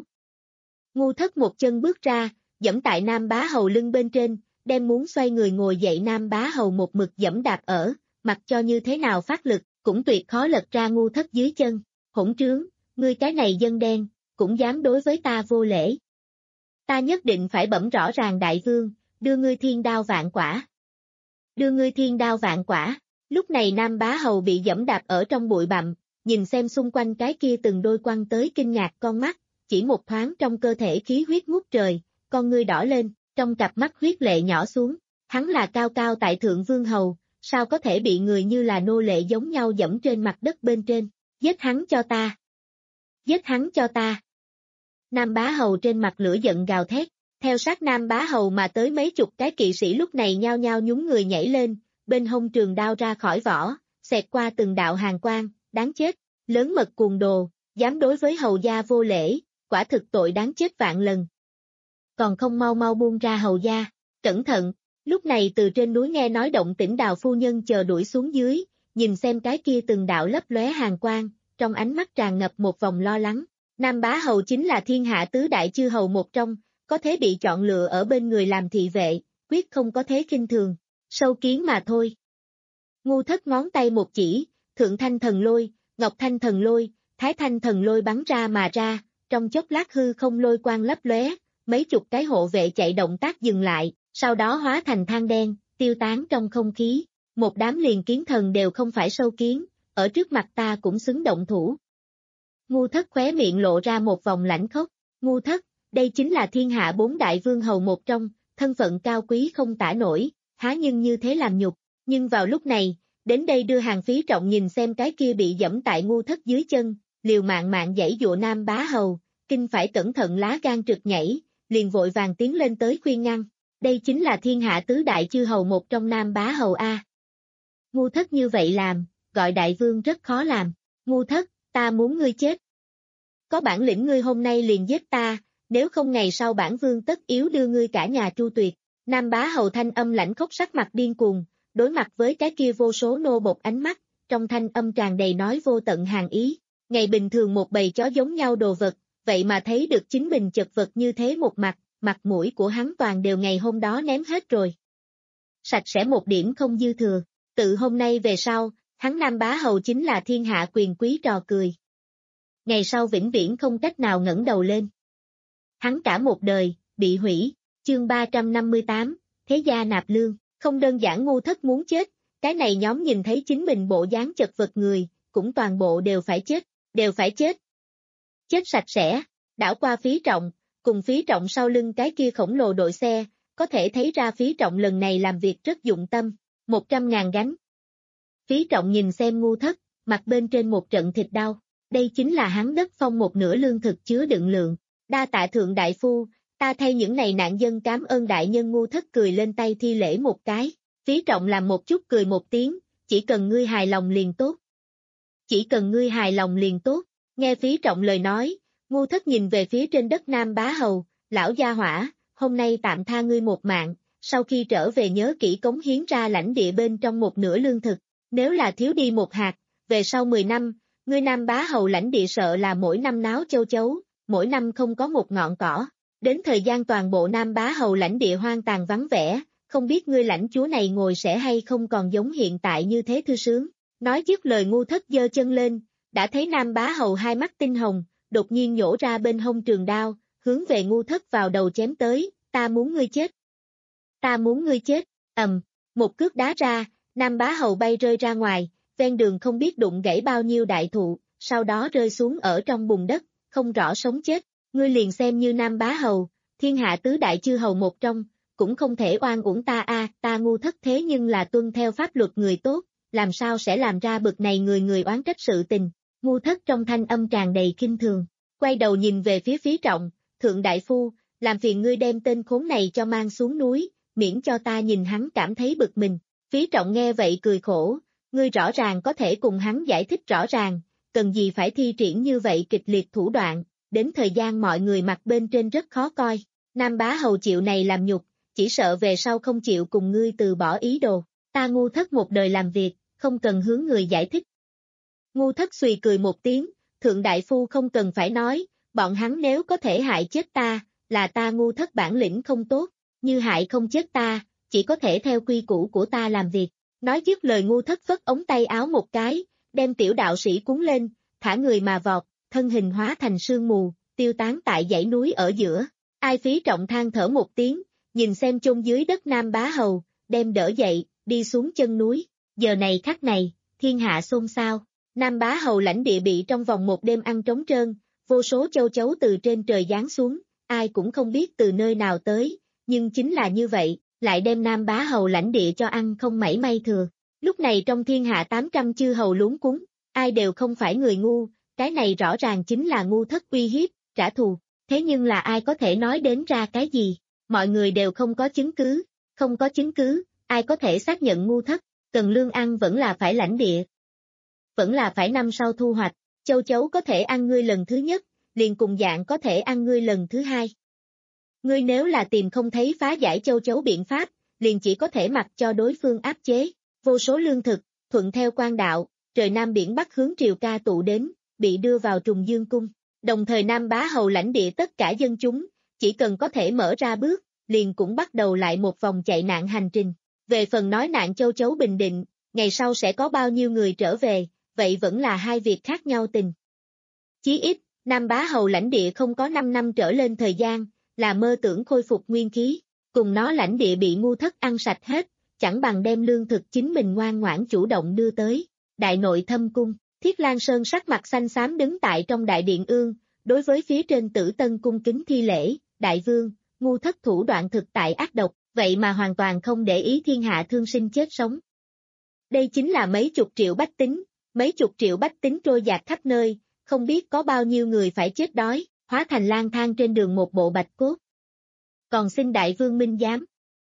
B: Ngu Thất một chân bước ra, giẫm tại Nam Bá Hầu lưng bên trên, đem muốn xoay người ngồi dậy Nam Bá Hầu một mực giẫm đạp ở, mặc cho như thế nào phát lực, cũng tuyệt khó lật ra Ngu Thất dưới chân. Hỗn trướng, ngươi cái này dân đen, cũng dám đối với ta vô lễ. Ta nhất định phải bẩm rõ ràng đại vương, đưa ngươi thiên đao vạn quả. Đưa ngươi thiên đao vạn quả. Lúc này Nam Bá Hầu bị giẫm đạp ở trong bụi bặm, nhìn xem xung quanh cái kia từng đôi quăng tới kinh ngạc con mắt, chỉ một thoáng trong cơ thể khí huyết ngút trời, con ngươi đỏ lên, trong cặp mắt huyết lệ nhỏ xuống. Hắn là cao cao tại thượng vương hầu, sao có thể bị người như là nô lệ giống nhau giẫm trên mặt đất bên trên. Giết hắn cho ta! Giết hắn cho ta! Nam Bá Hầu trên mặt lửa giận gào thét, theo sát Nam Bá Hầu mà tới mấy chục cái kỵ sĩ lúc này nhao nhao nhún người nhảy lên, bên hông trường đao ra khỏi vỏ, xẹt qua từng đạo hàn quang, đáng chết, lớn mật cuồng đồ, dám đối với hầu gia vô lễ, quả thực tội đáng chết vạn lần. Còn không mau mau buông ra hầu gia, cẩn thận, lúc này từ trên núi nghe nói động tĩnh Đào phu nhân chờ đuổi xuống dưới, nhìn xem cái kia từng đạo lấp lóe hàn quang, trong ánh mắt tràn ngập một vòng lo lắng. Nam Bá Hầu chính là thiên hạ tứ đại chư hầu một trong, có thể bị chọn lựa ở bên người làm thị vệ, quyết không có thế khinh thường. Sâu kiến mà thôi. Ngu Thất ngón tay một chỉ, Thượng Thanh Thần Lôi, Ngọc Thanh Thần Lôi, Thái Thanh Thần Lôi bắn ra mà ra, trong chốc lát hư không lôi quang lấp lóe, mấy chục cái hộ vệ chạy động tác dừng lại, sau đó hóa thành than đen, tiêu tán trong không khí. Một đám liền kiến thần đều không phải sâu kiến, ở trước mặt ta cũng xứng động thủ. Ngu Thất khóe miệng lộ ra một vòng lãnh khốc. Ngu Thất, đây chính là thiên hạ bốn đại vương hầu một trong, thân phận cao quý không tả nổi, há nhưng như thế làm nhục. Nhưng vào lúc này, đến đây đưa hàng Phí Trọng nhìn xem cái kia bị giẫm tại Ngu Thất dưới chân, liều mạng mạng giãy dụa Nam Bá Hầu, kinh phải cẩn thận lá gan trực nhảy, liền vội vàng tiến lên tới khuyên ngăn. Đây chính là thiên hạ tứ đại chư hầu một trong Nam Bá Hầu A. Ngu Thất như vậy làm, gọi đại vương rất khó làm. Ngu Thất, ta muốn ngươi chết. Có bản lĩnh ngươi hôm nay liền giết ta, nếu không ngày sau bản vương tất yếu đưa ngươi cả nhà tru tuyệt. Nam Bá Hầu thanh âm lãnh khốc sắc mặt điên cuồng, đối mặt với cái kia vô số nô bộc ánh mắt, trong thanh âm tràn đầy nói vô tận hàn ý. Ngày bình thường một bầy chó giống nhau đồ vật, vậy mà thấy được chính mình chật vật như thế một mặt, mặt mũi của hắn toàn đều ngày hôm đó ném hết rồi. Sạch sẽ một điểm không dư thừa, tự hôm nay về sau, hắn Nam Bá Hầu chính là thiên hạ quyền quý trò cười. Ngày sau vĩnh viễn không cách nào ngẩng đầu lên. Hắn cả một đời, bị hủy, chương ba trăm năm mươi tám, thế gia nạp lương, không đơn giản Ngu Thất muốn chết, cái này nhóm nhìn thấy chính mình bộ dáng chật vật người, cũng toàn bộ đều phải chết, đều phải chết. Chết sạch sẽ, đảo qua Phí Trọng, cùng Phí Trọng sau lưng cái kia khổng lồ đội xe, có thể thấy ra Phí Trọng lần này làm việc rất dụng tâm, một trăm ngàn gánh. Phí Trọng nhìn xem Ngu Thất, mặt bên trên một trận thịt đau, đây chính là hắn đất phong một nửa lương thực chứa đựng lượng, đa tạ thượng đại phu, ta thay những này nạn dân cảm ơn đại nhân. Ngu Thất cười lên tay thi lễ một cái, Phí Trọng làm một chút cười một tiếng, chỉ cần ngươi hài lòng liền tốt. Chỉ cần ngươi hài lòng liền tốt, nghe Phí Trọng lời nói, Ngu Thất nhìn về phía trên đất Nam Bá Hầu, lão gia hỏa, hôm nay tạm tha ngươi một mạng, sau khi trở về nhớ kỹ cống hiến ra lãnh địa bên trong một nửa lương thực, nếu là thiếu đi một hạt, về sau mười năm, ngươi Nam Bá Hầu lãnh địa sợ là mỗi năm náo châu chấu, mỗi năm không có một ngọn cỏ. Đến thời gian toàn bộ Nam Bá Hầu lãnh địa hoang tàn vắng vẻ, không biết ngươi lãnh chúa này ngồi sẽ hay không còn giống hiện tại như thế thư sướng. Nói dứt lời Ngu Thất giơ chân lên, đã thấy Nam Bá Hầu hai mắt tinh hồng, đột nhiên nhổ ra bên hông trường đao, hướng về Ngu Thất vào đầu chém tới, ta muốn ngươi chết. Ta muốn ngươi chết, ầm, một cước đá ra, Nam Bá Hầu bay rơi ra ngoài, ven đường không biết đụng gãy bao nhiêu đại thụ, sau đó rơi xuống ở trong bùn đất, không rõ sống chết, ngươi liền xem như Nam Bá Hầu, thiên hạ tứ đại chư hầu một trong, cũng không thể oan uổng ta a, ta Ngu Thất thế nhưng là tuân theo pháp luật người tốt, làm sao sẽ làm ra bực này người người oán trách sự tình. Ngu Thất trong thanh âm tràn đầy kinh thường, quay đầu nhìn về phía Phí Trọng, thượng đại phu, làm phiền ngươi đem tên khốn này cho mang xuống núi, miễn cho ta nhìn hắn cảm thấy bực mình. Phí Trọng nghe vậy cười khổ, ngươi rõ ràng có thể cùng hắn giải thích rõ ràng, cần gì phải thi triển như vậy kịch liệt thủ đoạn, đến thời gian mọi người mặt bên trên rất khó coi. Nam Bá Hầu chịu này làm nhục, chỉ sợ về sau không chịu cùng ngươi từ bỏ ý đồ, ta Ngu Thất một đời làm việc, không cần hướng người giải thích. Ngu Thất xùy cười một tiếng, thượng đại phu không cần phải nói, bọn hắn nếu có thể hại chết ta, là ta Ngu Thất bản lĩnh không tốt, như hại không chết ta, chỉ có thể theo quy củ của ta làm việc. Nói dứt lời Ngu Thất vất ống tay áo một cái, đem tiểu đạo sĩ cuốn lên, thả người mà vọt, thân hình hóa thành sương mù, tiêu tán tại dãy núi ở giữa. Ai Phí Trọng than thở một tiếng, nhìn xem chôn dưới đất Nam Bá Hầu, đem đỡ dậy, đi xuống chân núi. Giờ này khắc này, thiên hạ xôn xao. Nam Bá Hầu lãnh địa bị trong vòng một đêm ăn trống trơn, vô số châu chấu từ trên trời giáng xuống, ai cũng không biết từ nơi nào tới, nhưng chính là như vậy, lại đem Nam Bá Hầu lãnh địa cho ăn không mảy may thừa. Lúc này trong thiên hạ tám trăm chư hầu luống cuống, ai đều không phải người ngu, cái này rõ ràng chính là Ngu Thất uy hiếp, trả thù, thế nhưng là ai có thể nói đến ra cái gì, mọi người đều không có chứng cứ, không có chứng cứ, ai có thể xác nhận Ngu Thất, cần lương ăn vẫn là phải lãnh địa. Vẫn là phải năm sau thu hoạch, châu chấu có thể ăn ngươi lần thứ nhất, liền cùng dạng có thể ăn ngươi lần thứ hai. Ngươi nếu là tìm không thấy phá giải châu chấu biện pháp, liền chỉ có thể mặc cho đối phương áp chế, vô số lương thực, thuận theo quan đạo, trời Nam biển Bắc hướng triều ca tụ đến, bị đưa vào Trùng Dương Cung. Đồng thời Nam Bá Hầu lãnh địa tất cả dân chúng, chỉ cần có thể mở ra bước, liền cũng bắt đầu lại một vòng chạy nạn hành trình. Về phần nói nạn châu chấu bình định, ngày sau sẽ có bao nhiêu người trở về, vậy vẫn là hai việc khác nhau tình. Chí ít, Nam Bá Hầu lãnh địa không có năm năm trở lên thời gian, là mơ tưởng khôi phục nguyên khí, cùng nó lãnh địa bị Ngu Thất ăn sạch hết, chẳng bằng đem lương thực chính mình ngoan ngoãn chủ động đưa tới. Đại nội Thâm Cung, Thiết Lang Sơn sắc mặt xanh xám đứng tại trong đại điện ương, đối với phía trên Tử Tân cung kính thi lễ, đại vương, Ngu Thất thủ đoạn thực tại ác độc, vậy mà hoàn toàn không để ý thiên hạ thương sinh chết sống. Đây chính là mấy chục triệu bách tính, mấy chục triệu bách tính trôi dạt khắp nơi, không biết có bao nhiêu người phải chết đói, hóa thành lang thang trên đường một bộ bạch cốt. Còn xin đại vương minh giám.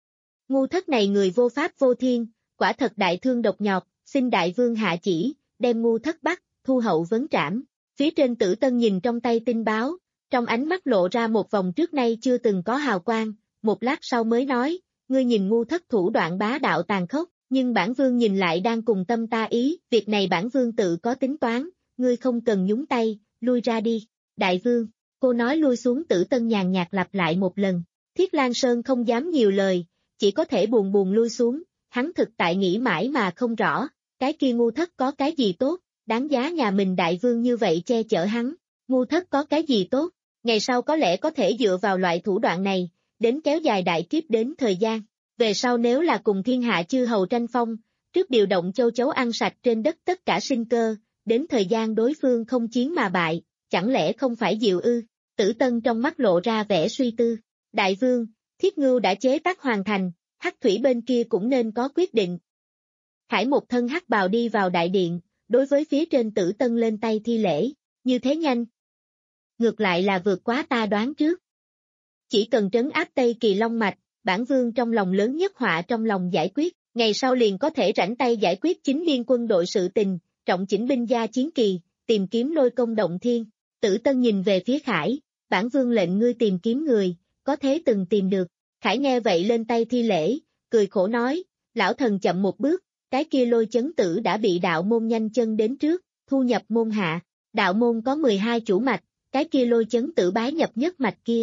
B: Ngu Thất này người vô pháp vô thiên, quả thật đại thương độc nhọt, xin đại vương hạ chỉ, đem Ngu Thất bắt, thu hậu vấn trảm. Phía trên Tử Tân nhìn trong tay tin báo, trong ánh mắt lộ ra một vòng trước nay chưa từng có hào quang, một lát sau mới nói, ngươi nhìn Ngu Thất thủ đoạn bá đạo tàn khốc, nhưng bản vương nhìn lại đang cùng tâm ta ý, việc này bản vương tự có tính toán, ngươi không cần nhúng tay, lui ra đi. Đại vương, cô nói lui xuống. Tử Tân nhàn nhạt lặp lại một lần, Thiết Lang Sơn không dám nhiều lời, chỉ có thể buồn buồn lui xuống, hắn thực tại nghĩ mãi mà không rõ, cái kia Ngu Thất có cái gì tốt, đáng giá nhà mình đại vương như vậy che chở hắn. Ngu Thất có cái gì tốt, ngày sau có lẽ có thể dựa vào loại thủ đoạn này, đến kéo dài đại kiếp đến thời gian. Về sau nếu là cùng thiên hạ chư hầu tranh phong, trước điều động châu chấu ăn sạch trên đất tất cả sinh cơ, đến thời gian đối phương không chiến mà bại, chẳng lẽ không phải diệu ư? Tử Tân trong mắt lộ ra vẻ suy tư. Đại vương, Thiết Ngưu đã chế tác hoàn thành, Hắc Thủy bên kia cũng nên có quyết định. Khải một thân hắc bào đi vào đại điện, đối với phía trên Tử Tân lên tay thi lễ, như thế nhanh. Ngược lại là vượt quá ta đoán trước. Chỉ cần trấn áp Tây Kỳ Long Mạch, bản vương trong lòng lớn nhất họa trong lòng giải quyết, ngày sau liền có thể rảnh tay giải quyết chính biên quân đội sự tình, trọng chỉnh binh gia chiến kỳ, tìm kiếm lôi công động thiên. Tử Tân nhìn về phía Khải, bản vương lệnh ngươi tìm kiếm người, có thế từng tìm được. Khải nghe vậy lên tay thi lễ, cười khổ nói, lão thần chậm một bước, cái kia Lôi Chấn Tử đã bị đạo môn nhanh chân đến trước, thu nhập môn hạ. Đạo môn có mười hai chủ mạch, cái kia Lôi Chấn Tử bái nhập nhất mạch kia.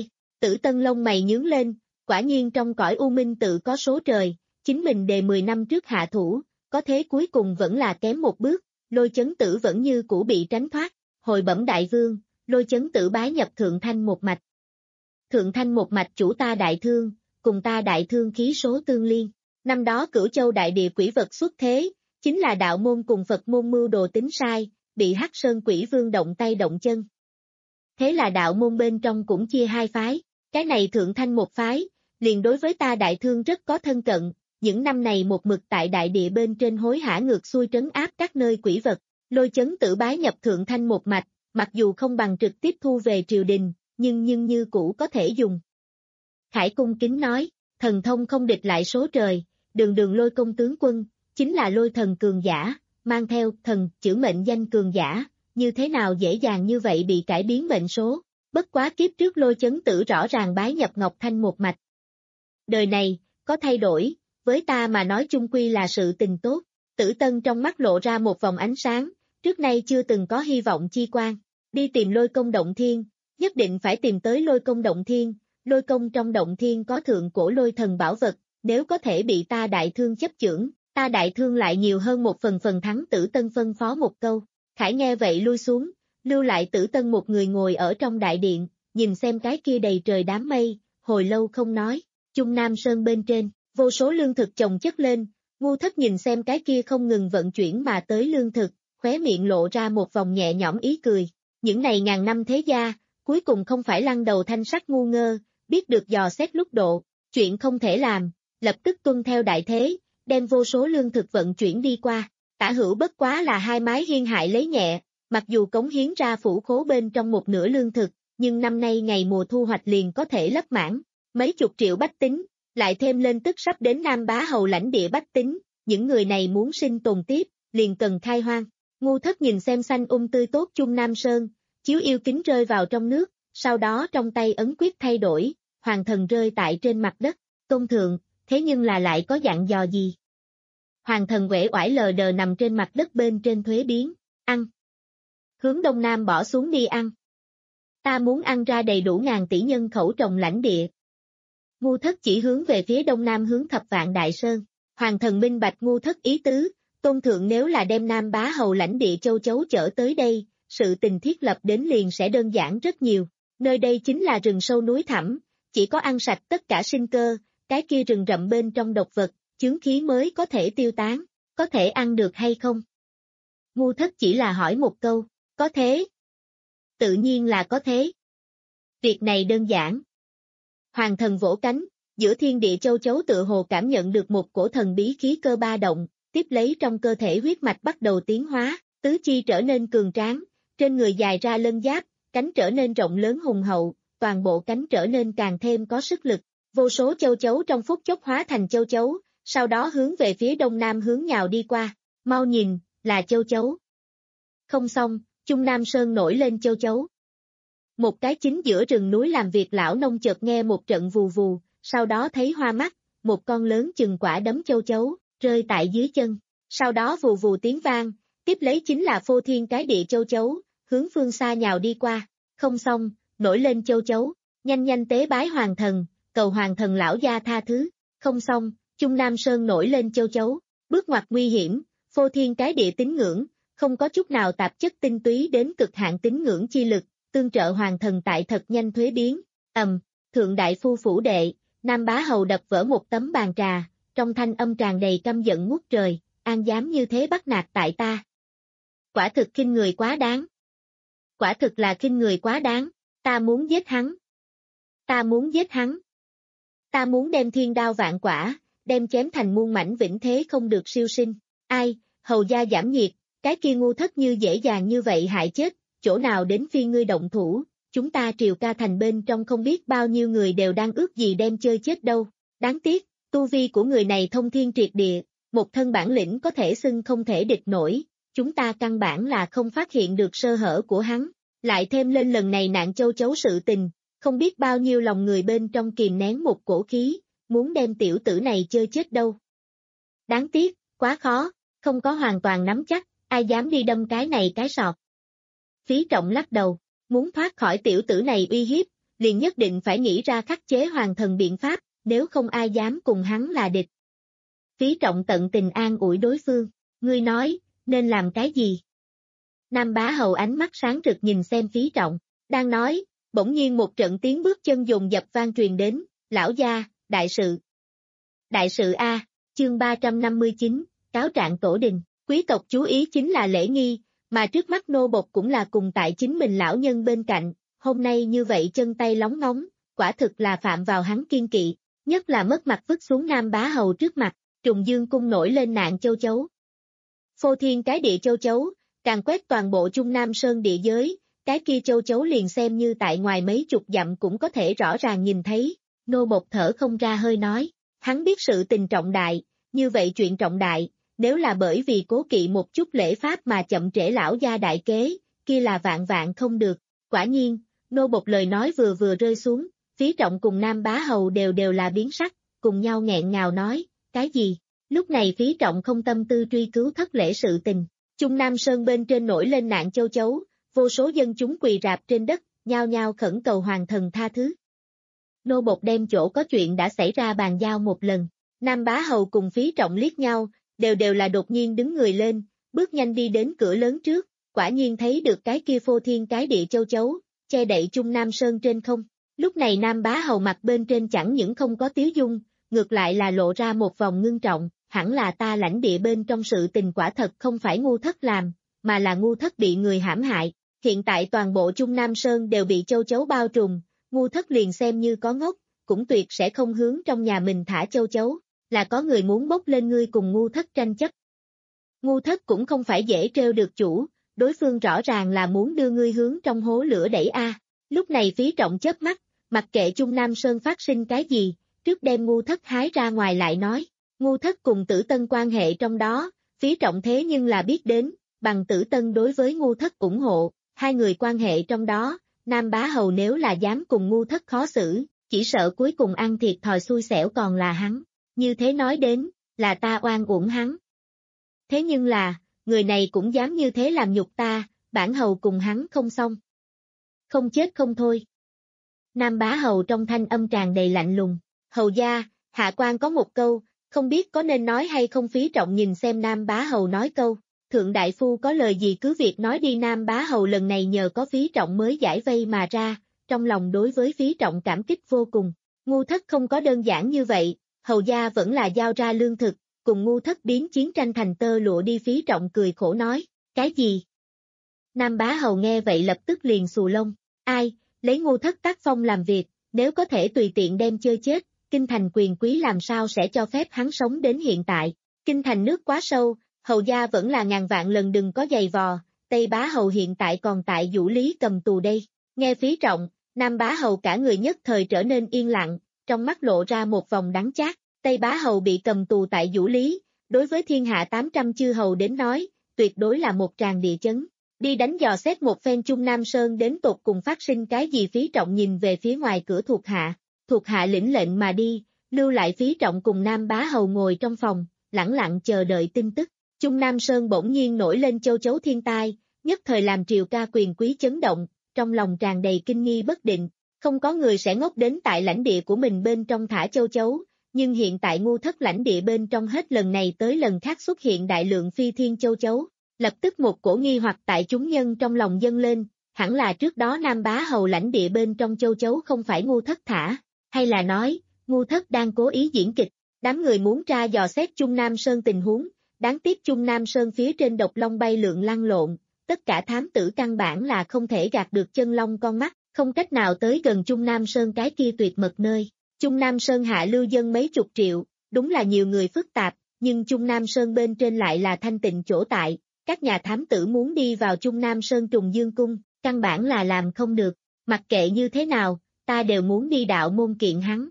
B: Tử Tân lông mày nhướng lên, quả nhiên trong cõi u minh tự có số trời, chính mình đề mười năm trước hạ thủ, có thế cuối cùng vẫn là kém một bước, Lôi Chấn Tử vẫn như cũ bị tránh thoát, hồi bẩm đại vương, Lôi Chấn Tử bái nhập Thượng Thanh một mạch. Thượng Thanh một mạch chủ ta đại thương, cùng ta đại thương khí số tương liên, năm đó Cửu Châu đại địa quỷ vật xuất thế, chính là đạo môn cùng Phật môn mưu đồ tính sai, bị Hắc Sơn Quỷ Vương động tay động chân. Thế là đạo môn bên trong cũng chia hai phái, cái này Thượng Thanh một phái, liền đối với ta đại thương rất có thân cận, những năm này một mực tại đại địa bên trên hối hả ngược xuôi trấn áp các nơi quỷ vật, Lôi Chấn Tử bái nhập Thượng Thanh một mạch, mặc dù không bằng trực tiếp thu về triều đình, nhưng nhưng như cũ có thể dùng. Khải cung kính nói, thần thông không địch lại số trời, đường đường Lôi công tướng quân, chính là lôi thần cường giả, mang theo thần chữ mệnh danh cường giả, như thế nào dễ dàng như vậy bị cải biến mệnh số, bất quá kiếp trước Lôi Chấn Tử rõ ràng bái nhập Ngọc Thanh một mạch. Đời này, có thay đổi, với ta mà nói chung quy là sự tình tốt, Tử Tân trong mắt lộ ra một vòng ánh sáng, trước nay chưa từng có hy vọng chi quan, đi tìm Lôi công động thiên, nhất định phải tìm tới Lôi công động thiên, Lôi công trong động thiên có thượng cổ lôi thần bảo vật, nếu có thể bị ta đại thương chấp chưởng, ta đại thương lại nhiều hơn một phần phần thắng. Tử Tân phân phó một câu, Khải nghe vậy lui xuống, lưu lại Tử Tân một người ngồi ở trong đại điện, nhìn xem cái kia đầy trời đám mây, hồi lâu không nói, Trung Nam Sơn bên trên, vô số lương thực chồng chất lên, Ngu Thất nhìn xem cái kia không ngừng vận chuyển mà tới lương thực, khóe miệng lộ ra một vòng nhẹ nhõm ý cười, những này ngàn năm thế gia, cuối cùng không phải lăn đầu thanh sắc ngu ngơ, biết được dò xét lúc độ, chuyện không thể làm, lập tức tuân theo đại thế, đem vô số lương thực vận chuyển đi qua, Tả Hữu bất quá là hai mái hiên hại lấy nhẹ, mặc dù cống hiến ra phủ khố bên trong một nửa lương thực, nhưng năm nay ngày mùa thu hoạch liền có thể lấp mãn, mấy chục triệu bách tính, lại thêm lên tức sắp đến Nam Bá Hầu lãnh địa bách tính, những người này muốn sinh tồn tiếp, liền cần khai hoang. Ngu Thất nhìn xem xanh um tươi tốt Trung Nam Sơn, chiếu yêu kính rơi vào trong nước, sau đó trong tay ấn quyết thay đổi, hoàng thần rơi tại trên mặt đất, tôn thượng, thế nhưng là lại có dặn dò gì? Hoàng thần uể oải lờ đờ nằm trên mặt đất bên trên thuế biến, ăn. Hướng đông nam bỏ xuống đi ăn. Ta muốn ăn ra đầy đủ ngàn tỷ nhân khẩu trồng lãnh địa. Ngu Thất chỉ hướng về phía đông nam hướng Thập Vạn Đại Sơn, hoàng thần minh bạch Ngu Thất ý tứ, tôn thượng nếu là đem Nam Bá Hầu lãnh địa châu chấu chở tới đây, sự tình thiết lập đến liền sẽ đơn giản rất nhiều, nơi đây chính là rừng sâu núi thẳm, chỉ có ăn sạch tất cả sinh cơ, cái kia rừng rậm bên trong độc vật, chướng khí mới có thể tiêu tán, có thể ăn được hay không? Ngu Thất chỉ là hỏi một câu, có thế? Tự nhiên là có thế. Việc này đơn giản. Hoàng thần vỗ cánh, giữa thiên địa châu chấu tự hồ cảm nhận được một cổ thần bí khí cơ ba động, tiếp lấy trong cơ thể huyết mạch bắt đầu tiến hóa, tứ chi trở nên cường tráng, trên người dài ra lân giáp, cánh trở nên rộng lớn hùng hậu, toàn bộ cánh trở nên càng thêm có sức lực, vô số châu chấu trong phút chốc hóa thành châu chấu, sau đó hướng về phía đông nam hướng nhào đi qua, mau nhìn, là châu chấu. Không xong, Trung Nam Sơn nổi lên châu chấu. Một cái chính giữa rừng núi làm việc lão nông chợt nghe một trận vù vù, sau đó thấy hoa mắt, một con lớn chừng quả đấm châu chấu, rơi tại dưới chân, sau đó vù vù tiếng vang, tiếp lấy chính là phô thiên cái địa châu chấu, hướng phương xa nhào đi qua, không xong, nổi lên châu chấu, nhanh nhanh tế bái hoàng thần, cầu hoàng thần lão gia tha thứ, không xong, Trung Nam Sơn nổi lên châu chấu, bước ngoặt nguy hiểm, phô thiên cái địa tín ngưỡng, không có chút nào tạp chất tinh túy đến cực hạn tín ngưỡng chi lực, tương trợ hoàng thần tại thật nhanh thuế biến, ầm, thượng đại phu phủ đệ, Nam Bá Hầu đập vỡ một tấm bàn trà, trong thanh âm tràn đầy căm giận ngút trời, an dám như thế bắt nạt tại ta. Quả thực khinh người quá đáng. Quả thực là khinh người quá đáng, ta muốn giết hắn. Ta muốn giết hắn. Ta muốn đem thiên đao vạn quả, đem chém thành muôn mảnh vĩnh thế không được siêu sinh. Ai, hầu gia giảm nhiệt, cái kia Ngu Thất như dễ dàng như vậy hại chết, chỗ nào đến phi ngươi động thủ, chúng ta Triều Ca thành bên trong không biết bao nhiêu người đều đang ước gì đem chơi chết đâu. Đáng tiếc, tu vi của người này thông thiên triệt địa, một thân bản lĩnh có thể xưng không thể địch nổi, chúng ta căn bản là không phát hiện được sơ hở của hắn, lại thêm lên lần này nạn châu chấu sự tình, không biết bao nhiêu lòng người bên trong kìm nén một cổ khí, muốn đem tiểu tử này chơi chết đâu. Đáng tiếc, quá khó, không có hoàn toàn nắm chắc, ai dám đi đâm cái này cái sọt. Phí Trọng lắc đầu, muốn thoát khỏi tiểu tử này uy hiếp, liền nhất định phải nghĩ ra khắc chế hoàng thần biện pháp, nếu không ai dám cùng hắn là địch. Phí Trọng tận tình an ủi đối phương, ngươi nói, nên làm cái gì? Nam Bá Hầu ánh mắt sáng rực nhìn xem Phí Trọng, đang nói, bỗng nhiên một trận tiếng bước chân dồn dập vang truyền đến, lão gia, đại sự. Đại sự A, chương ba trăm năm mươi chín, cáo trạng tổ đình, quý tộc chú ý chính là lễ nghi, mà trước mắt nô bộc cũng là cùng tại chính mình lão nhân bên cạnh, hôm nay như vậy chân tay lóng ngóng, quả thực là phạm vào hắn kiên kỵ, nhất là mất mặt vứt xuống Nam Bá Hầu trước mặt, Trùng Dương cung nổi lên nạn châu chấu. Phô thiên cái địa châu chấu, càng quét toàn bộ Trung Nam Sơn địa giới, cái kia châu chấu liền xem như tại ngoài mấy chục dặm cũng có thể rõ ràng nhìn thấy, nô bộc thở không ra hơi nói, hắn biết sự tình trọng đại, như vậy chuyện trọng đại, nếu là bởi vì cố kỵ một chút lễ pháp mà chậm trễ lão gia đại kế, kia là vạn vạn không được, quả nhiên, nô bộc lời nói vừa vừa rơi xuống, Phí Trọng cùng Nam Bá Hầu đều đều là biến sắc, cùng nhau nghẹn ngào nói, cái gì? Lúc này Phí Trọng không tâm tư truy cứu thất lễ sự tình, Trung Nam Sơn bên trên nổi lên nạn châu chấu, vô số dân chúng quỳ rạp trên đất, nhao nhao khẩn cầu hoàng thần tha thứ. Nô bộc đem chỗ có chuyện đã xảy ra bàn giao một lần, Nam Bá Hầu cùng Phí Trọng liếc nhau, đều đều là đột nhiên đứng người lên, bước nhanh đi đến cửa lớn trước, quả nhiên thấy được cái kia phô thiên cái địa châu chấu, che đậy Trung Nam Sơn trên không. Lúc này Nam Bá Hầu mặt bên trên chẳng những không có tiếu dung, ngược lại là lộ ra một vòng ngưng trọng, hẳn là ta lãnh địa bên trong sự tình quả thật không phải ngu thất làm, mà là ngu thất bị người hãm hại. Hiện tại toàn bộ Trung Nam Sơn đều bị châu chấu bao trùm, ngu thất liền xem như có ngốc, cũng tuyệt sẽ không hướng trong nhà mình thả châu chấu, là có người muốn bốc lên ngươi cùng ngu thất tranh chấp. Ngu thất cũng không phải dễ trêu được chủ, đối phương rõ ràng là muốn đưa ngươi hướng trong hố lửa đẩy a. Lúc này Phí Trọng chớp mắt, mặc kệ Trung Nam Sơn phát sinh cái gì, trước đem ngu thất hái ra ngoài lại nói, ngu thất cùng Tử Tân quan hệ trong đó, Phí Trọng thế nhưng là biết đến, bằng Tử Tân đối với ngu thất ủng hộ, hai người quan hệ trong đó, Nam Bá Hầu nếu là dám cùng ngu thất khó xử, chỉ sợ cuối cùng ăn thiệt thòi xui xẻo còn là hắn, như thế nói đến, là ta oan uổng hắn. Thế nhưng là, người này cũng dám như thế làm nhục ta, bản hầu cùng hắn không xong. Không chết không thôi. Nam Bá Hầu trong thanh âm tràn đầy lạnh lùng, hầu gia, hạ quan có một câu, không biết có nên nói hay không. Phí Trọng nhìn xem Nam Bá Hầu nói câu, thượng đại phu có lời gì cứ việc nói đi. Nam Bá Hầu lần này nhờ có Phí Trọng mới giải vây mà ra, trong lòng đối với Phí Trọng cảm kích vô cùng, ngu thất không có đơn giản như vậy, hầu gia vẫn là giao ra lương thực, cùng ngu thất biến chiến tranh thành tơ lụa đi. Phí Trọng cười khổ nói, cái gì? Nam Bá Hầu nghe vậy lập tức liền xù lông, ai, lấy ngu thất tác phong làm việc, nếu có thể tùy tiện đem chơi chết, kinh thành quyền quý làm sao sẽ cho phép hắn sống đến hiện tại, kinh thành nước quá sâu, hầu gia vẫn là ngàn vạn lần đừng có giày vò, Tây Bá Hầu hiện tại còn tại Vũ Lý cầm tù đây, nghe Phí Trọng, Nam Bá Hầu cả người nhất thời trở nên yên lặng, trong mắt lộ ra một vòng đắng chát, Tây Bá Hầu bị cầm tù tại Vũ Lý, đối với thiên hạ tám trăm chư hầu đến nói, tuyệt đối là một tràng địa chấn. Đi đánh dò xét một phen Trung Nam Sơn đến tột cùng phát sinh cái gì. Phí Trọng nhìn về phía ngoài cửa thuộc hạ, thuộc hạ lĩnh lệnh mà đi, lưu lại Phí Trọng cùng Nam Bá Hầu ngồi trong phòng, lẳng lặng chờ đợi tin tức. Trung Nam Sơn bỗng nhiên nổi lên châu chấu thiên tai, nhất thời làm triều ca quyền quý chấn động, trong lòng tràn đầy kinh nghi bất định, không có người sẽ ngốc đến tại lãnh địa của mình bên trong thả châu chấu, nhưng hiện tại ngu thất lãnh địa bên trong hết lần này tới lần khác xuất hiện đại lượng phi thiên châu chấu. Lập tức một cổ nghi hoặc tại chúng nhân trong lòng dâng lên, hẳn là trước đó Nam Bá Hầu lãnh địa bên trong châu chấu không phải ngu thất thả, hay là nói, ngu thất đang cố ý diễn kịch, đám người muốn tra dò xét Trung Nam Sơn tình huống, đáng tiếc Trung Nam Sơn phía trên độc long bay lượn lăn lộn, tất cả thám tử căn bản là không thể gạt được chân long con mắt, không cách nào tới gần Trung Nam Sơn cái kia tuyệt mật nơi. Trung Nam Sơn hạ lưu dân mấy chục triệu, đúng là nhiều người phức tạp, nhưng Trung Nam Sơn bên trên lại là thanh tịnh chỗ tại. Các nhà thám tử muốn đi vào Trung Nam Sơn Trùng Dương Cung, căn bản là làm không được, mặc kệ như thế nào, ta đều muốn đi đạo môn kiện hắn.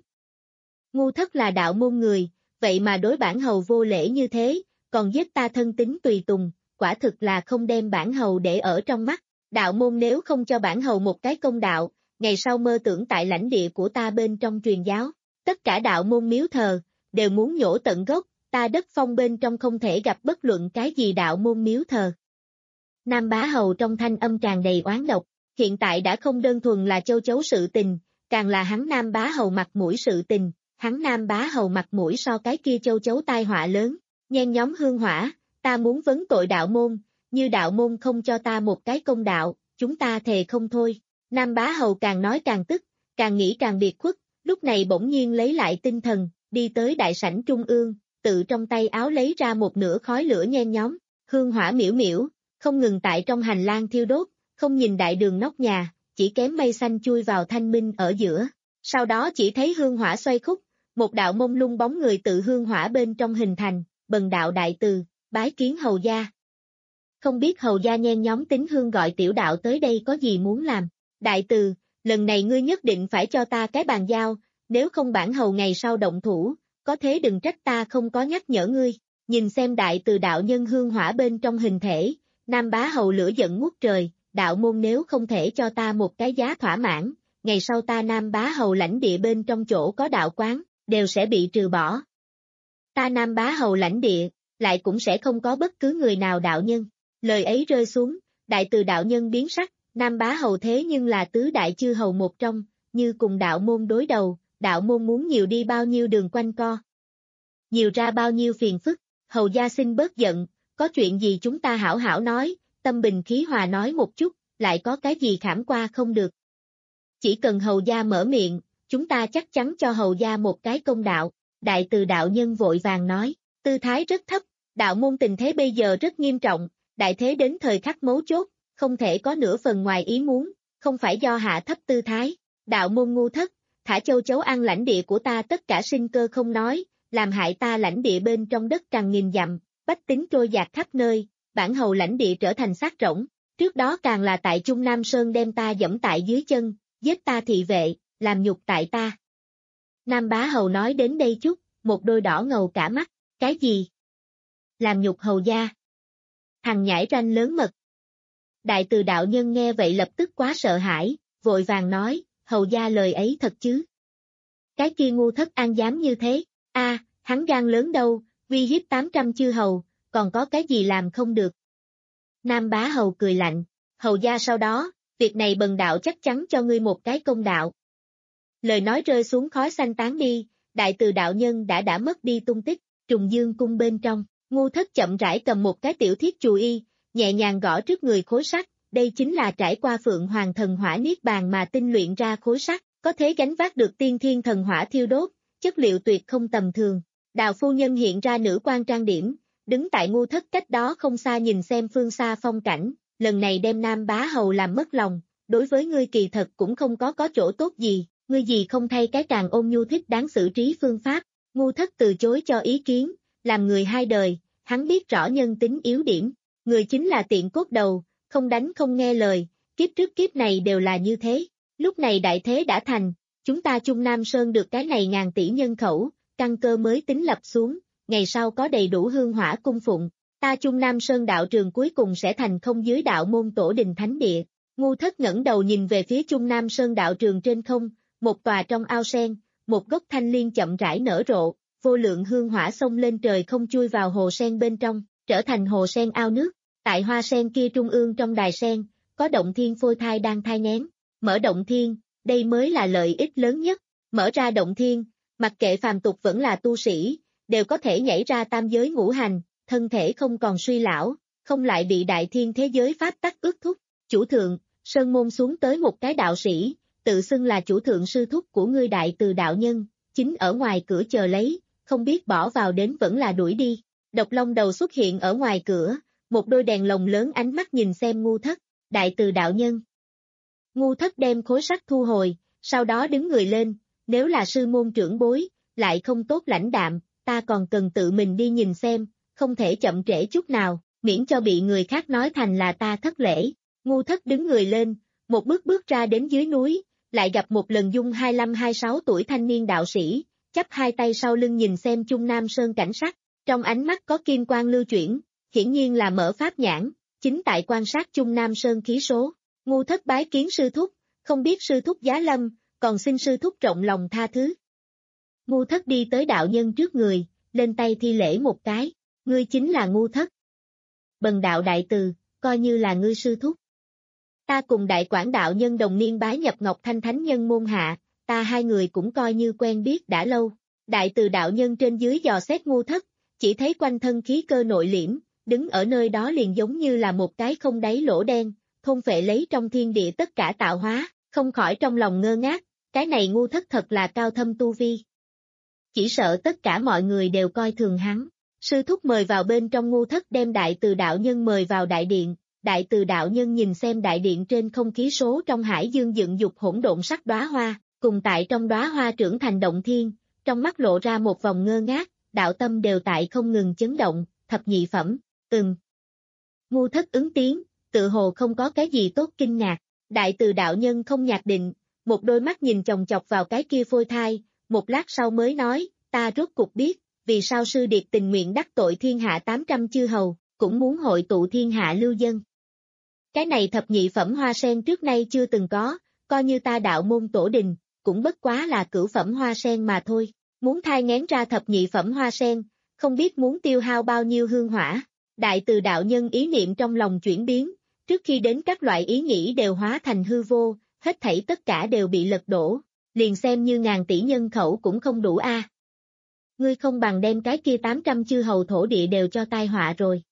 B: Ngu thất là đạo môn người, vậy mà đối bản hầu vô lễ như thế, còn giết ta thân tín tùy tùng, quả thực là không đem bản hầu để ở trong mắt, đạo môn nếu không cho bản hầu một cái công đạo, ngày sau mơ tưởng tại lãnh địa của ta bên trong truyền giáo, tất cả đạo môn miếu thờ, đều muốn nhổ tận gốc. Ta đất phong bên trong không thể gặp bất luận cái gì đạo môn miếu thờ. Nam Bá Hầu trong thanh âm tràn đầy oán độc, hiện tại đã không đơn thuần là châu chấu sự tình, càng là hắn Nam Bá Hầu mặt mũi sự tình, hắn Nam Bá Hầu mặt mũi so cái kia châu chấu tai họa lớn, nhen nhóm hương hỏa, ta muốn vấn tội đạo môn, như đạo môn không cho ta một cái công đạo, chúng ta thề không thôi. Nam Bá Hầu càng nói càng tức, càng nghĩ càng biệt khuất, lúc này bỗng nhiên lấy lại tinh thần, đi tới đại sảnh trung ương, tự trong tay áo lấy ra một nửa khói lửa nhen nhóm, hương hỏa miễu miễu, không ngừng tại trong hành lang thiêu đốt, không nhìn đại đường nóc nhà, chỉ kém mây xanh chui vào thanh minh ở giữa. Sau đó chỉ thấy hương hỏa xoay khúc, một đạo mông lung bóng người tự hương hỏa bên trong hình thành, bần đạo đại từ, bái kiến hầu gia. Không biết hầu gia nhen nhóm tính hương gọi tiểu đạo tới đây có gì muốn làm. Đại từ, lần này ngươi nhất định phải cho ta cái bàn giao, nếu không bản hầu ngày sau động thủ, có thế đừng trách ta không có nhắc nhở ngươi. Nhìn xem đại từ đạo nhân hương hỏa bên trong hình thể, Nam Bá Hầu lửa giận ngút trời, đạo môn nếu không thể cho ta một cái giá thỏa mãn, ngày sau ta Nam Bá Hầu lãnh địa bên trong chỗ có đạo quán, đều sẽ bị trừ bỏ. Ta Nam Bá Hầu lãnh địa, lại cũng sẽ không có bất cứ người nào đạo nhân. Lời ấy rơi xuống, đại từ đạo nhân biến sắc, Nam Bá Hầu thế nhưng là tứ đại chư hầu một trong, như cùng đạo môn đối đầu, đạo môn muốn nhiều đi bao nhiêu đường quanh co. Nhiều ra bao nhiêu phiền phức, hầu gia xin bớt giận, có chuyện gì chúng ta hảo hảo nói, tâm bình khí hòa nói một chút, lại có cái gì khảm qua không được. Chỉ cần hầu gia mở miệng, chúng ta chắc chắn cho hầu gia một cái công đạo. Đại từ đạo nhân vội vàng nói, tư thái rất thấp, đạo môn tình thế bây giờ rất nghiêm trọng, đại thế đến thời khắc mấu chốt, không thể có nửa phần ngoài ý muốn, không phải do hạ thấp tư thái. Đạo môn ngu thất, thả châu chấu ăn lãnh địa của ta tất cả sinh cơ không nói, làm hại ta lãnh địa bên trong đất càng nghìn dặm, bách tính trôi dạt khắp nơi, bản hầu lãnh địa trở thành xác rỗng, trước đó càng là tại Trung Nam Sơn đem ta dẫm tại dưới chân, giết ta thị vệ, làm nhục tại ta. Nam Bá Hầu nói đến đây chút, một đôi đỏ ngầu cả mắt, cái gì? Làm nhục hầu gia. Thằng nhãi ranh lớn mật. Đại từ đạo nhân nghe vậy lập tức quá sợ hãi, vội vàng nói, hầu gia lời ấy thật chứ? Cái kia ngu thất an dám như thế, a, à, hắn gan lớn đâu, uy hiếp tám trăm chư hầu, còn có cái gì làm không được. Nam Bá Hầu cười lạnh, hầu gia sau đó, việc này bần đạo chắc chắn cho ngươi một cái công đạo. Lời nói rơi xuống khói xanh tán đi, đại từ đạo nhân đã đã mất đi tung tích, trùng dương cung bên trong, ngu thất chậm rãi cầm một cái tiểu thiết chù y, nhẹ nhàng gõ trước người khối sắt, đây chính là trải qua Phượng Hoàng thần hỏa niết bàn mà tinh luyện ra khối sắt, có thể gánh vác được tiên thiên thần hỏa thiêu đốt, chất liệu tuyệt không tầm thường. Đào phu nhân hiện ra nữ quan trang điểm, đứng tại ngu thất cách đó không xa nhìn xem phương xa phong cảnh, lần này đem Nam Bá Hầu làm mất lòng, đối với ngươi kỳ thật cũng không có có chỗ tốt gì, ngươi gì không thay cái càng ôn nhu thích đáng xử trí phương pháp. Ngu thất từ chối cho ý kiến, làm người hai đời, hắn biết rõ nhân tính yếu điểm, người chính là tiện cốt đầu, không đánh không nghe lời, kiếp trước kiếp này đều là như thế. Lúc này đại thế đã thành, chúng ta Trung Nam Sơn được cái này ngàn tỷ nhân khẩu, căn cơ mới tính lập xuống, ngày sau có đầy đủ hương hỏa cung phụng, ta Trung Nam Sơn đạo trường cuối cùng sẽ thành không dưới đạo môn tổ đình thánh địa. Ngu thất ngẩng đầu nhìn về phía Trung Nam Sơn đạo trường trên không, một tòa trong ao sen, một gốc thanh liên chậm rãi nở rộ, vô lượng hương hỏa xông lên trời không chui vào hồ sen bên trong, trở thành hồ sen ao nước. Tại hoa sen kia trung ương trong đài sen, có động thiên phôi thai đang thai nghén. Mở động thiên, đây mới là lợi ích lớn nhất. Mở ra động thiên, mặc kệ phàm tục vẫn là tu sĩ, đều có thể nhảy ra tam giới ngũ hành, thân thể không còn suy lão, không lại bị đại thiên thế giới pháp tắc ước thúc. Chủ thượng, sơn môn xuống tới một cái đạo sĩ, tự xưng là chủ thượng sư thúc của ngươi đại từ đạo nhân, chính ở ngoài cửa chờ lấy, không biết bỏ vào đến vẫn là đuổi đi. Độc Long đầu xuất hiện ở ngoài cửa, một đôi đèn lồng lớn ánh mắt nhìn xem ngu thất, đại từ đạo nhân. Ngu thất đem khối sắt thu hồi, sau đó đứng người lên, nếu là sư môn trưởng bối, lại không tốt lãnh đạm, ta còn cần tự mình đi nhìn xem, không thể chậm trễ chút nào, miễn cho bị người khác nói thành là ta thất lễ. Ngu thất đứng người lên, một bước bước ra đến dưới núi, lại gặp một lần dung hai mươi lăm hai mươi sáu tuổi thanh niên đạo sĩ, chắp hai tay sau lưng nhìn xem Trung Nam Sơn cảnh sắc, trong ánh mắt có kim quang lưu chuyển, hiển nhiên là mở pháp nhãn, chính tại quan sát Trung Nam Sơn khí số. Ngu thất bái kiến sư thúc, không biết sư thúc giá lâm, còn xin sư thúc rộng lòng tha thứ. Ngu thất đi tới đạo nhân trước người, lên tay thi lễ một cái, ngươi chính là ngu thất. Bần đạo đại từ, coi như là ngươi sư thúc. Ta cùng đại quảng đạo nhân đồng niên bái nhập Ngọc Thanh Thánh Nhân môn hạ, ta hai người cũng coi như quen biết đã lâu. Đại từ đạo nhân trên dưới dò xét Ngu Thất, chỉ thấy quanh thân khí cơ nội liễm, đứng ở nơi đó liền giống như là một cái không đáy lỗ đen, thôn phệ lấy trong thiên địa tất cả tạo hóa, không khỏi trong lòng ngơ ngác, cái này Ngu Thất thật là cao thâm tu vi. Chỉ sợ tất cả mọi người đều coi thường hắn. Sư thúc mời vào bên trong. Ngu Thất đem đại từ đạo nhân mời vào đại điện, đại từ đạo nhân nhìn xem đại điện trên không khí số trong hải dương dựng dục hỗn độn sắc đóa hoa, cùng tại trong đóa hoa trưởng thành động thiên, trong mắt lộ ra một vòng ngơ ngác, đạo tâm đều tại không ngừng chấn động, thập nhị phẩm, ừm. Ngu Thất ứng tiếng, tự hồ không có cái gì tốt kinh ngạc, đại từ đạo nhân không nhạc định, một đôi mắt nhìn chòng chọc vào cái kia phôi thai, một lát sau mới nói, ta rốt cục biết, vì sao sư điệt tình nguyện đắc tội thiên hạ tám trăm chư hầu, cũng muốn hội tụ thiên hạ lưu dân. Cái này thập nhị phẩm hoa sen trước nay chưa từng có, coi như ta đạo môn tổ đình, cũng bất quá là cửu phẩm hoa sen mà thôi, muốn thai nghén ra thập nhị phẩm hoa sen, không biết muốn tiêu hao bao nhiêu hương hỏa. Đại từ đạo nhân ý niệm trong lòng chuyển biến, trước khi đến các loại ý nghĩ đều hóa thành hư vô, hết thảy tất cả đều bị lật đổ, liền xem như ngàn tỷ nhân khẩu cũng không đủ a. Ngươi không bằng đem cái kia tám trăm chư hầu thổ địa đều cho tai họa rồi.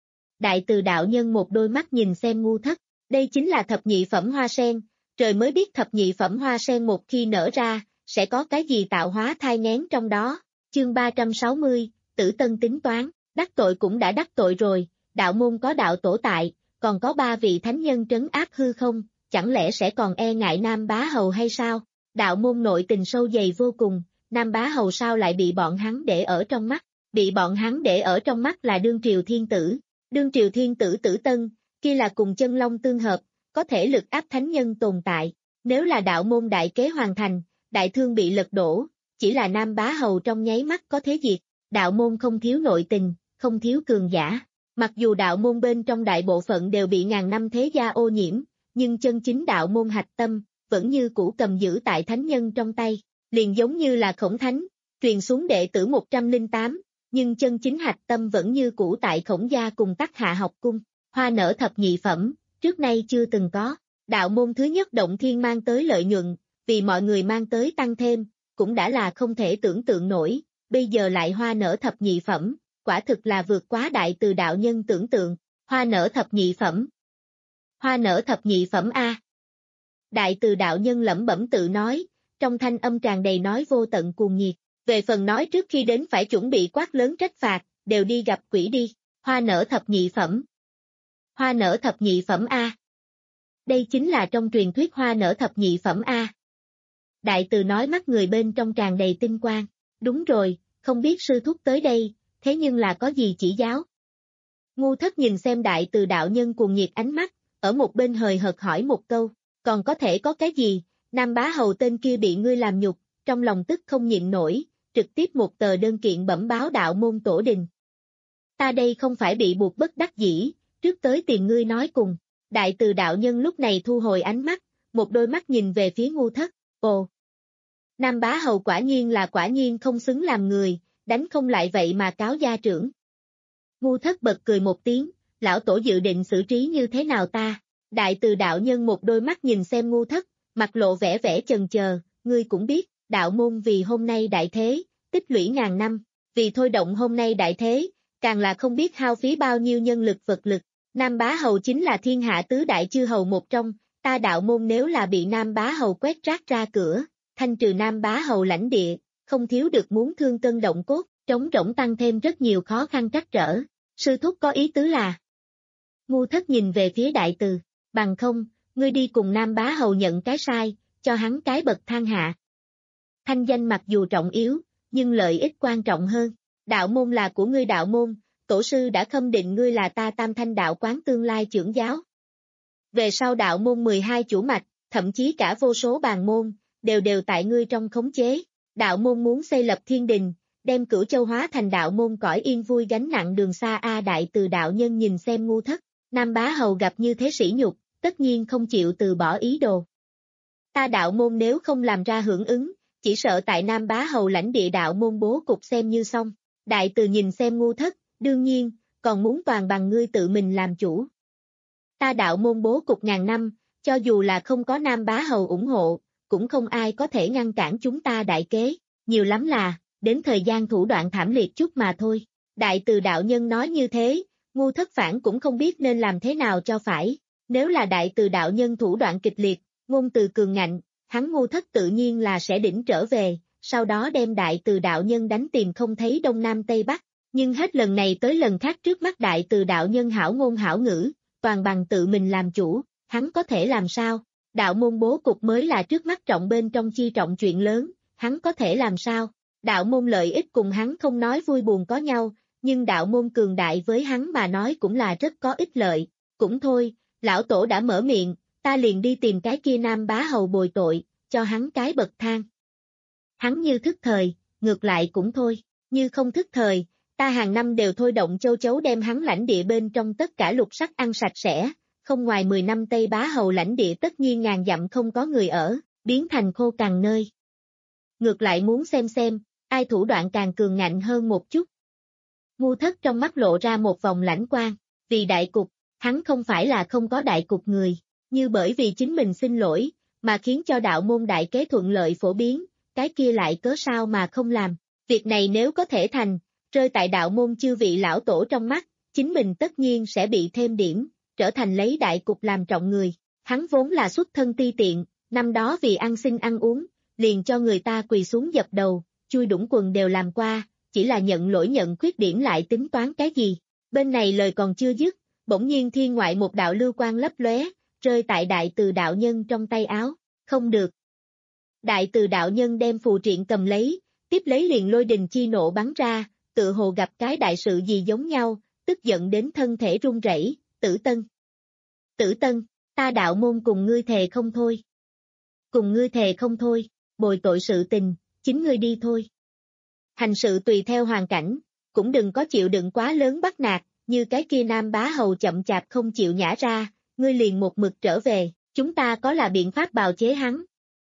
B: Đại từ đạo nhân một đôi mắt nhìn xem Ngu Thất, đây chính là thập nhị phẩm hoa sen, trời mới biết thập nhị phẩm hoa sen một khi nở ra, sẽ có cái gì tạo hóa thai nghén trong đó. Chương ba trăm sáu mươi, Tử Tân tính toán, đắc tội cũng đã đắc tội rồi, đạo môn có đạo tổ tại, còn có ba vị thánh nhân trấn áp hư không, chẳng lẽ sẽ còn e ngại Nam Bá Hầu hay sao? Đạo môn nội tình sâu dày vô cùng, Nam Bá Hầu sao lại bị bọn hắn để ở trong mắt? Bị bọn hắn để ở trong mắt là đương triều thiên tử. Đương triều thiên tử Tử Tân, kia là cùng chân long tương hợp, có thể lực áp thánh nhân tồn tại. Nếu là đạo môn đại kế hoàn thành, đại thương bị lật đổ, chỉ là Nam Bá Hầu trong nháy mắt có thế diệt. Đạo môn không thiếu nội tình, không thiếu cường giả. Mặc dù đạo môn bên trong đại bộ phận đều bị ngàn năm thế gia ô nhiễm, nhưng chân chính đạo môn hạch tâm, vẫn như cũ cầm giữ tại thánh nhân trong tay. Liền giống như là Khổng Thánh, truyền xuống đệ tử một trăm lẻ tám, nhưng chân chính hạch tâm vẫn như cũ tại Khổng gia cùng Tắc Hạ học cung. Hoa nở thập nhị phẩm, trước nay chưa từng có. Đạo môn thứ nhất động thiên mang tới lợi nhuận, vì mọi người mang tới tăng thêm, cũng đã là không thể tưởng tượng nổi, bây giờ lại hoa nở thập nhị phẩm, quả thực là vượt quá đại từ đạo nhân tưởng tượng. Hoa nở thập nhị phẩm. Hoa nở thập nhị phẩm A. Đại từ đạo nhân lẩm bẩm tự nói, trong thanh âm tràn đầy nói vô tận cuồng nhiệt, về phần nói trước khi đến phải chuẩn bị quát lớn trách phạt, đều đi gặp quỷ đi. Hoa nở thập nhị phẩm. Hoa nở thập nhị phẩm A. Đây chính là trong truyền thuyết hoa nở thập nhị phẩm A. Đại từ nói mắt người bên trong tràn đầy tinh quang, đúng rồi, không biết sư thúc tới đây, thế nhưng là có gì chỉ giáo? Ngu Thất nhìn xem đại từ đạo nhân cuồng nhiệt ánh mắt, ở một bên hời hợt hỏi một câu, còn có thể có cái gì? Nam Bá Hầu tên kia bị ngươi làm nhục, trong lòng tức không nhịn nổi, trực tiếp một tờ đơn kiện bẩm báo đạo môn tổ đình. Ta đây không phải bị buộc bất đắc dĩ, trước tới tìm ngươi nói cùng. Đại từ đạo nhân lúc này thu hồi ánh mắt, một đôi mắt nhìn về phía Ngu Thất, ồ. Nam Bá Hầu quả nhiên là quả nhiên không xứng làm người, đánh không lại vậy mà cáo gia trưởng. Ngu Thất bật cười một tiếng, lão tổ dự định xử trí như thế nào ta? Đại từ đạo nhân một đôi mắt nhìn xem Ngu Thất, mặt lộ vẻ vẻ chần chờ, ngươi cũng biết, đạo môn vì hôm nay đại thế, tích lũy ngàn năm, vì thôi động hôm nay đại thế, càng là không biết hao phí bao nhiêu nhân lực vật lực. Nam Bá Hầu chính là thiên hạ tứ đại chư hầu một trong, ta đạo môn nếu là bị Nam Bá Hầu quét rác ra cửa, thanh trừ Nam Bá Hầu lãnh địa, không thiếu được muốn thương cân động cốt, trống rỗng tăng thêm rất nhiều khó khăn trắc trở. Sư thúc có ý tứ là. Ngu Thất nhìn về phía đại từ, bằng không, ngươi đi cùng Nam Bá Hầu nhận cái sai, cho hắn cái bậc thang hạ. Thanh danh mặc dù trọng yếu, nhưng lợi ích quan trọng hơn. Đạo môn là của ngươi đạo môn, tổ sư đã khâm định ngươi là ta Tam Thanh đạo quán tương lai trưởng giáo. Về sau đạo môn mười hai chủ mạch, thậm chí cả vô số bàn môn, đều đều tại ngươi trong khống chế. Đạo môn muốn xây lập thiên đình, đem Cửu Châu hóa thành đạo môn cõi yên vui gánh nặng đường xa a. Đại từ đạo nhân nhìn xem Ngu Thất, Nam Bá Hầu gặp như thế sỉ nhục, tất nhiên không chịu từ bỏ ý đồ. Ta đạo môn nếu không làm ra hưởng ứng, chỉ sợ tại Nam Bá Hầu lãnh địa đạo môn bố cục xem như xong. Đại từ nhìn xem Ngu Thất, đương nhiên, còn muốn toàn bằng ngươi tự mình làm chủ. Ta đạo môn bố cục ngàn năm, cho dù là không có Nam Bá Hầu ủng hộ, cũng không ai có thể ngăn cản chúng ta đại kế, nhiều lắm là, đến thời gian thủ đoạn thảm liệt chút mà thôi. Đại từ đạo nhân nói như thế, Ngu Thất Phản cũng không biết nên làm thế nào cho phải, nếu là đại từ đạo nhân thủ đoạn kịch liệt, ngôn từ cường ngạnh, hắn Ngu Thất tự nhiên là sẽ đỉnh trở về, sau đó đem đại từ đạo nhân đánh tìm không thấy đông nam tây bắc, nhưng hết lần này tới lần khác trước mắt đại từ đạo nhân hảo ngôn hảo ngữ, toàn bằng tự mình làm chủ, hắn có thể làm sao? Đạo môn bố cục mới là trước mắt trọng bên trong chi trọng chuyện lớn, hắn có thể làm sao? Đạo môn lợi ích cùng hắn không nói vui buồn có nhau, nhưng đạo môn cường đại với hắn mà nói cũng là rất có ích lợi, cũng thôi, lão tổ đã mở miệng, ta liền đi tìm cái kia nam bá hầu bồi tội, cho hắn cái bậc thang. Hắn như thức thời, ngược lại cũng thôi, như không thức thời, ta hàng năm đều thôi động châu chấu đem hắn lãnh địa bên trong tất cả lục sắc ăn sạch sẽ, không ngoài mười năm Tây bá hầu lãnh địa tất nhiên ngàn dặm không có người ở, biến thành khô cằn nơi. Ngược lại muốn xem xem, ai thủ đoạn càng cường ngạnh hơn một chút. Ngu Thất trong mắt lộ ra một vòng lãnh quang, vì đại cục, hắn không phải là không có đại cục người, như bởi vì chính mình xin lỗi, mà khiến cho đạo môn đại kế thuận lợi phổ biến, cái kia lại cớ sao mà không làm, việc này nếu có thể thành, rơi tại đạo môn chư vị lão tổ trong mắt, chính mình tất nhiên sẽ bị thêm điểm, trở thành lấy đại cục làm trọng người, hắn vốn là xuất thân ti tiện, năm đó vì ăn xin ăn uống, liền cho người ta quỳ xuống dập đầu, chui đũng quần đều làm qua, chỉ là nhận lỗi nhận khuyết điểm lại tính toán cái gì, bên này lời còn chưa dứt, bỗng nhiên thiên ngoại một đạo lưu quang lấp lóe, rơi tại đại từ đạo nhân trong tay áo, không được. Đại từ đạo nhân đem phù triện cầm lấy, tiếp lấy liền lôi đình chi nộ bắn ra, tự hồ gặp cái đại sự gì giống nhau, tức giận đến thân thể run rẩy, Tử Tân. Tử Tân, ta đạo môn cùng ngươi thề không thôi. Cùng ngươi thề không thôi, bồi tội sự tình, chính ngươi đi thôi. Hành sự tùy theo hoàn cảnh, cũng đừng có chịu đựng quá lớn bắt nạt, như cái kia nam bá hầu chậm chạp không chịu nhả ra, ngươi liền một mực trở về, chúng ta có là biện pháp bào chế hắn.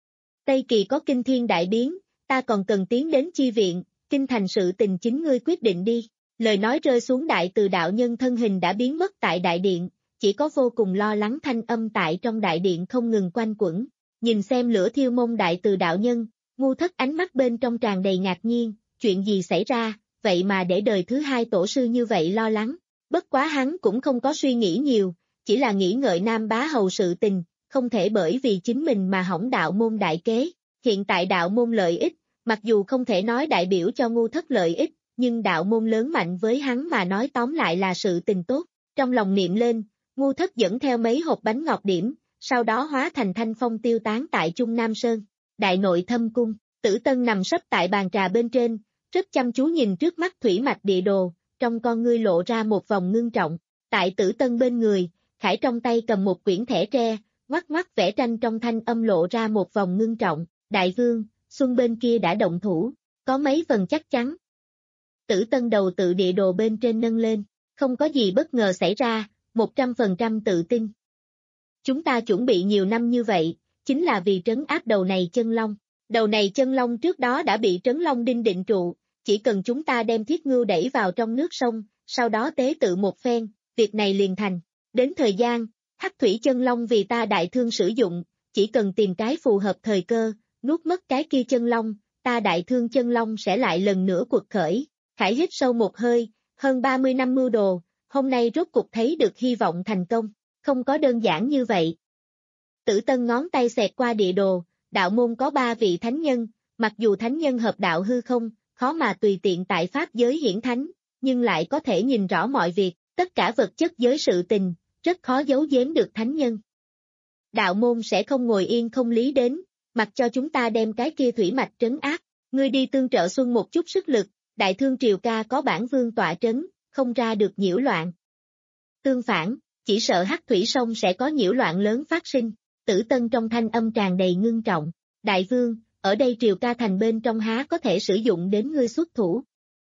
B: Tây Kỳ có kinh thiên đại biến, ta còn cần tiến đến chi viện, kinh thành sự tình chính ngươi quyết định đi. Lời nói rơi xuống đại từ đạo nhân thân hình đã biến mất tại đại điện, chỉ có vô cùng lo lắng thanh âm tại trong đại điện không ngừng quanh quẩn. Nhìn xem lửa thiêu mông đại từ đạo nhân, Ngu Thất ánh mắt bên trong tràn đầy ngạc nhiên, chuyện gì xảy ra, vậy mà để đời thứ hai tổ sư như vậy lo lắng. Bất quá hắn cũng không có suy nghĩ nhiều, chỉ là nghĩ ngợi nam bá hầu sự tình, không thể bởi vì chính mình mà hỏng đạo môn đại kế. Hiện tại đạo môn lợi ích, mặc dù không thể nói đại biểu cho Ngu Thất lợi ích, nhưng đạo môn lớn mạnh với hắn mà nói tóm lại là sự tình tốt. Trong lòng niệm lên, Ngu Thất dẫn theo mấy hộp bánh ngọt điểm, sau đó hóa thành thanh phong tiêu tán tại Trung Nam Sơn. Đại nội thâm cung, Tử Tân nằm sấp tại bàn trà bên trên, rất chăm chú nhìn trước mắt thủy mạch địa đồ, trong con ngươi lộ ra một vòng ngưng trọng. Tại Tử Tân bên người, Khải trong tay cầm một quyển thẻ tre, ngoắc ngoắc vẽ tranh trong thanh âm lộ ra một vòng ngưng trọng. Đại vương, Xuân bên kia đã động thủ, có mấy phần chắc chắn. Tử Tân đầu tự địa đồ bên trên nâng lên, không có gì bất ngờ xảy ra, một trăm phần trăm tự tin. Chúng ta chuẩn bị nhiều năm như vậy, chính là vì trấn áp đầu này chân long. Đầu này chân long trước đó đã bị trấn long đinh định trụ, chỉ cần chúng ta đem thiết ngưu đẩy vào trong nước sông, sau đó tế tự một phen, việc này liền thành. Đến thời gian, hắc thủy chân long vì ta đại thương sử dụng, chỉ cần tìm cái phù hợp thời cơ, nuốt mất cái kia chân long, ta đại thương chân long sẽ lại lần nữa quật khởi. Khải hít sâu một hơi, hơn ba mươi năm mưu đồ, hôm nay rốt cục thấy được hy vọng thành công, không có đơn giản như vậy. Tử Tân ngón tay xẹt qua địa đồ, đạo môn có ba vị thánh nhân, mặc dù thánh nhân hợp đạo hư không, khó mà tùy tiện tại pháp giới hiển thánh, nhưng lại có thể nhìn rõ mọi việc, tất cả vật chất giới sự tình, rất khó giấu giếm được thánh nhân. Đạo môn sẽ không ngồi yên không lý đến, mặc cho chúng ta đem cái kia thủy mạch trấn áp, ngươi đi tương trợ Xuân một chút sức lực, đại thương triều ca có bản vương tọa trấn, không ra được nhiễu loạn. Tương phản, chỉ sợ hắc thủy sông sẽ có nhiễu loạn lớn phát sinh. Tử Tân trong thanh âm tràn đầy ngưng trọng, đại vương, ở đây triều ca thành bên trong há có thể sử dụng đến ngươi xuất thủ.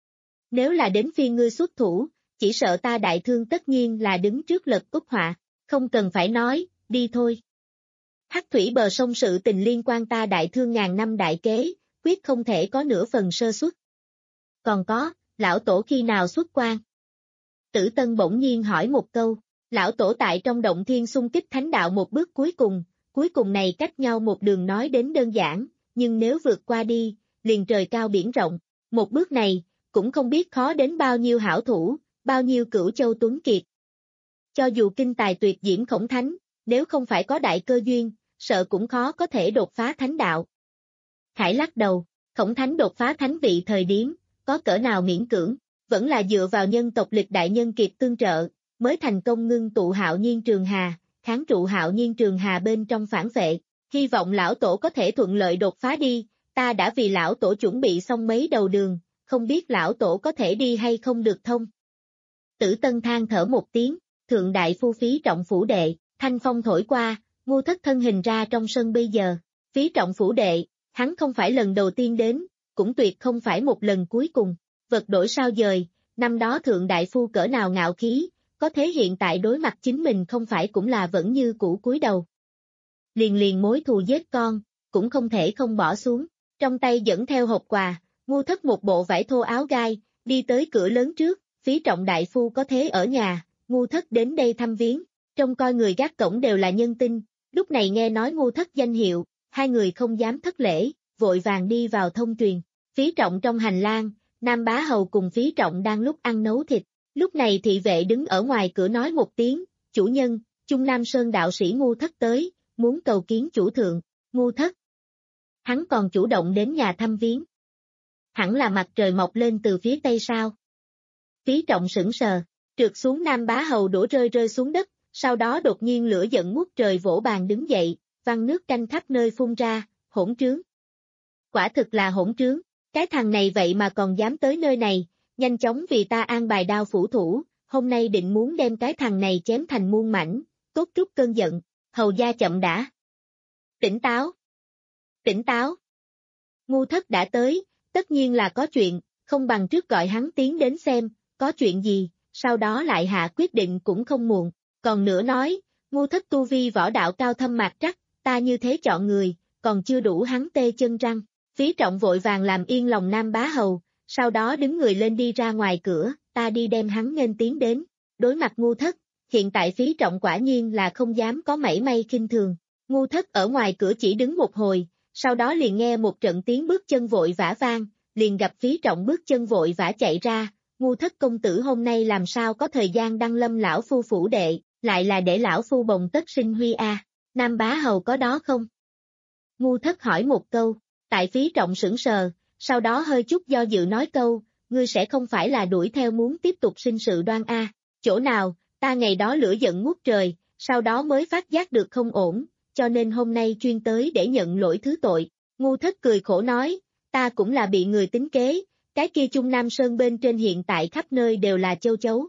B: Nếu là đến phiên ngươi xuất thủ, chỉ sợ ta đại thương tất nhiên là đứng trước lật úp họa, không cần phải nói, đi thôi. Hắc thủy bờ sông sự tình liên quan ta đại thương ngàn năm đại kế, quyết không thể có nửa phần sơ suất. Còn có, lão tổ khi nào xuất quan? Tử Tân bỗng nhiên hỏi một câu, lão tổ tại trong động thiên xung kích thánh đạo một bước cuối cùng, cuối cùng này cách nhau một đường nói đến đơn giản, nhưng nếu vượt qua đi, liền trời cao biển rộng. Một bước này, cũng không biết khó đến bao nhiêu hảo thủ, bao nhiêu cửu châu tuấn kiệt. Cho dù kinh tài tuyệt diễm Khổng Thánh, nếu không phải có đại cơ duyên, sợ cũng khó có thể đột phá thánh đạo. Khải lắc đầu, Khổng Thánh đột phá thánh vị thời điểm, có cỡ nào miễn cưỡng, vẫn là dựa vào nhân tộc lịch đại nhân kiệt tương trợ, mới thành công ngưng tụ Hạo Nhiên Trường Hà, kháng trụ Hạo Nhiên Trường Hà bên trong phản vệ. Hy vọng lão tổ có thể thuận lợi đột phá đi, ta đã vì lão tổ chuẩn bị xong mấy đầu đường, không biết lão tổ có thể đi hay không được thông. Tử Tân than thở một tiếng, thượng đại phu Phí Trọng phủ đệ, thanh phong thổi qua, Ngu Thất thân hình ra trong sân bây giờ. Phí Trọng phủ đệ, hắn không phải lần đầu tiên đến, cũng tuyệt không phải một lần cuối cùng. Vật đổi sao dời, năm đó thượng đại phu cỡ nào ngạo khí, có thế hiện tại đối mặt chính mình không phải cũng là vẫn như cũ cúi đầu. Liền liền mối thù giết con, cũng không thể không bỏ xuống. Trong tay dẫn theo hộp quà, Ngu Thất một bộ vải thô áo gai, đi tới cửa lớn trước. Phí Trọng đại phu có thế ở nhà, Ngu Thất đến đây thăm viếng. Trông coi người gác cổng đều là nhân tinh, lúc này nghe nói Ngu Thất danh hiệu, hai người không dám thất lễ, vội vàng đi vào thông truyền. Phí Trọng trong hành lang, Nam Bá Hầu cùng Phí Trọng đang lúc ăn nấu thịt. Lúc này thị vệ đứng ở ngoài cửa nói một tiếng, chủ nhân, Trung Nam Sơn đạo sĩ Ngu Thất tới, muốn cầu kiến chủ thượng. Ngu Thất. Hắn còn chủ động đến nhà thăm viếng. Hẳn là mặt trời mọc lên từ phía tây sao? Phí Trọng sững sờ, trượt xuống Nam Bá Hầu đổ rơi rơi xuống đất, sau đó đột nhiên lửa giận ngút trời vỗ bàn đứng dậy, văng nước canh khắp nơi phun ra, hỗn trướng. Quả thực là hỗn trướng, cái thằng này vậy mà còn dám tới nơi này, nhanh chóng vì ta an bài đao phủ thủ, hôm nay định muốn đem cái thằng này chém thành muôn mảnh, tốt trút cơn giận. Hầu gia chậm đã. Tỉnh táo. Tỉnh táo. Ngu Thất đã tới, tất nhiên là có chuyện, không bằng trước gọi hắn tiến đến xem, có chuyện gì, sau đó lại hạ quyết định cũng không muộn. Còn nữa nói, Ngu Thất tu vi võ đạo cao thâm mạc trắc, ta như thế chọn người, còn chưa đủ hắn tê chân răng. Phí Trọng vội vàng làm yên lòng Nam Bá Hầu, sau đó đứng người lên đi ra ngoài cửa, ta đi đem hắn nghênh tiến đến. Đối mặt Ngu Thất, hiện tại Phí Trọng quả nhiên là không dám có mảy may khinh thường. Ngu Thất ở ngoài cửa chỉ đứng một hồi, sau đó liền nghe một trận tiếng bước chân vội vã vang, liền gặp Phí Trọng bước chân vội vã chạy ra. Ngu Thất công tử hôm nay làm sao có thời gian đăng lâm lão phu phủ đệ, lại là để lão phu bồng tất sinh huy a. À. Nam Bá Hầu có đó không? Ngu Thất hỏi một câu, tại Phí Trọng sững sờ, sau đó hơi chút do dự nói câu, ngươi sẽ không phải là đuổi theo muốn tiếp tục sinh sự đoan a? À. Chỗ nào, ta ngày đó lửa giận ngút trời, sau đó mới phát giác được không ổn, cho nên hôm nay chuyên tới để nhận lỗi thứ tội. Ngu Thất cười khổ nói, ta cũng là bị người tính kế, cái kia Trung Nam Sơn bên trên hiện tại khắp nơi đều là châu chấu.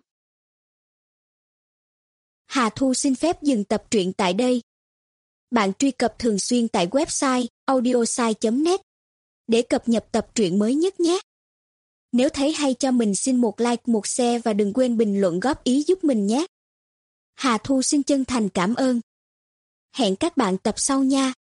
C: Hà Thu xin phép dừng tập truyện tại đây. Bạn truy cập thường xuyên tại website audiosai chấm net để cập nhật tập truyện mới nhất nhé. Nếu thấy hay cho mình xin một like, một share và đừng quên bình luận góp ý giúp mình nhé. Hà Thu xin chân thành cảm ơn. Hẹn các bạn tập sau nha.